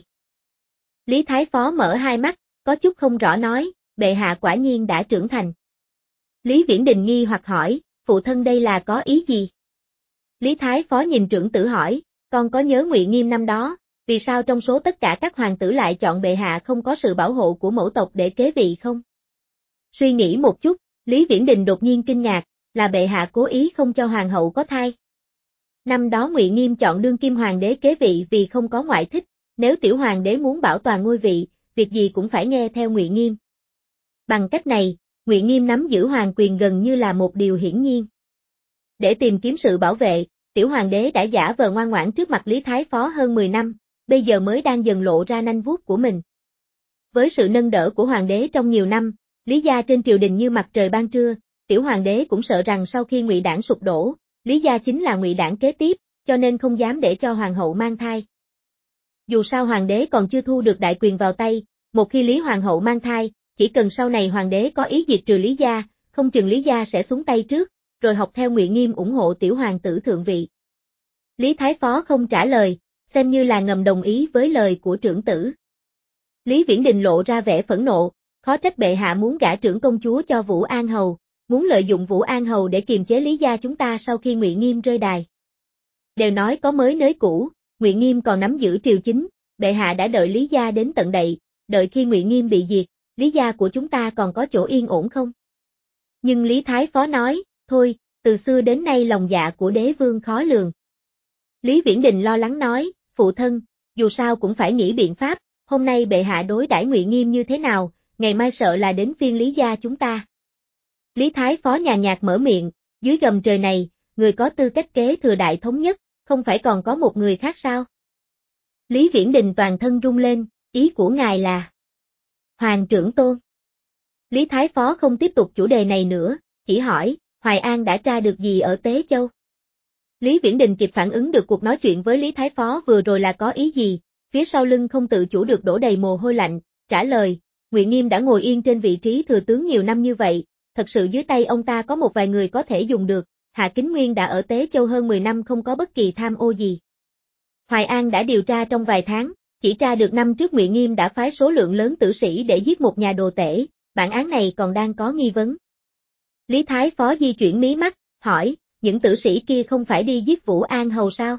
Lý Thái Phó mở hai mắt, có chút không rõ nói, bệ hạ quả nhiên đã trưởng thành. Lý Viễn Đình nghi hoặc hỏi, phụ thân đây là có ý gì? Lý Thái Phó nhìn trưởng tử hỏi, con có nhớ Ngụy Nghiêm năm đó, vì sao trong số tất cả các hoàng tử lại chọn bệ hạ không có sự bảo hộ của mẫu tộc để kế vị không? Suy nghĩ một chút, Lý Viễn Đình đột nhiên kinh ngạc, là bệ hạ cố ý không cho hoàng hậu có thai. Năm đó Ngụy Nghiêm chọn đương kim hoàng đế kế vị vì không có ngoại thích, nếu tiểu hoàng đế muốn bảo toàn ngôi vị, việc gì cũng phải nghe theo Ngụy Nghiêm. Bằng cách này, Ngụy Nghiêm nắm giữ hoàng quyền gần như là một điều hiển nhiên. Để tìm kiếm sự bảo vệ, tiểu hoàng đế đã giả vờ ngoan ngoãn trước mặt Lý Thái Phó hơn 10 năm, bây giờ mới đang dần lộ ra nanh vuốt của mình. Với sự nâng đỡ của hoàng đế trong nhiều năm, Lý gia trên triều đình như mặt trời ban trưa, tiểu hoàng đế cũng sợ rằng sau khi Ngụy đảng sụp đổ, Lý gia chính là Ngụy đảng kế tiếp, cho nên không dám để cho hoàng hậu mang thai. Dù sao hoàng đế còn chưa thu được đại quyền vào tay, một khi Lý hoàng hậu mang thai, chỉ cần sau này hoàng đế có ý diệt trừ Lý gia, không chừng Lý gia sẽ xuống tay trước, rồi học theo Ngụy Nghiêm ủng hộ tiểu hoàng tử thượng vị. Lý Thái Phó không trả lời, xem như là ngầm đồng ý với lời của trưởng tử. Lý Viễn Đình lộ ra vẻ phẫn nộ, khó trách bệ hạ muốn gả trưởng công chúa cho Vũ An Hầu, muốn lợi dụng Vũ An Hầu để kiềm chế Lý gia chúng ta sau khi Ngụy Nghiêm rơi đài. Đều nói có mới nới cũ, Ngụy Nghiêm còn nắm giữ triều chính, bệ hạ đã đợi Lý gia đến tận đậy, đợi khi Ngụy Nghiêm bị diệt, Lý gia của chúng ta còn có chỗ yên ổn không? Nhưng Lý Thái Phó nói, thôi, từ xưa đến nay lòng dạ của đế vương khó lường. Lý Viễn Đình lo lắng nói, phụ thân, dù sao cũng phải nghĩ biện pháp, hôm nay bệ hạ đối đãi Ngụy Nghiêm như thế nào, ngày mai sợ là đến phiên Lý gia chúng ta. Lý Thái Phó nhàn nhạt mở miệng, dưới gầm trời này, người có tư cách kế thừa đại thống nhất, không phải còn có một người khác sao? Lý Viễn Đình toàn thân rung lên, ý của ngài là Hoàng trưởng tôn. Lý Thái Phó không tiếp tục chủ đề này nữa, chỉ hỏi, Hoài An đã tra được gì ở Tế Châu? Lý Viễn Đình kịp phản ứng được cuộc nói chuyện với Lý Thái Phó vừa rồi là có ý gì, phía sau lưng không tự chủ được đổ đầy mồ hôi lạnh, trả lời, Ngụy Nghiêm đã ngồi yên trên vị trí thừa tướng nhiều năm như vậy, thật sự dưới tay ông ta có một vài người có thể dùng được, Hạ Kính Nguyên đã ở Tế Châu hơn 10 năm không có bất kỳ tham ô gì. Hoài An đã điều tra trong vài tháng, chỉ tra được năm trước Ngụy Nghiêm đã phái số lượng lớn tử sĩ để giết một nhà đồ tể, bản án này còn đang có nghi vấn. Lý Thái Phó di chuyển mí mắt, hỏi, những tử sĩ kia không phải đi giết Vũ An Hầu sao?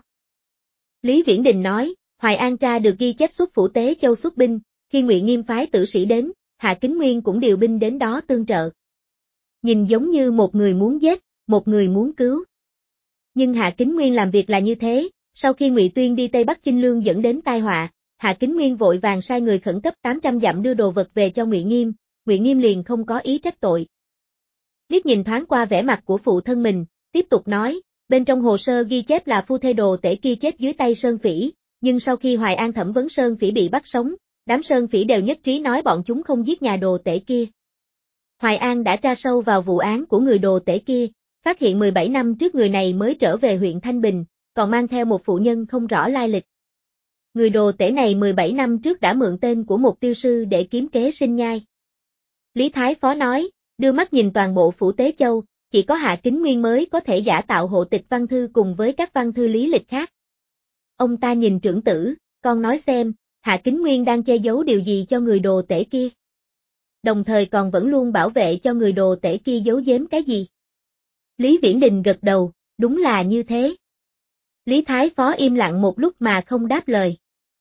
Lý Viễn Đình nói, Hoài An tra được ghi chép xuất phủ Tế Châu xuất binh, khi Ngụy Nghiêm phái tử sĩ đến, Hạ Kính Nguyên cũng điều binh đến đó tương trợ. Nhìn giống như một người muốn giết, một người muốn cứu. Nhưng Hạ Kính Nguyên làm việc là như thế, sau khi Ngụy Tuyên đi Tây Bắc Chinh Lương dẫn đến tai họa, Hạ Kính Nguyên vội vàng sai người khẩn cấp 800 dặm đưa đồ vật về cho Ngụy Nghiêm, Ngụy Nghiêm liền không có ý trách tội. Liếc nhìn thoáng qua vẻ mặt của phụ thân mình, tiếp tục nói, bên trong hồ sơ ghi chép là phu thê đồ tể kia chết dưới tay Sơn Phỉ, nhưng sau khi Hoài An thẩm vấn Sơn Phỉ bị bắt sống, đám Sơn Phỉ đều nhất trí nói bọn chúng không giết nhà đồ tể kia. Hoài An đã tra sâu vào vụ án của người đồ tể kia, phát hiện 17 năm trước người này mới trở về huyện Thanh Bình, còn mang theo một phụ nhân không rõ lai lịch. Người đồ tể này 17 năm trước đã mượn tên của một tiêu sư để kiếm kế sinh nhai. Lý Thái Phó nói, đưa mắt nhìn toàn bộ phủ Tế Châu, chỉ có Hạ Kính Nguyên mới có thể giả tạo hộ tịch văn thư cùng với các văn thư lý lịch khác. Ông ta nhìn trưởng tử, con nói xem, Hạ Kính Nguyên đang che giấu điều gì cho người đồ tể kia. Đồng thời còn vẫn luôn bảo vệ cho người đồ tể kia giấu giếm cái gì. Lý Viễn Đình gật đầu, đúng là như thế. Lý Thái Phó im lặng một lúc mà không đáp lời.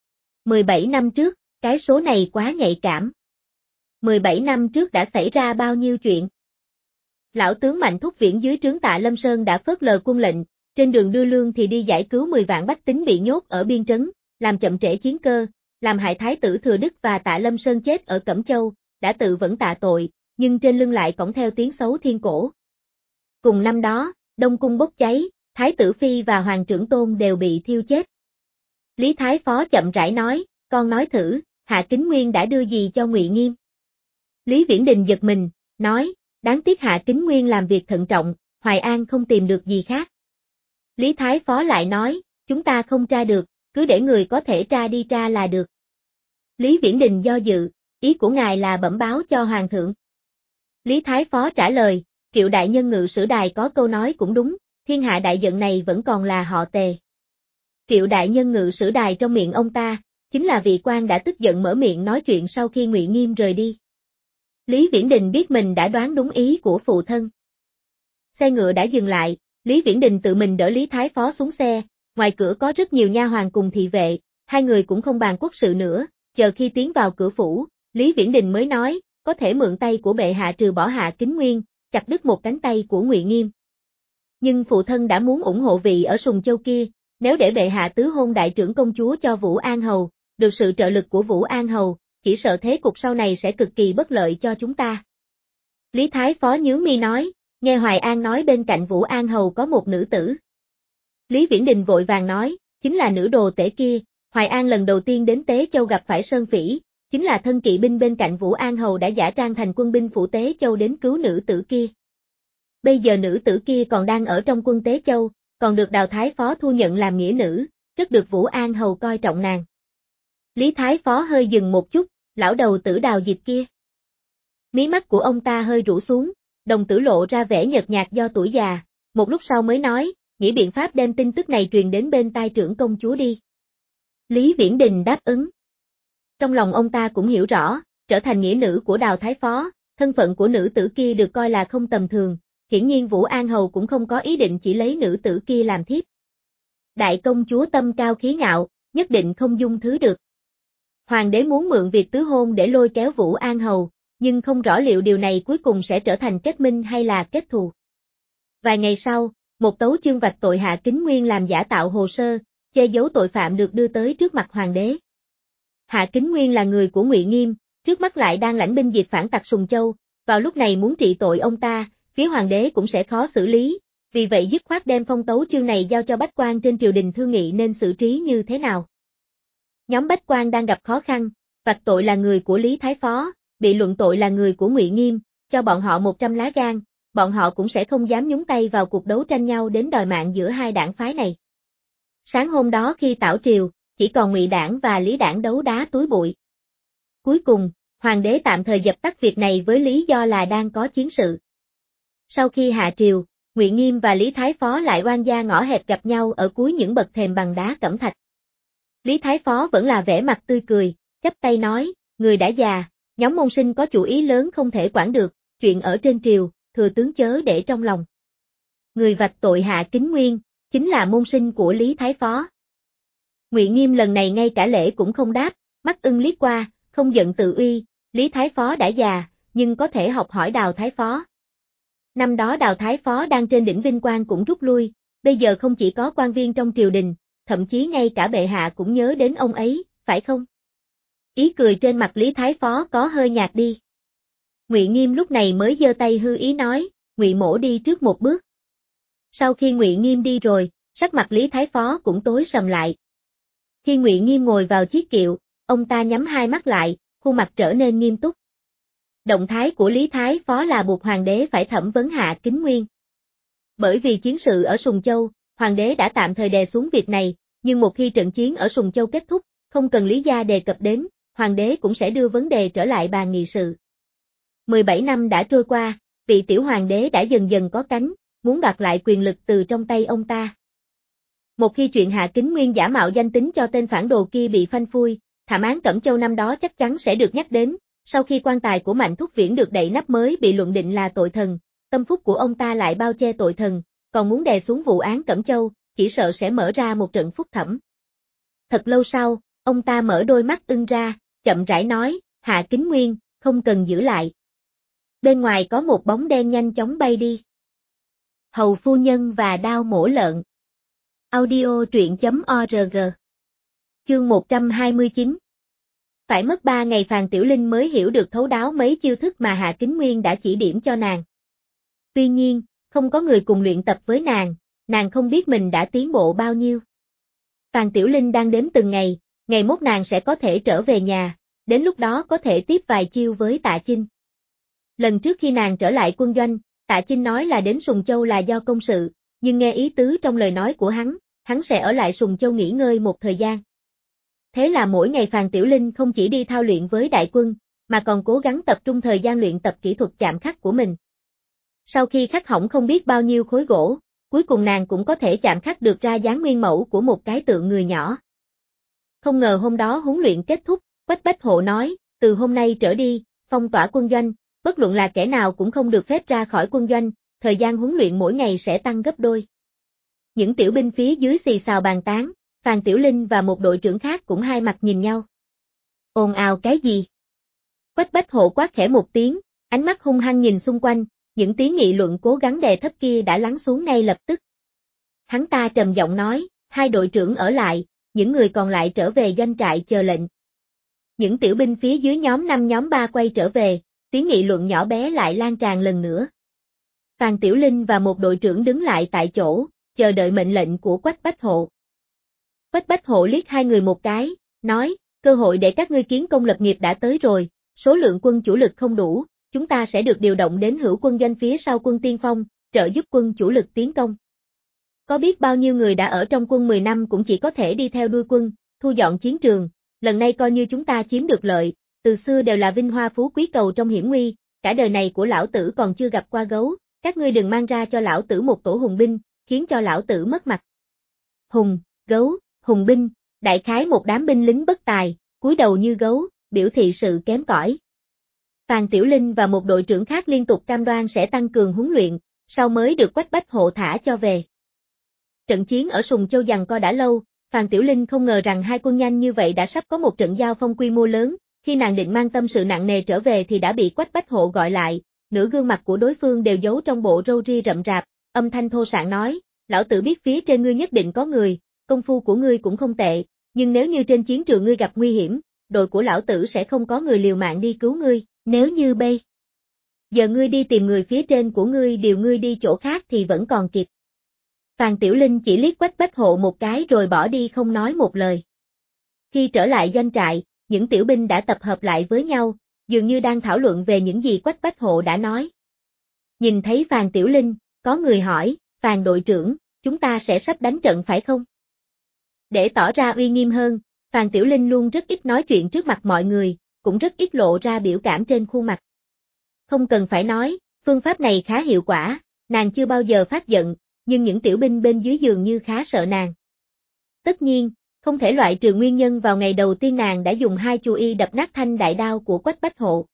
17 năm trước, cái số này quá nhạy cảm. 17 năm trước đã xảy ra bao nhiêu chuyện? Lão tướng Mạnh Thúc Viễn dưới trướng Tạ Lâm Sơn đã phớt lờ quân lệnh, trên đường đưa lương thì đi giải cứu 10 vạn bách tính bị nhốt ở biên trấn, làm chậm trễ chiến cơ, làm hại Thái tử Thừa Đức và Tạ Lâm Sơn chết ở Cẩm Châu, đã tự vẫn tạ tội, nhưng trên lưng lại cõng theo tiếng xấu thiên cổ. Cùng năm đó, Đông Cung bốc cháy, Thái tử Phi và Hoàng trưởng tôn đều bị thiêu chết. Lý Thái Phó chậm rãi nói, con nói thử, Hạ Kính Nguyên đã đưa gì cho Ngụy Nghiêm? Lý Viễn Đình giật mình, nói, đáng tiếc Hạ Kính Nguyên làm việc thận trọng, Hoài An không tìm được gì khác. Lý Thái Phó lại nói, chúng ta không tra được, cứ để người có thể tra đi tra là được. Lý Viễn Đình do dự, ý của ngài là bẩm báo cho Hoàng thượng. Lý Thái Phó trả lời, Triệu đại nhân Ngự Sử Đài có câu nói cũng đúng, thiên hạ đại giận này vẫn còn là họ Tề. Triệu đại nhân Ngự Sử Đài trong miệng ông ta, chính là vị quan đã tức giận mở miệng nói chuyện sau khi Ngụy Nghiêm rời đi. Lý Viễn Đình biết mình đã đoán đúng ý của phụ thân. Xe ngựa đã dừng lại, Lý Viễn Đình tự mình đỡ Lý Thái Phó xuống xe, ngoài cửa có rất nhiều nha hoàn cùng thị vệ, hai người cũng không bàn quốc sự nữa, chờ khi tiến vào cửa phủ, Lý Viễn Đình mới nói, có thể mượn tay của bệ hạ trừ bỏ Hạ Kính Nguyên, chặt đứt một cánh tay của Ngụy Nghiêm. Nhưng phụ thân đã muốn ủng hộ vị ở Sùng Châu kia, nếu để bệ hạ tứ hôn đại trưởng công chúa cho Vũ An Hầu, được sự trợ lực của Vũ An Hầu, chỉ sợ thế cục sau này sẽ cực kỳ bất lợi cho chúng ta. Lý Thái Phó nhướng mi nói, nghe Hoài An nói bên cạnh Vũ An Hầu có một nữ tử. Lý Viễn Đình vội vàng nói, chính là nữ đồ tể kia, Hoài An lần đầu tiên đến Tế Châu gặp phải Sơn Phỉ, chính là thân kỵ binh bên cạnh Vũ An Hầu đã giả trang thành quân binh phủ Tế Châu đến cứu nữ tử kia. Bây giờ nữ tử kia còn đang ở trong quân Tế Châu, còn được Đào Thái Phó thu nhận làm nghĩa nữ, rất được Vũ An Hầu coi trọng nàng. Lý Thái Phó hơi dừng một chút, lão đầu tử Đào Dịch kia. Mí mắt của ông ta hơi rũ xuống, đồng tử lộ ra vẻ nhợt nhạt do tuổi già, một lúc sau mới nói, nghĩ biện pháp đem tin tức này truyền đến bên tai trưởng công chúa đi. Lý Viễn Đình đáp ứng. Trong lòng ông ta cũng hiểu rõ, trở thành nghĩa nữ của Đào Thái Phó, thân phận của nữ tử kia được coi là không tầm thường, hiển nhiên Vũ An Hầu cũng không có ý định chỉ lấy nữ tử kia làm thiếp. Đại công chúa tâm cao khí ngạo, nhất định không dung thứ được. Hoàng đế muốn mượn việc tứ hôn để lôi kéo Vũ An Hầu, nhưng không rõ liệu điều này cuối cùng sẽ trở thành kết minh hay là kết thù. Vài ngày sau, một tấu chương vạch tội Hạ Kính Nguyên làm giả tạo hồ sơ, che giấu tội phạm được đưa tới trước mặt hoàng đế. Hạ Kính Nguyên là người của Ngụy Nghiêm, trước mắt lại đang lãnh binh diệt phản tặc Sùng Châu, vào lúc này muốn trị tội ông ta, phía hoàng đế cũng sẽ khó xử lý, vì vậy dứt khoát đem phong tấu chương này giao cho bách quan trên triều đình thương nghị nên xử trí như thế nào. Nhóm bách quan đang gặp khó khăn, vạch tội là người của Lý Thái Phó, bị luận tội là người của Ngụy Nghiêm, cho bọn họ 100 lá gan, bọn họ cũng sẽ không dám nhúng tay vào cuộc đấu tranh nhau đến đòi mạng giữa hai đảng phái này. Sáng hôm đó khi tảo triều, chỉ còn Ngụy đảng và Lý đảng đấu đá túi bụi. Cuối cùng, hoàng đế tạm thời dập tắt việc này với lý do là đang có chiến sự. Sau khi hạ triều, Ngụy Nghiêm và Lý Thái Phó lại oan gia ngõ hẹp gặp nhau ở cuối những bậc thềm bằng đá cẩm thạch. Lý Thái Phó vẫn là vẻ mặt tươi cười, chắp tay nói, người đã già, nhóm môn sinh có chủ ý lớn không thể quản được, chuyện ở trên triều, thừa tướng chớ để trong lòng. Người vạch tội Hạ Kính Nguyên, chính là môn sinh của Lý Thái Phó. Ngụy Nghiêm lần này ngay cả lễ cũng không đáp, mắt ưng liếc qua, không giận tự uy, Lý Thái Phó đã già, nhưng có thể học hỏi Đào Thái Phó. Năm đó Đào Thái Phó đang trên đỉnh vinh quang cũng rút lui, bây giờ không chỉ có quan viên trong triều đình, thậm chí ngay cả bệ hạ cũng nhớ đến ông ấy, phải không? Ý cười trên mặt Lý Thái Phó có hơi nhạt đi. Ngụy Nghiêm lúc này mới giơ tay hư ý nói, Ngụy Mỗ đi trước một bước. Sau khi Ngụy Nghiêm đi rồi, sắc mặt Lý Thái Phó cũng tối sầm lại. Khi Ngụy Nghiêm ngồi vào chiếc kiệu, ông ta nhắm hai mắt lại, khuôn mặt trở nên nghiêm túc. Động thái của Lý Thái Phó là buộc hoàng đế phải thẩm vấn Hạ Kính Nguyên. Bởi vì chiến sự ở Sùng Châu, hoàng đế đã tạm thời đè xuống việc này, nhưng một khi trận chiến ở Sùng Châu kết thúc, không cần Lý gia đề cập đến, hoàng đế cũng sẽ đưa vấn đề trở lại bàn nghị sự. 17 năm đã trôi qua, vị tiểu hoàng đế đã dần dần có cánh, muốn đoạt lại quyền lực từ trong tay ông ta. Một khi chuyện Hạ Kính Nguyên giả mạo danh tính cho tên phản đồ kia bị phanh phui, thảm án Cẩm Châu năm đó chắc chắn sẽ được nhắc đến, sau khi quan tài của Mạnh Thúc Viễn được đậy nắp mới bị luận định là tội thần, tâm phúc của ông ta lại bao che tội thần, còn muốn đè xuống vụ án Cẩm Châu, chỉ sợ sẽ mở ra một trận phúc thẩm. Thật lâu sau, ông ta mở đôi mắt ưng ra, chậm rãi nói, Hạ Kính Nguyên, không cần giữ lại. Bên ngoài có một bóng đen nhanh chóng bay đi. Hầu phu nhân và đao mổ lợn. Audio truyện.org. Chương 129. Phải mất 3 ngày Phàn Tiểu Linh mới hiểu được thấu đáo mấy chiêu thức mà Hạ Kính Nguyên đã chỉ điểm cho nàng. Tuy nhiên, không có người cùng luyện tập với nàng không biết mình đã tiến bộ bao nhiêu. Phàn Tiểu Linh đang đếm từng ngày mốt nàng sẽ có thể trở về nhà, đến lúc đó có thể tiếp vài chiêu với Tạ Chinh. Lần trước khi nàng trở lại quân doanh, Tạ Chinh nói là đến Sùng Châu là do công sự, nhưng nghe ý tứ trong lời nói của hắn sẽ ở lại Sùng Châu nghỉ ngơi một thời gian. Thế là mỗi ngày Phàn Tiểu Linh không chỉ đi thao luyện với đại quân, mà còn cố gắng tập trung thời gian luyện tập kỹ thuật chạm khắc của mình. Sau khi khắc hỏng không biết bao nhiêu khối gỗ, cuối cùng nàng cũng có thể chạm khắc được ra dáng nguyên mẫu của một cái tượng người nhỏ. Không ngờ hôm đó huấn luyện kết thúc, Quách Bách Hộ nói, từ hôm nay trở đi, phong tỏa quân doanh, bất luận là kẻ nào cũng không được phép ra khỏi quân doanh, thời gian huấn luyện mỗi ngày sẽ tăng gấp đôi. Những tiểu binh phía dưới xì xào bàn tán, Phàn Tiểu Linh và một đội trưởng khác cũng hai mặt nhìn nhau. Ồn ào cái gì? Quách Bách Hộ quát khẽ một tiếng, ánh mắt hung hăng nhìn xung quanh, những tiếng nghị luận cố gắng đè thấp kia đã lắng xuống ngay lập tức. Hắn ta trầm giọng nói, hai đội trưởng ở lại, những người còn lại trở về doanh trại chờ lệnh. Những tiểu binh phía dưới nhóm 5 nhóm 3 quay trở về, tiếng nghị luận nhỏ bé lại lan tràn lần nữa. Phàn Tiểu Linh và một đội trưởng đứng lại tại chỗ, chờ đợi mệnh lệnh của Quách Bách Hộ. Quách Bách Hộ liếc hai người một cái, nói, cơ hội để các ngươi kiến công lập nghiệp đã tới rồi, số lượng quân chủ lực không đủ, chúng ta sẽ được điều động đến hữu quân doanh phía sau quân tiên phong, trợ giúp quân chủ lực tiến công. Có biết bao nhiêu người đã ở trong quân 10 năm cũng chỉ có thể đi theo đuôi quân, thu dọn chiến trường, lần này coi như chúng ta chiếm được lợi, từ xưa đều là vinh hoa phú quý cầu trong hiểm nguy, cả đời này của lão tử còn chưa gặp qua gấu, các ngươi đừng mang ra cho lão tử một tổ hùng binh, khiến cho lão tử mất mặt. Hùng, gấu, hùng binh, đại khái một đám binh lính bất tài, cúi đầu như gấu, biểu thị sự kém cỏi. Phàn Tiểu Linh và một đội trưởng khác liên tục cam đoan sẽ tăng cường huấn luyện, sau mới được Quách Bách Hộ thả cho về. Trận chiến ở Sùng Châu giằng co đã lâu, Phàn Tiểu Linh không ngờ rằng hai quân nhanh như vậy đã sắp có một trận giao phong quy mô lớn, khi nàng định mang tâm sự nặng nề trở về thì đã bị Quách Bách Hộ gọi lại, nửa gương mặt của đối phương đều giấu trong bộ râu ria rậm rạp, âm thanh thô sạn nói, lão tử biết phía trên ngươi nhất định có người, công phu của ngươi cũng không tệ, nhưng nếu như trên chiến trường ngươi gặp nguy hiểm, đội của lão tử sẽ không có người liều mạng đi cứu ngươi, nếu như bây giờ ngươi đi tìm người phía trên của ngươi điều ngươi đi chỗ khác thì vẫn còn kịp. Phàn Tiểu Linh chỉ liếc Quách Bách Hộ một cái rồi bỏ đi không nói một lời. Khi trở lại doanh trại, những tiểu binh đã tập hợp lại với nhau, dường như đang thảo luận về những gì Quách Bách Hộ đã nói. Nhìn thấy Phàn Tiểu Linh, có người hỏi, Phàn đội trưởng, chúng ta sẽ sắp đánh trận phải không? Để tỏ ra uy nghiêm hơn, Phàn Tiểu Linh luôn rất ít nói chuyện trước mặt mọi người, cũng rất ít lộ ra biểu cảm trên khuôn mặt. Không cần phải nói, phương pháp này khá hiệu quả, nàng chưa bao giờ phát giận, nhưng những tiểu binh bên dưới dường như khá sợ nàng. Tất nhiên, không thể loại trừ nguyên nhân vào ngày đầu tiên nàng đã dùng 2 chu y đập nát thanh đại đao của Quách Bách Hộ.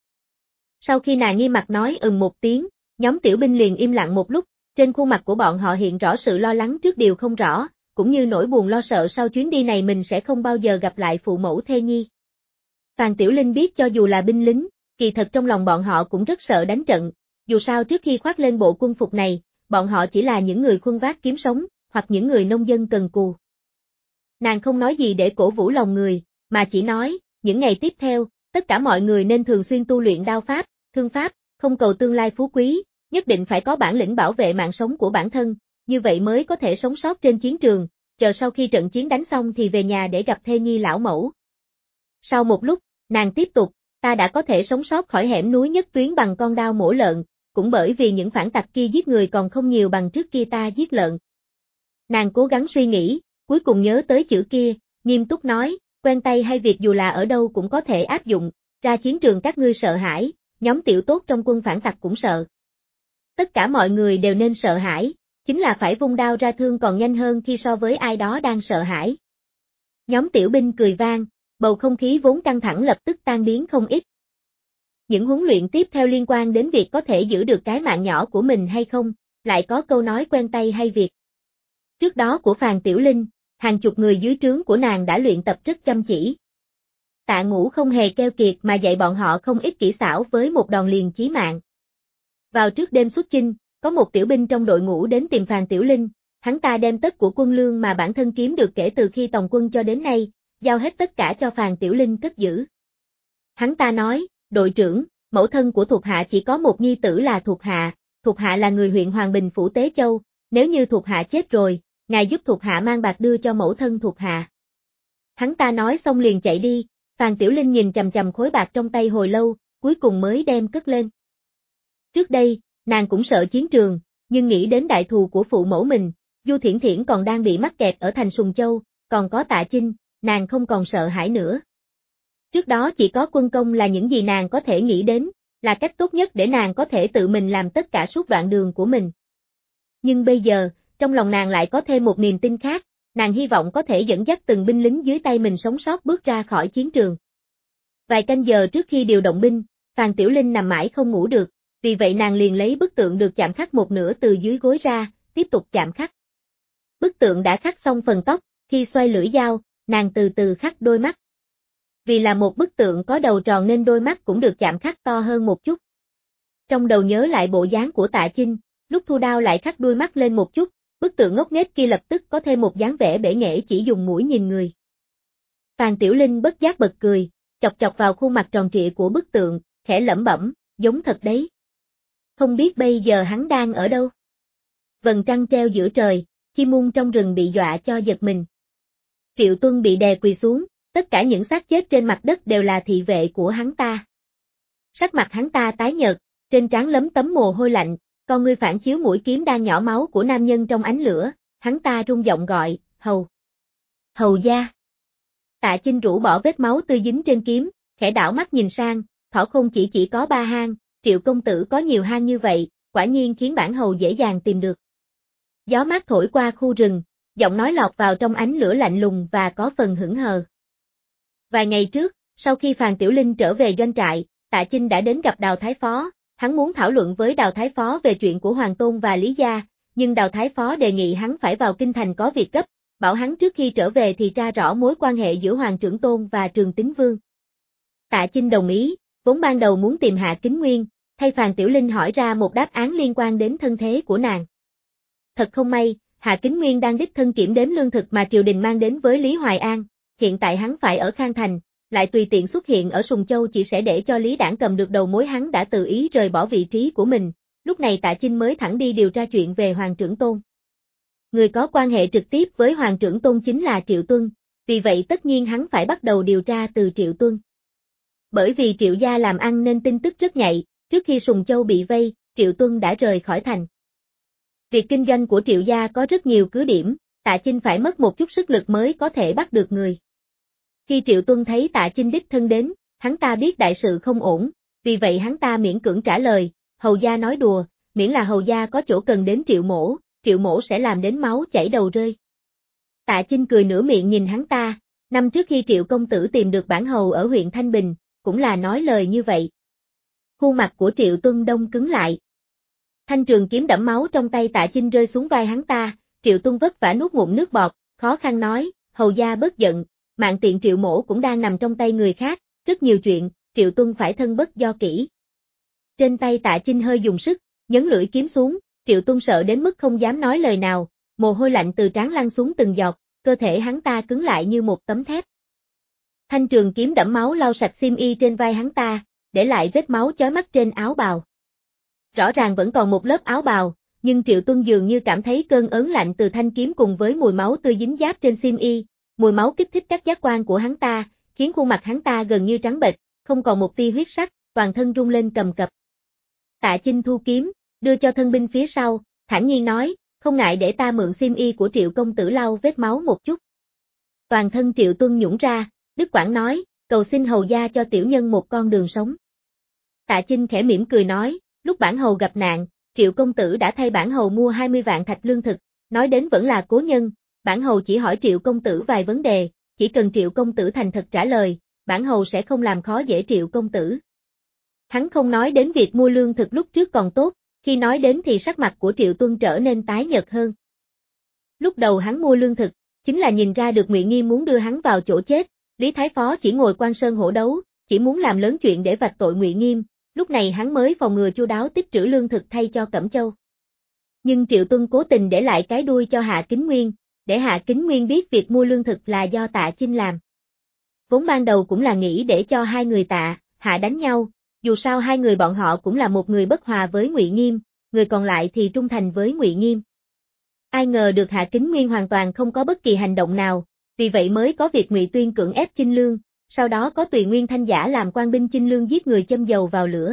Sau khi nàng nghiêm mặt nói một tiếng, nhóm tiểu binh liền im lặng một lúc, trên khuôn mặt của bọn họ hiện rõ sự lo lắng trước điều không rõ, cũng như nỗi buồn lo sợ sau chuyến đi này mình sẽ không bao giờ gặp lại phụ mẫu thê nhi. Phàn Tiểu Linh biết cho dù là binh lính, kỳ thật trong lòng bọn họ cũng rất sợ đánh trận, dù sao trước khi khoác lên bộ quân phục này, bọn họ chỉ là những người khuân vác kiếm sống, hoặc những người nông dân cần cù. Nàng không nói gì để cổ vũ lòng người, mà chỉ nói, những ngày tiếp theo, tất cả mọi người nên thường xuyên tu luyện đao pháp, thương pháp, không cầu tương lai phú quý, nhất định phải có bản lĩnh bảo vệ mạng sống của bản thân, như vậy mới có thể sống sót trên chiến trường, chờ sau khi trận chiến đánh xong thì về nhà để gặp thê nhi lão mẫu. Sau một lúc, nàng tiếp tục, ta đã có thể sống sót khỏi hẻm núi Nhất Tuyến bằng con đao mổ lợn, cũng bởi vì những phản tặc kia giết người còn không nhiều bằng trước kia ta giết lợn. Nàng cố gắng suy nghĩ, cuối cùng nhớ tới chữ kia, nghiêm túc nói, quen tay hay việc dù là ở đâu cũng có thể áp dụng, ra chiến trường các ngươi sợ hãi, nhóm tiểu tốt trong quân phản tặc cũng sợ. Tất cả mọi người đều nên sợ hãi, chính là phải vung đao ra thương còn nhanh hơn khi so với ai đó đang sợ hãi. Nhóm tiểu binh cười vang, bầu không khí vốn căng thẳng lập tức tan biến không ít. Những huấn luyện tiếp theo liên quan đến việc có thể giữ được cái mạng nhỏ của mình hay không, lại có câu nói quen tay hay việc. Trước đó của Phàn Tiểu Linh, hàng chục người dưới trướng của nàng đã luyện tập rất chăm chỉ. Tạ Ngũ không hề keo kiệt mà dạy bọn họ không ít kỹ xảo với một đòn liền chí mạng. Vào trước đêm xuất chinh, có một tiểu binh trong đội ngũ đến tìm Phàn Tiểu Linh, hắn ta đem tất của quân lương mà bản thân kiếm được kể từ khi tòng quân cho đến nay, giao hết tất cả cho Phàn Tiểu Linh cất giữ. Hắn ta nói, đội trưởng, mẫu thân của thuộc hạ chỉ có một nhi tử là thuộc hạ là người huyện Hoàng Bình phủ Tế Châu, nếu như thuộc hạ chết rồi, ngài giúp thuộc hạ mang bạc đưa cho mẫu thân thuộc hạ. Hắn ta nói xong liền chạy đi, Phàn Tiểu Linh nhìn chằm chằm khối bạc trong tay hồi lâu, cuối cùng mới đem cất lên. Trước đây, nàng cũng sợ chiến trường, nhưng nghĩ đến đại thù của phụ mẫu mình, Du Thiển Thiển còn đang bị mắc kẹt ở thành Sùng Châu, còn có Tạ Chinh, nàng không còn sợ hãi nữa. Trước đó chỉ có quân công là những gì nàng có thể nghĩ đến, là cách tốt nhất để nàng có thể tự mình làm tất cả suốt đoạn đường của mình. Nhưng bây giờ, trong lòng nàng lại có thêm một niềm tin khác, nàng hy vọng có thể dẫn dắt từng binh lính dưới tay mình sống sót bước ra khỏi chiến trường. Vài canh giờ trước khi điều động binh, Phàn Tiểu Linh nằm mãi không ngủ được, vì vậy nàng liền lấy bức tượng được chạm khắc một nửa từ dưới gối ra, tiếp tục chạm khắc. Bức tượng đã khắc xong phần tóc, khi xoay lưỡi dao, nàng từ từ khắc đôi mắt. Vì là một bức tượng có đầu tròn nên đôi mắt cũng được chạm khắc to hơn một chút. Trong đầu nhớ lại bộ dáng của Tạ Chinh, lúc thu đao lại khắc đuôi mắt lên một chút, bức tượng ngốc nghếch kia lập tức có thêm một dáng vẻ bể nghệ chỉ dùng mũi nhìn người. Phàn Tiểu Linh bất giác bật cười, chọc chọc vào khuôn mặt tròn trịa của bức tượng, khẽ lẩm bẩm, giống thật đấy. Không biết bây giờ hắn đang ở đâu? Vầng trăng treo giữa trời, chim muông trong rừng bị dọa cho giật mình. Triệu Tuân bị đè quỳ xuống, tất cả những xác chết trên mặt đất đều là thị vệ của hắn ta. Sắc mặt hắn ta tái nhợt, trên trán lấm tấm mồ hôi lạnh, con ngươi phản chiếu mũi kiếm đang nhỏ máu của nam nhân trong ánh lửa, hắn ta run giọng gọi, hầu. Hầu gia. Tạ Chinh rũ bỏ vết máu tươi dính trên kiếm, khẽ đảo mắt nhìn sang, Thỏ Khôn chỉ có 3 hang, Triệu công tử có nhiều hang như vậy, quả nhiên khiến bản hầu dễ dàng tìm được. Gió mát thổi qua khu rừng, giọng nói lọt vào trong ánh lửa lạnh lùng và có phần hững hờ. Vài ngày trước, sau khi Phàn Tiểu Linh trở về doanh trại, Tạ Chinh đã đến gặp Đào Thái Phó, hắn muốn thảo luận với Đào Thái Phó về chuyện của Hoàng Tôn và Lý Gia, nhưng Đào Thái Phó đề nghị hắn phải vào kinh thành có việc gấp, bảo hắn trước khi trở về thì tra rõ mối quan hệ giữa Hoàng Trưởng Tôn và Trường Tín Vương. Tạ Chinh đồng ý, vốn ban đầu muốn tìm Hạ Kính Nguyên, thay Phàn Tiểu Linh hỏi ra một đáp án liên quan đến thân thế của nàng. Thật không may, Hạ Kính Nguyên đang đích thân kiểm đếm lương thực mà triều đình mang đến với Lý Hoài An, hiện tại hắn phải ở Khang Thành, lại tùy tiện xuất hiện ở Sùng Châu chỉ sẽ để cho Lý Đảng cầm được đầu mối, hắn đã tự ý rời bỏ vị trí của mình, lúc này Tạ Chinh mới thẳng đi điều tra chuyện về Hoàng Trưởng Tôn. Người có quan hệ trực tiếp với Hoàng Trưởng Tôn chính là Triệu Tuân, vì vậy tất nhiên hắn phải bắt đầu điều tra từ Triệu Tuân. Bởi vì Triệu gia làm ăn nên tin tức rất nhạy, trước khi Sùng Châu bị vây, Triệu Tuân đã rời khỏi thành. Việc kinh doanh của Triệu gia có rất nhiều cứ điểm, Tạ Chinh phải mất một chút sức lực mới có thể bắt được người. Khi Triệu Tuân thấy Tạ Chinh đích thân đến, hắn ta biết đại sự không ổn, vì vậy hắn ta miễn cưỡng trả lời, hầu gia nói đùa, miễn là hầu gia có chỗ cần đến Triệu mổ sẽ làm đến máu chảy đầu rơi. Tạ Chinh cười nửa miệng nhìn hắn ta, năm trước khi Triệu công tử tìm được bản hầu ở huyện Thanh Bình, cũng là nói lời như vậy. Khuôn mặt của Triệu Tuân đông cứng lại. Thanh trường kiếm đẫm máu trong tay Tạ Chinh rơi xuống vai hắn ta, Triệu Tuân vất vả nuốt ngụm nước bọt, khó khăn nói, hầu gia bớt giận, mạng tiện Triệu mổ cũng đang nằm trong tay người khác, rất nhiều chuyện, Triệu Tuân phải thân bất do kỹ. Trên tay Tạ Chinh hơi dùng sức, nhấn lưỡi kiếm xuống, Triệu Tuân sợ đến mức không dám nói lời nào, mồ hôi lạnh từ trán lăn xuống từng giọt, cơ thể hắn ta cứng lại như một tấm thép. Thanh trường kiếm đẫm máu lau sạch xiêm y trên vai hắn ta, để lại vết máu chói mắt trên áo bào. Rõ ràng vẫn còn một lớp áo bào, nhưng Triệu Tuân dường như cảm thấy cơn ớn lạnh từ thanh kiếm cùng với mùi máu tươi dính giáp trên xiêm y, mùi máu kích thích các giác quan của hắn ta, khiến khuôn mặt hắn ta gần như trắng bệch, không còn một tia huyết sắc, toàn thân rung lên cầm cập. Tạ Chinh thu kiếm, đưa cho thân binh phía sau, thản nhiên nói, không ngại để ta mượn xiêm y của Triệu công tử lau vết máu một chút. Toàn thân Triệu Tuân nhũn ra, Đức Quảng nói, cầu xin hầu gia cho tiểu nhân một con đường sống. Tạ Chinh khẽ mỉm cười nói, lúc bản hầu gặp nạn, Triệu công tử đã thay bản hầu mua 20 vạn thạch lương thực, nói đến vẫn là cố nhân, bản hầu chỉ hỏi Triệu công tử vài vấn đề, chỉ cần Triệu công tử thành thật trả lời, bản hầu sẽ không làm khó dễ Triệu công tử. Hắn không nói đến việc mua lương thực lúc trước còn tốt, khi nói đến thì sắc mặt của Triệu Tuân trở nên tái nhợt hơn. Lúc đầu hắn mua lương thực, chính là nhìn ra được Ngụy Nghiêm muốn đưa hắn vào chỗ chết, Lý Thái Phó chỉ ngồi quan sơn hổ đấu, chỉ muốn làm lớn chuyện để vạch tội Ngụy Nghiêm, lúc này hắn mới phòng ngừa chu đáo tích trữ lương thực thay cho Cẩm Châu. Nhưng Triệu Tuân cố tình để lại cái đuôi cho Hạ Kính Nguyên, để Hạ Kính Nguyên biết việc mua lương thực là do Tạ Chinh làm. Vốn ban đầu cũng là nghĩ để cho hai người Tạ, Hạ đánh nhau, dù sao hai người bọn họ cũng là một người bất hòa với Ngụy Nghiêm, người còn lại thì trung thành với Ngụy Nghiêm. Ai ngờ được Hạ Kính Nguyên hoàn toàn không có bất kỳ hành động nào, vì vậy mới có việc Ngụy Tuyên cưỡng ép chinh lương, sau đó có Tùy Nguyên Thanh giả làm quan binh chinh lương giết người châm dầu vào lửa.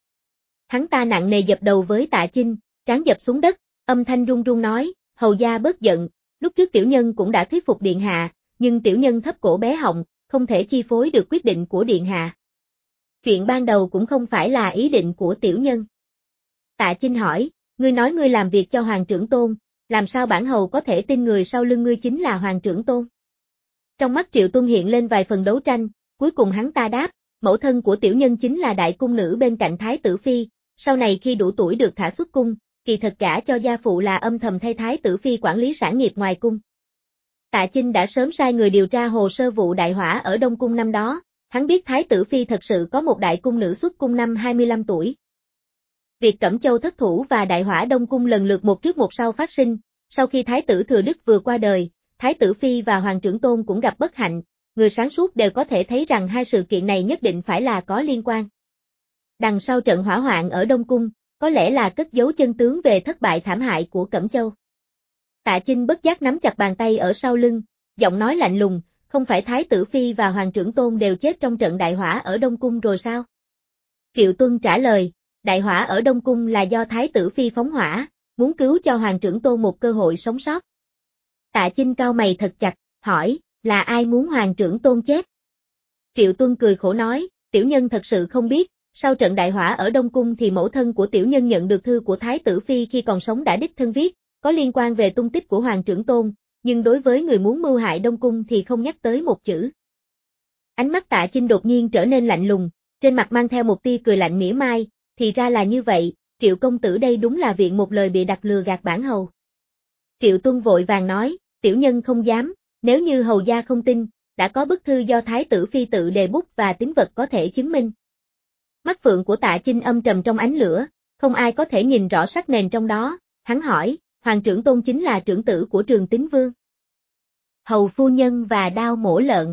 Hắn ta nặng nề dập đầu với Tạ Chinh, trán dập xuống đất, âm thanh run run nói, hầu gia bớt giận, lúc trước tiểu nhân cũng đã thuyết phục điện hạ, nhưng tiểu nhân thấp cổ bé họng, không thể chi phối được quyết định của điện hạ. Chuyện ban đầu cũng không phải là ý định của tiểu nhân. Tạ Chinh hỏi, ngươi nói ngươi làm việc cho Hoàng Trưởng Tôn, làm sao bản hầu có thể tin người sau lưng ngươi chính là Hoàng Trưởng Tôn? Trong mắt Triệu Tuân hiện lên vài phần đấu tranh, cuối cùng hắn ta đáp, mẫu thân của tiểu nhân chính là đại cung nữ bên cạnh Thái tử Phi, sau này khi đủ tuổi được thả xuất cung, kỳ thật gả cho gia phụ là âm thầm thay Thái tử Phi quản lý sản nghiệp ngoài cung. Tạ Chinh đã sớm sai người điều tra hồ sơ vụ đại hỏa ở Đông Cung năm đó, hắn biết Thái tử Phi thật sự có một đại cung nữ xuất cung năm 25 tuổi. Việc Cẩm Châu thất thủ và đại hỏa Đông Cung lần lượt một trước một sau phát sinh, sau khi Thái tử Thừa Đức vừa qua đời, Thái tử Phi và Hoàng Trưởng Tôn cũng gặp bất hạnh, người sáng suốt đều có thể thấy rằng hai sự kiện này nhất định phải là có liên quan. Đằng sau trận hỏa hoạn ở Đông Cung, có lẽ là cất giấu chân tướng về thất bại thảm hại của Cẩm Châu. Tạ Chinh bất giác nắm chặt bàn tay ở sau lưng, giọng nói lạnh lùng, không phải Thái tử Phi và Hoàng Trưởng Tôn đều chết trong trận đại hỏa ở Đông Cung rồi sao? Triệu Tuân trả lời, đại hỏa ở Đông Cung là do Thái tử Phi phóng hỏa, muốn cứu cho Hoàng Trưởng Tôn một cơ hội sống sót. Tạ Chinh cau mày thật chặt, hỏi, là ai muốn Hoàng Trưởng Tôn chết? Triệu Tuân cười khổ nói, tiểu nhân thật sự không biết, sau trận đại hỏa ở Đông Cung thì mẫu thân của tiểu nhân nhận được thư của Thái tử Phi khi còn sống đã đích thân viết, có liên quan về tung tích của Hoàng Trưởng Tôn, nhưng đối với người muốn mưu hại Đông Cung thì không nhắc tới một chữ. Ánh mắt Tạ Chinh đột nhiên trở nên lạnh lùng, trên mặt mang theo một tia cười lạnh mỉa mai, thì ra là như vậy, Triệu công tử đây đúng là viện một lời bị đặt lừa gạt bản hầu. Triệu Tuân vội vàng nói, tiểu nhân không dám, nếu như hầu gia không tin, đã có bức thư do Thái tử Phi tự đề bút và tín vật có thể chứng minh. Mắt phượng của Tạ Chinh âm trầm trong ánh lửa, không ai có thể nhìn rõ sắc nền trong đó, hắn hỏi, Hoàng trưởng tôn chính là trưởng tử của Trường Tín Vương. Hầu phu nhân và đao mổ lợn.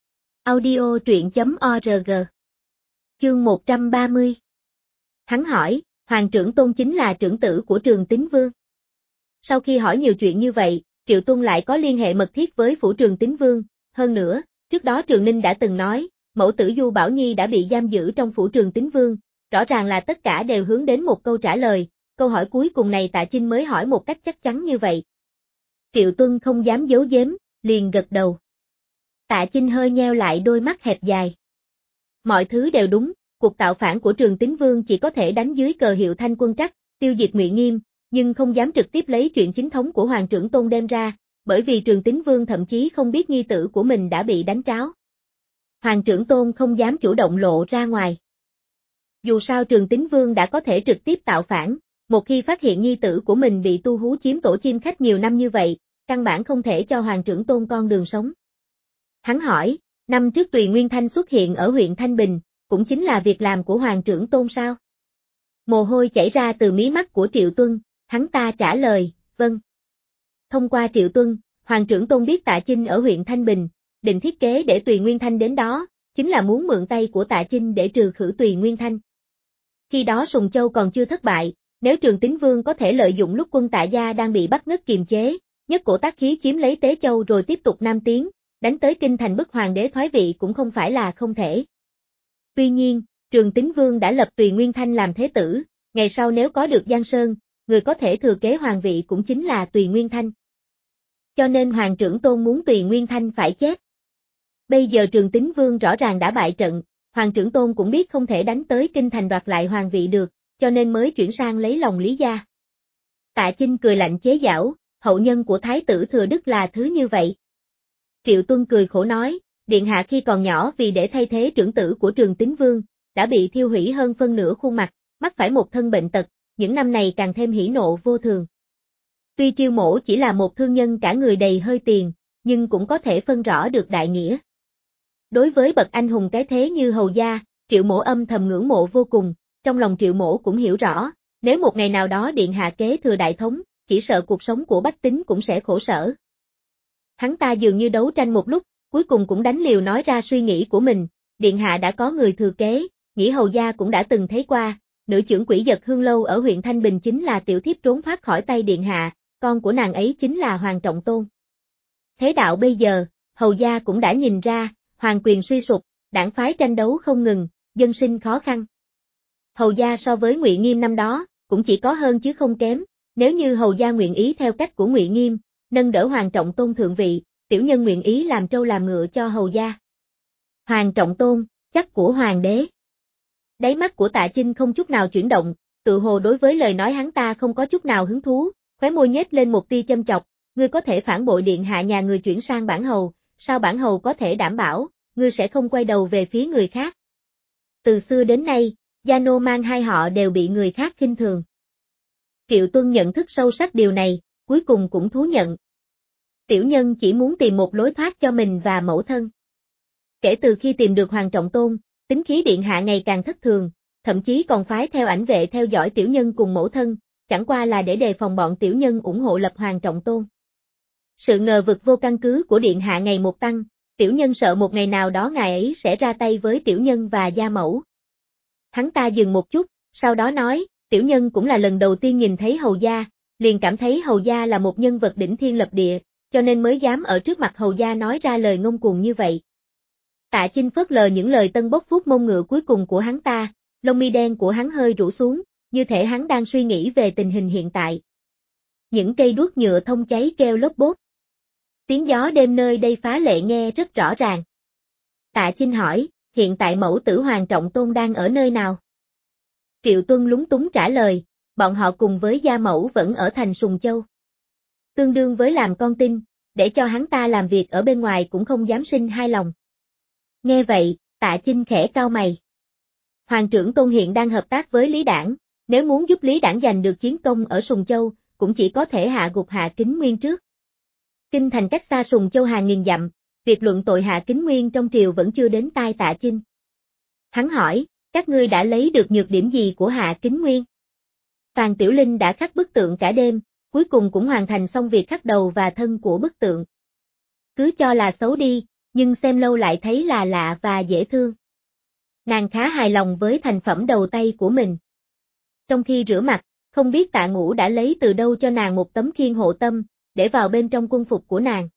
Audio truyện.org. Chương 130. Hắn hỏi, Hoàng trưởng tôn chính là trưởng tử của Trường Tín Vương. Sau khi hỏi nhiều chuyện như vậy, Triệu Tuân lại có liên hệ mật thiết với phủ Trường Tín Vương, hơn nữa, trước đó Trường Ninh đã từng nói, mẫu tử Du Bảo Nhi đã bị giam giữ trong phủ Trường Tín Vương, rõ ràng là tất cả đều hướng đến một câu trả lời, câu hỏi cuối cùng này Tạ Chinh mới hỏi một cách chắc chắn như vậy. Triệu Tuân không dám giấu giếm, liền gật đầu. Tạ Chinh hơi nheo lại đôi mắt hẹp dài. Mọi thứ đều đúng, cuộc tạo phản của Trường Tín Vương chỉ có thể đánh dưới cờ hiệu Thanh Quân Trắc, tiêu diệt Ngụy Nghiêm, nhưng không dám trực tiếp lấy chuyện chính thống của Hoàng trưởng tôn đem ra, bởi vì Trường Tín Vương thậm chí không biết nhi tử của mình đã bị đánh tráo. Hoàng trưởng tôn không dám chủ động lộ ra ngoài. Dù sao Trường Tín Vương đã có thể trực tiếp tạo phản, một khi phát hiện nhi tử của mình bị tu hú chiếm tổ chim khách nhiều năm như vậy, căn bản không thể cho Hoàng trưởng tôn con đường sống. Hắn hỏi, năm trước Tùy Nguyên Thanh xuất hiện ở huyện Thanh Bình, cũng chính là việc làm của Hoàng trưởng tôn sao? Mồ hôi chảy ra từ mí mắt của Triệu Tuân, hắn ta trả lời, vâng. Thông qua Triệu Tuân, Hoàng trưởng tôn biết Tạ Chinh ở huyện Thanh Bình, định thiết kế để Tùy Nguyên Thanh đến đó, chính là muốn mượn tay của Tạ Chinh để trừ khử Tùy Nguyên Thanh. Khi đó Sùng Châu còn chưa thất bại, nếu Trường Tín Vương có thể lợi dụng lúc quân Tạ gia đang bị bắt ngất kiềm chế, nhất cổ tác khí chiếm lấy Tế Châu rồi tiếp tục nam tiến, đánh tới kinh thành bức hoàng đế thoái vị cũng không phải là không thể. Tuy nhiên, Trường Tín Vương đã lập Tùy Nguyên Thanh làm thế tử, ngày sau nếu có được Giang Sơn, người có thể thừa kế hoàng vị cũng chính là Tùy Nguyên Thanh. Cho nên Hoàng trưởng tôn muốn Tùy Nguyên Thanh phải chết. Bây giờ Trường Tín Vương rõ ràng đã bại trận, Hoàng trưởng tôn cũng biết không thể đánh tới kinh thành đoạt lại hoàng vị được, cho nên mới chuyển sang lấy lòng Lý gia. Tạ Chinh cười lạnh chế giễu, hậu nhân của Thái tử Thừa Đức là thứ như vậy. Triệu Tuân cười khổ nói, điện hạ khi còn nhỏ vì để thay thế trưởng tử của Trường Tín Vương, đã bị thiêu hủy hơn phân nửa khuôn mặt, mắc phải một thân bệnh tật, những năm này càng thêm hỉ nộ vô thường. Tuy Triêu Mỗ chỉ là một thương nhân cả người đầy hơi tiền, nhưng cũng có thể phân rõ được đại nghĩa. Đối với bậc anh hùng cái thế như hầu gia, Triệu Mỗ âm thầm ngưỡng mộ vô cùng, trong lòng Triệu Mỗ cũng hiểu rõ, nếu một ngày nào đó điện hạ kế thừa đại thống, chỉ sợ cuộc sống của bách tính cũng sẽ khổ sở. Hắn ta dường như đấu tranh một lúc, cuối cùng cũng đánh liều nói ra suy nghĩ của mình, điện hạ đã có người thừa kế, nghĩ hầu gia cũng đã từng thấy qua, nữ trưởng quỷ Dật Hương Lâu ở huyện Thanh Bình chính là tiểu thiếp trốn thoát khỏi tay điện hạ, con của nàng ấy chính là Hoàng Trọng Tôn. Thế đạo bây giờ, hầu gia cũng đã nhìn ra, hoàng quyền suy sụp, đảng phái tranh đấu không ngừng, dân sinh khó khăn. Hầu gia so với Ngụy Nghiêm năm đó, cũng chỉ có hơn chứ không kém, nếu như hầu gia nguyện ý theo cách của Ngụy Nghiêm, nâng đỡ Hoàng Trọng Tôn thượng vị, tiểu nhân nguyện ý làm trâu làm ngựa cho hầu gia. Hoàng Trọng Tôn, chắc của hoàng đế. Đáy mắt của Tạ Chinh không chút nào chuyển động, tự hồ đối với lời nói hắn ta không có chút nào hứng thú, khóe môi nhếch lên một tia châm chọc, ngươi có thể phản bội điện hạ nhà người chuyển sang bản hầu, sao bản hầu có thể đảm bảo, ngươi sẽ không quay đầu về phía người khác. Từ xưa đến nay, Gia Nô mang hai họ đều bị người khác khinh thường. Triệu Tuân nhận thức sâu sắc điều này, cuối cùng cũng thú nhận. Tiểu nhân chỉ muốn tìm một lối thoát cho mình và mẫu thân. Kể từ khi tìm được Hoàng Trọng Tôn, tính khí điện hạ ngày càng thất thường, thậm chí còn phái theo ảnh vệ theo dõi tiểu nhân cùng mẫu thân, chẳng qua là để đề phòng bọn tiểu nhân ủng hộ lập Hoàng Trọng Tôn. Sự ngờ vực vô căn cứ của điện hạ ngày một tăng, tiểu nhân sợ một ngày nào đó ngài ấy sẽ ra tay với tiểu nhân và gia mẫu. Hắn ta dừng một chút, sau đó nói, tiểu nhân cũng là lần đầu tiên nhìn thấy hầu gia, liền cảm thấy hầu gia là một nhân vật đỉnh thiên lập địa, cho nên mới dám ở trước mặt hầu gia nói ra lời ngông cuồng như vậy. Tạ Chinh phớt lờ những lời tân bốc vuốt mông ngựa cuối cùng của hắn ta, lông mi đen của hắn hơi rũ xuống, như thể hắn đang suy nghĩ về tình hình hiện tại. Những cây đuốc nhựa thông cháy kêu lốp bốp. Tiếng gió đêm nơi đây phá lệ nghe rất rõ ràng. Tạ Chinh hỏi, hiện tại mẫu tử Hoàng Trọng Tôn đang ở nơi nào? Triệu Tuân lúng túng trả lời, bọn họ cùng với gia mẫu vẫn ở thành Sùng Châu. Tương đương với làm con tin, để cho hắn ta làm việc ở bên ngoài cũng không dám sinh hai lòng. Nghe vậy, Tạ Chinh khẽ cau mày. Hoàng trưởng Tôn hiện đang hợp tác với Lý Đảng, nếu muốn giúp Lý Đảng giành được chiến công ở Sùng Châu, cũng chỉ có thể hạ gục Hạ Kính Nguyên trước. Kinh thành cách xa Sùng Châu hàng nghìn dặm, việc luận tội Hạ Kính Nguyên trong triều vẫn chưa đến tai Tạ Chinh. Hắn hỏi, các ngươi đã lấy được nhược điểm gì của Hạ Kính Nguyên? Phàn Tiểu Linh đã khắc bức tượng cả đêm, cuối cùng cũng hoàn thành xong việc khắc đầu và thân của bức tượng. Cứ cho là xấu đi, nhưng xem lâu lại thấy là lạ và dễ thương. Nàng khá hài lòng với thành phẩm đầu tay của mình. Trong khi rửa mặt, không biết Tạ Ngũ đã lấy từ đâu cho nàng một tấm khiên hộ tâm, để vào bên trong quân phục của nàng.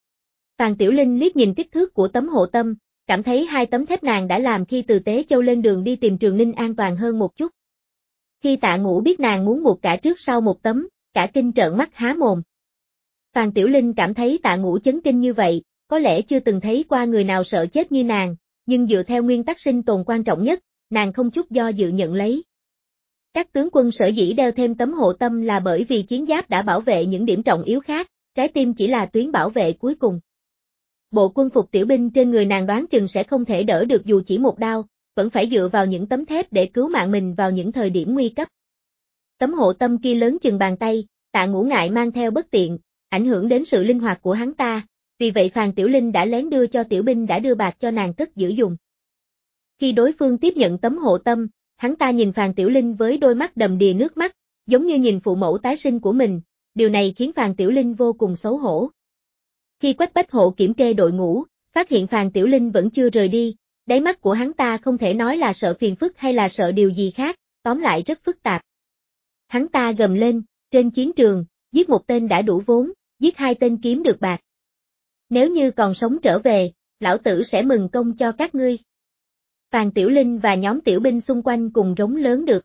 Phàn Tiểu Linh liếc nhìn kích thước của tấm hộ tâm, cảm thấy hai tấm thép nàng đã làm khi từ Tế Châu lên đường đi tìm Trường Ninh an toàn hơn một chút. Khi Tạ Ngũ biết nàng muốn buộc cả trước sau một tấm, cả kinh trợn mắt há mồm. Phàn Tiểu Linh cảm thấy Tạ Ngũ chấn kinh như vậy, có lẽ chưa từng thấy qua người nào sợ chết như nàng, nhưng dựa theo nguyên tắc sinh tồn quan trọng nhất, nàng không chút do dự nhận lấy. Các tướng quân sở dĩ đeo thêm tấm hộ tâm là bởi vì chiến giáp đã bảo vệ những điểm trọng yếu khác, trái tim chỉ là tuyến bảo vệ cuối cùng. Bộ quân phục tiểu binh trên người nàng đoán chừng sẽ không thể đỡ được dù chỉ một đao, vẫn phải dựa vào những tấm thép để cứu mạng mình vào những thời điểm nguy cấp. Tấm hộ tâm kia lớn chừng bàn tay, Tạ Ngũ ngại mang theo bất tiện, ảnh hưởng đến sự linh hoạt của hắn ta, vì vậy Phàn Tiểu Linh đã lén đưa cho tiểu binh đã đưa bạc cho nàng cất giữ dùng. Khi đối phương tiếp nhận tấm hộ tâm, hắn ta nhìn Phàn Tiểu Linh với đôi mắt đầm đìa nước mắt, giống như nhìn phụ mẫu tái sinh của mình, điều này khiến Phàn Tiểu Linh vô cùng xấu hổ. Khi Quách Bách Hộ kiểm kê đội ngũ, phát hiện Phàn Tiểu Linh vẫn chưa rời đi, đáy mắt của hắn ta không thể nói là sợ phiền phức hay là sợ điều gì khác, tóm lại rất phức tạp. Hắn ta gầm lên, trên chiến trường, giết một tên đã đủ vốn, giết hai tên kiếm được bạc. Nếu như còn sống trở về, lão tử sẽ mừng công cho các ngươi. Phàn Tiểu Linh và nhóm tiểu binh xung quanh cùng rống lớn được.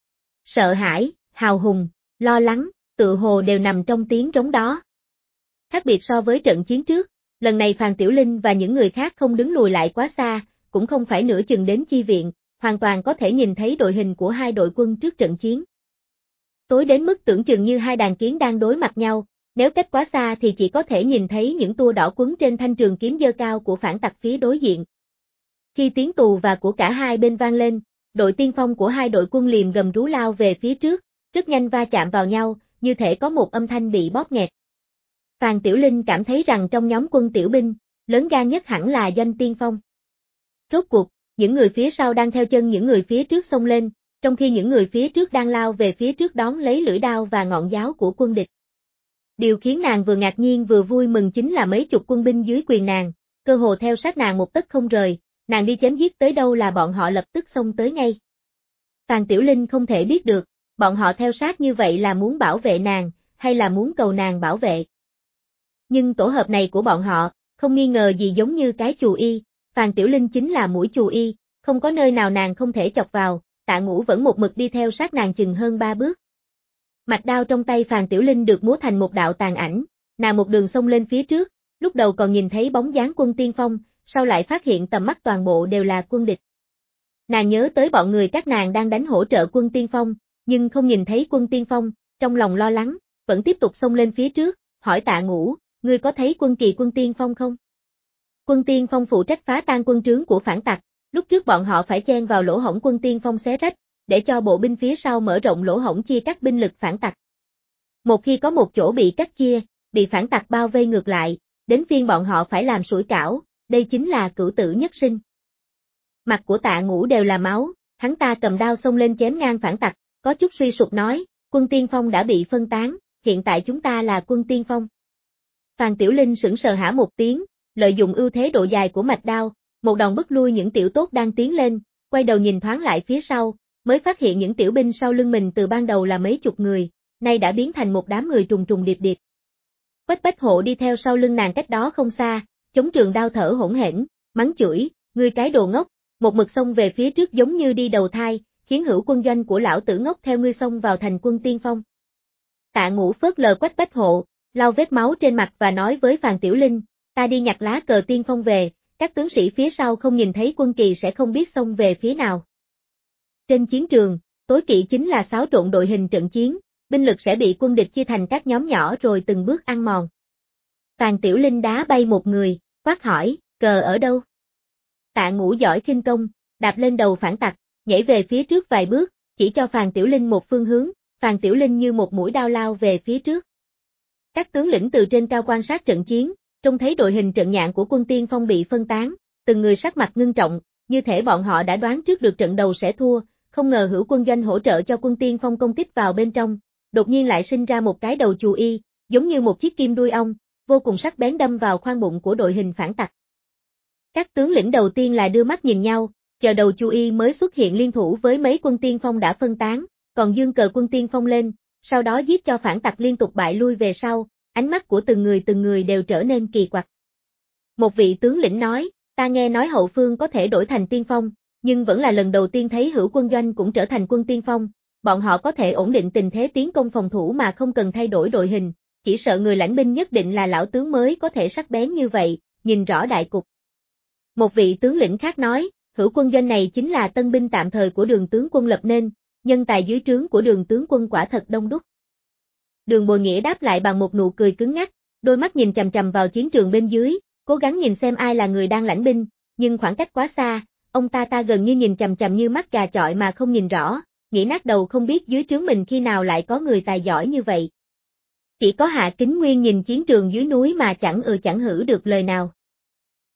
Sợ hãi, hào hùng, lo lắng, tự hồ đều nằm trong tiếng rống đó. Khác biệt so với trận chiến trước, lần này Phàn Tiểu Linh và những người khác không đứng lùi lại quá xa, cũng không phải nửa chừng đến chi viện, hoàn toàn có thể nhìn thấy đội hình của hai đội quân trước trận chiến. Tối đến mức tưởng chừng như hai đàn kiến đang đối mặt nhau, nếu cách quá xa thì chỉ có thể nhìn thấy những tua đỏ quấn trên thanh trường kiếm giơ cao của phản tặc phía đối diện. Khi tiếng tù và của cả hai bên vang lên, đội tiên phong của hai đội quân liềm gầm rú lao về phía trước, rất nhanh va chạm vào nhau, như thể có một âm thanh bị bóp nghẹt. Phàn Tiểu Linh cảm thấy rằng trong nhóm quân tiểu binh, lớn gan nhất hẳn là Doanh tiên phong. Rốt cuộc, những người phía sau đang theo chân những người phía trước xông lên, trong khi những người phía trước đang lao về phía trước đón lấy lưỡi đao và ngọn giáo của quân địch. Điều khiến nàng vừa ngạc nhiên vừa vui mừng chính là mấy chục quân binh dưới quyền nàng, cơ hồ theo sát nàng một tấc không rời, nàng đi chém giết tới đâu là bọn họ lập tức xông tới ngay. Phàn Tiểu Linh không thể biết được, bọn họ theo sát như vậy là muốn bảo vệ nàng, hay là muốn cầu nàng bảo vệ. Nhưng tổ hợp này của bọn họ, không nghi ngờ gì giống như cái chù y, Phàn Tiểu Linh chính là mũi chù y, không có nơi nào nàng không thể chọc vào, Tạ Ngũ vẫn một mực đi theo sát nàng chừng hơn 3 bước. Mạch đao trong tay Phàn Tiểu Linh được múa thành một đạo tàn ảnh, nàng một đường xông lên phía trước, lúc đầu còn nhìn thấy bóng dáng quân tiên phong, sau lại phát hiện tầm mắt toàn bộ đều là quân địch. Nàng nhớ tới bọn người các nàng đang đánh hỗ trợ quân tiên phong, nhưng không nhìn thấy quân tiên phong, trong lòng lo lắng, vẫn tiếp tục xông lên phía trước, hỏi Tạ Ngũ, ngươi có thấy quân kỳ quân tiên phong không? Quân tiên phong phụ trách phá tan quân trướng của phản tặc, lúc trước bọn họ phải chen vào lỗ hổng quân tiên phong xé rách, để cho bộ binh phía sau mở rộng lỗ hổng chia cắt binh lực phản tặc. Một khi có một chỗ bị cắt chia, bị phản tặc bao vây ngược lại, đến phiên bọn họ phải làm sủi cảo, đây chính là cửu tử nhất sinh. Mặt của Tạ Ngũ đều là máu, hắn ta cầm đao xông lên chém ngang phản tặc, có chút suy sụp nói, quân tiên phong đã bị phân tán, hiện tại chúng ta là quân tiên phong. Phàn Tiểu Linh sững sờ hả một tiếng, lợi dụng ưu thế độ dài của mạch đao, một đòn bức lui những tiểu tốt đang tiến lên, quay đầu nhìn thoáng lại phía sau, mới phát hiện những tiểu binh sau lưng mình từ ban đầu là mấy chục người, nay đã biến thành một đám người trùng trùng điệp điệp. Quách Bách Hộ đi theo sau lưng nàng cách đó không xa, chống trường đao thở hỗn hển, mắng chửi, ngươi cái đồ ngốc, một mực xông về phía trước giống như đi đầu thai, khiến hữu quân doanh của lão tử ngốc theo ngươi xông vào thành quân tiên phong. Tạ Ngũ phớt lờ Quách Bách Hộ, lau vết máu trên mặt và nói với Phàn Tiểu Linh, ta đi nhặt lá cờ tiên phong về, các tướng sĩ phía sau không nhìn thấy quân kỳ sẽ không biết xông về phía nào. Trên chiến trường, tối kỵ chính là xáo trộn đội hình trận chiến, binh lực sẽ bị quân địch chia thành các nhóm nhỏ rồi từng bước ăn mòn. Phàn Tiểu Linh đá bay một người, quát hỏi, cờ ở đâu? Tạ Ngũ giỏi khinh công, đạp lên đầu phản tặc, nhảy về phía trước vài bước, chỉ cho Phàn Tiểu Linh một phương hướng, Phàn Tiểu Linh như một mũi đao lao về phía trước. Các tướng lĩnh từ trên cao quan sát trận chiến, trông thấy đội hình trận nhạn của quân tiên phong bị phân tán, từng người sắc mặt ngưng trọng, như thể bọn họ đã đoán trước được trận đầu sẽ thua, không ngờ Hữu Quân Doanh hỗ trợ cho quân tiên phong công kích vào bên trong, đột nhiên lại sinh ra một cái đầu chù y, giống như một chiếc kim đuôi ong, vô cùng sắc bén đâm vào khoang bụng của đội hình phản tặc. Các tướng lĩnh đầu tiên là đưa mắt nhìn nhau, chờ đầu chù y mới xuất hiện liên thủ với mấy quân tiên phong đã phân tán, còn dương cờ quân tiên phong lên, sau đó giết cho phản tặc liên tục bại lui về sau, ánh mắt của từng người đều trở nên kỳ quặc. Một vị tướng lĩnh nói, ta nghe nói hậu phương có thể đổi thành tiên phong, nhưng vẫn là lần đầu tiên thấy Hữu Quân Doanh cũng trở thành quân tiên phong, bọn họ có thể ổn định tình thế tiến công phòng thủ mà không cần thay đổi đội hình, chỉ sợ người lãnh binh nhất định là lão tướng mới có thể sắc bén như vậy, nhìn rõ đại cục. Một vị tướng lĩnh khác nói, Hữu Quân Doanh này chính là tân binh tạm thời của Đường tướng quân lập nên, nhân tài dưới trướng của Đường tướng quân quả thật đông đúc. Đường Bồi Nghĩa đáp lại bằng một nụ cười cứng ngắc, đôi mắt nhìn chằm chằm vào chiến trường bên dưới, cố gắng nhìn xem ai là người đang lãnh binh, nhưng khoảng cách quá xa, ông ta gần như nhìn chằm chằm như mắt gà chọi mà không nhìn rõ, nghĩ nát đầu không biết dưới trướng mình khi nào lại có người tài giỏi như vậy. Chỉ có Hạ Kính Nguyên nhìn chiến trường dưới núi mà chẳng chẳng hử được lời nào.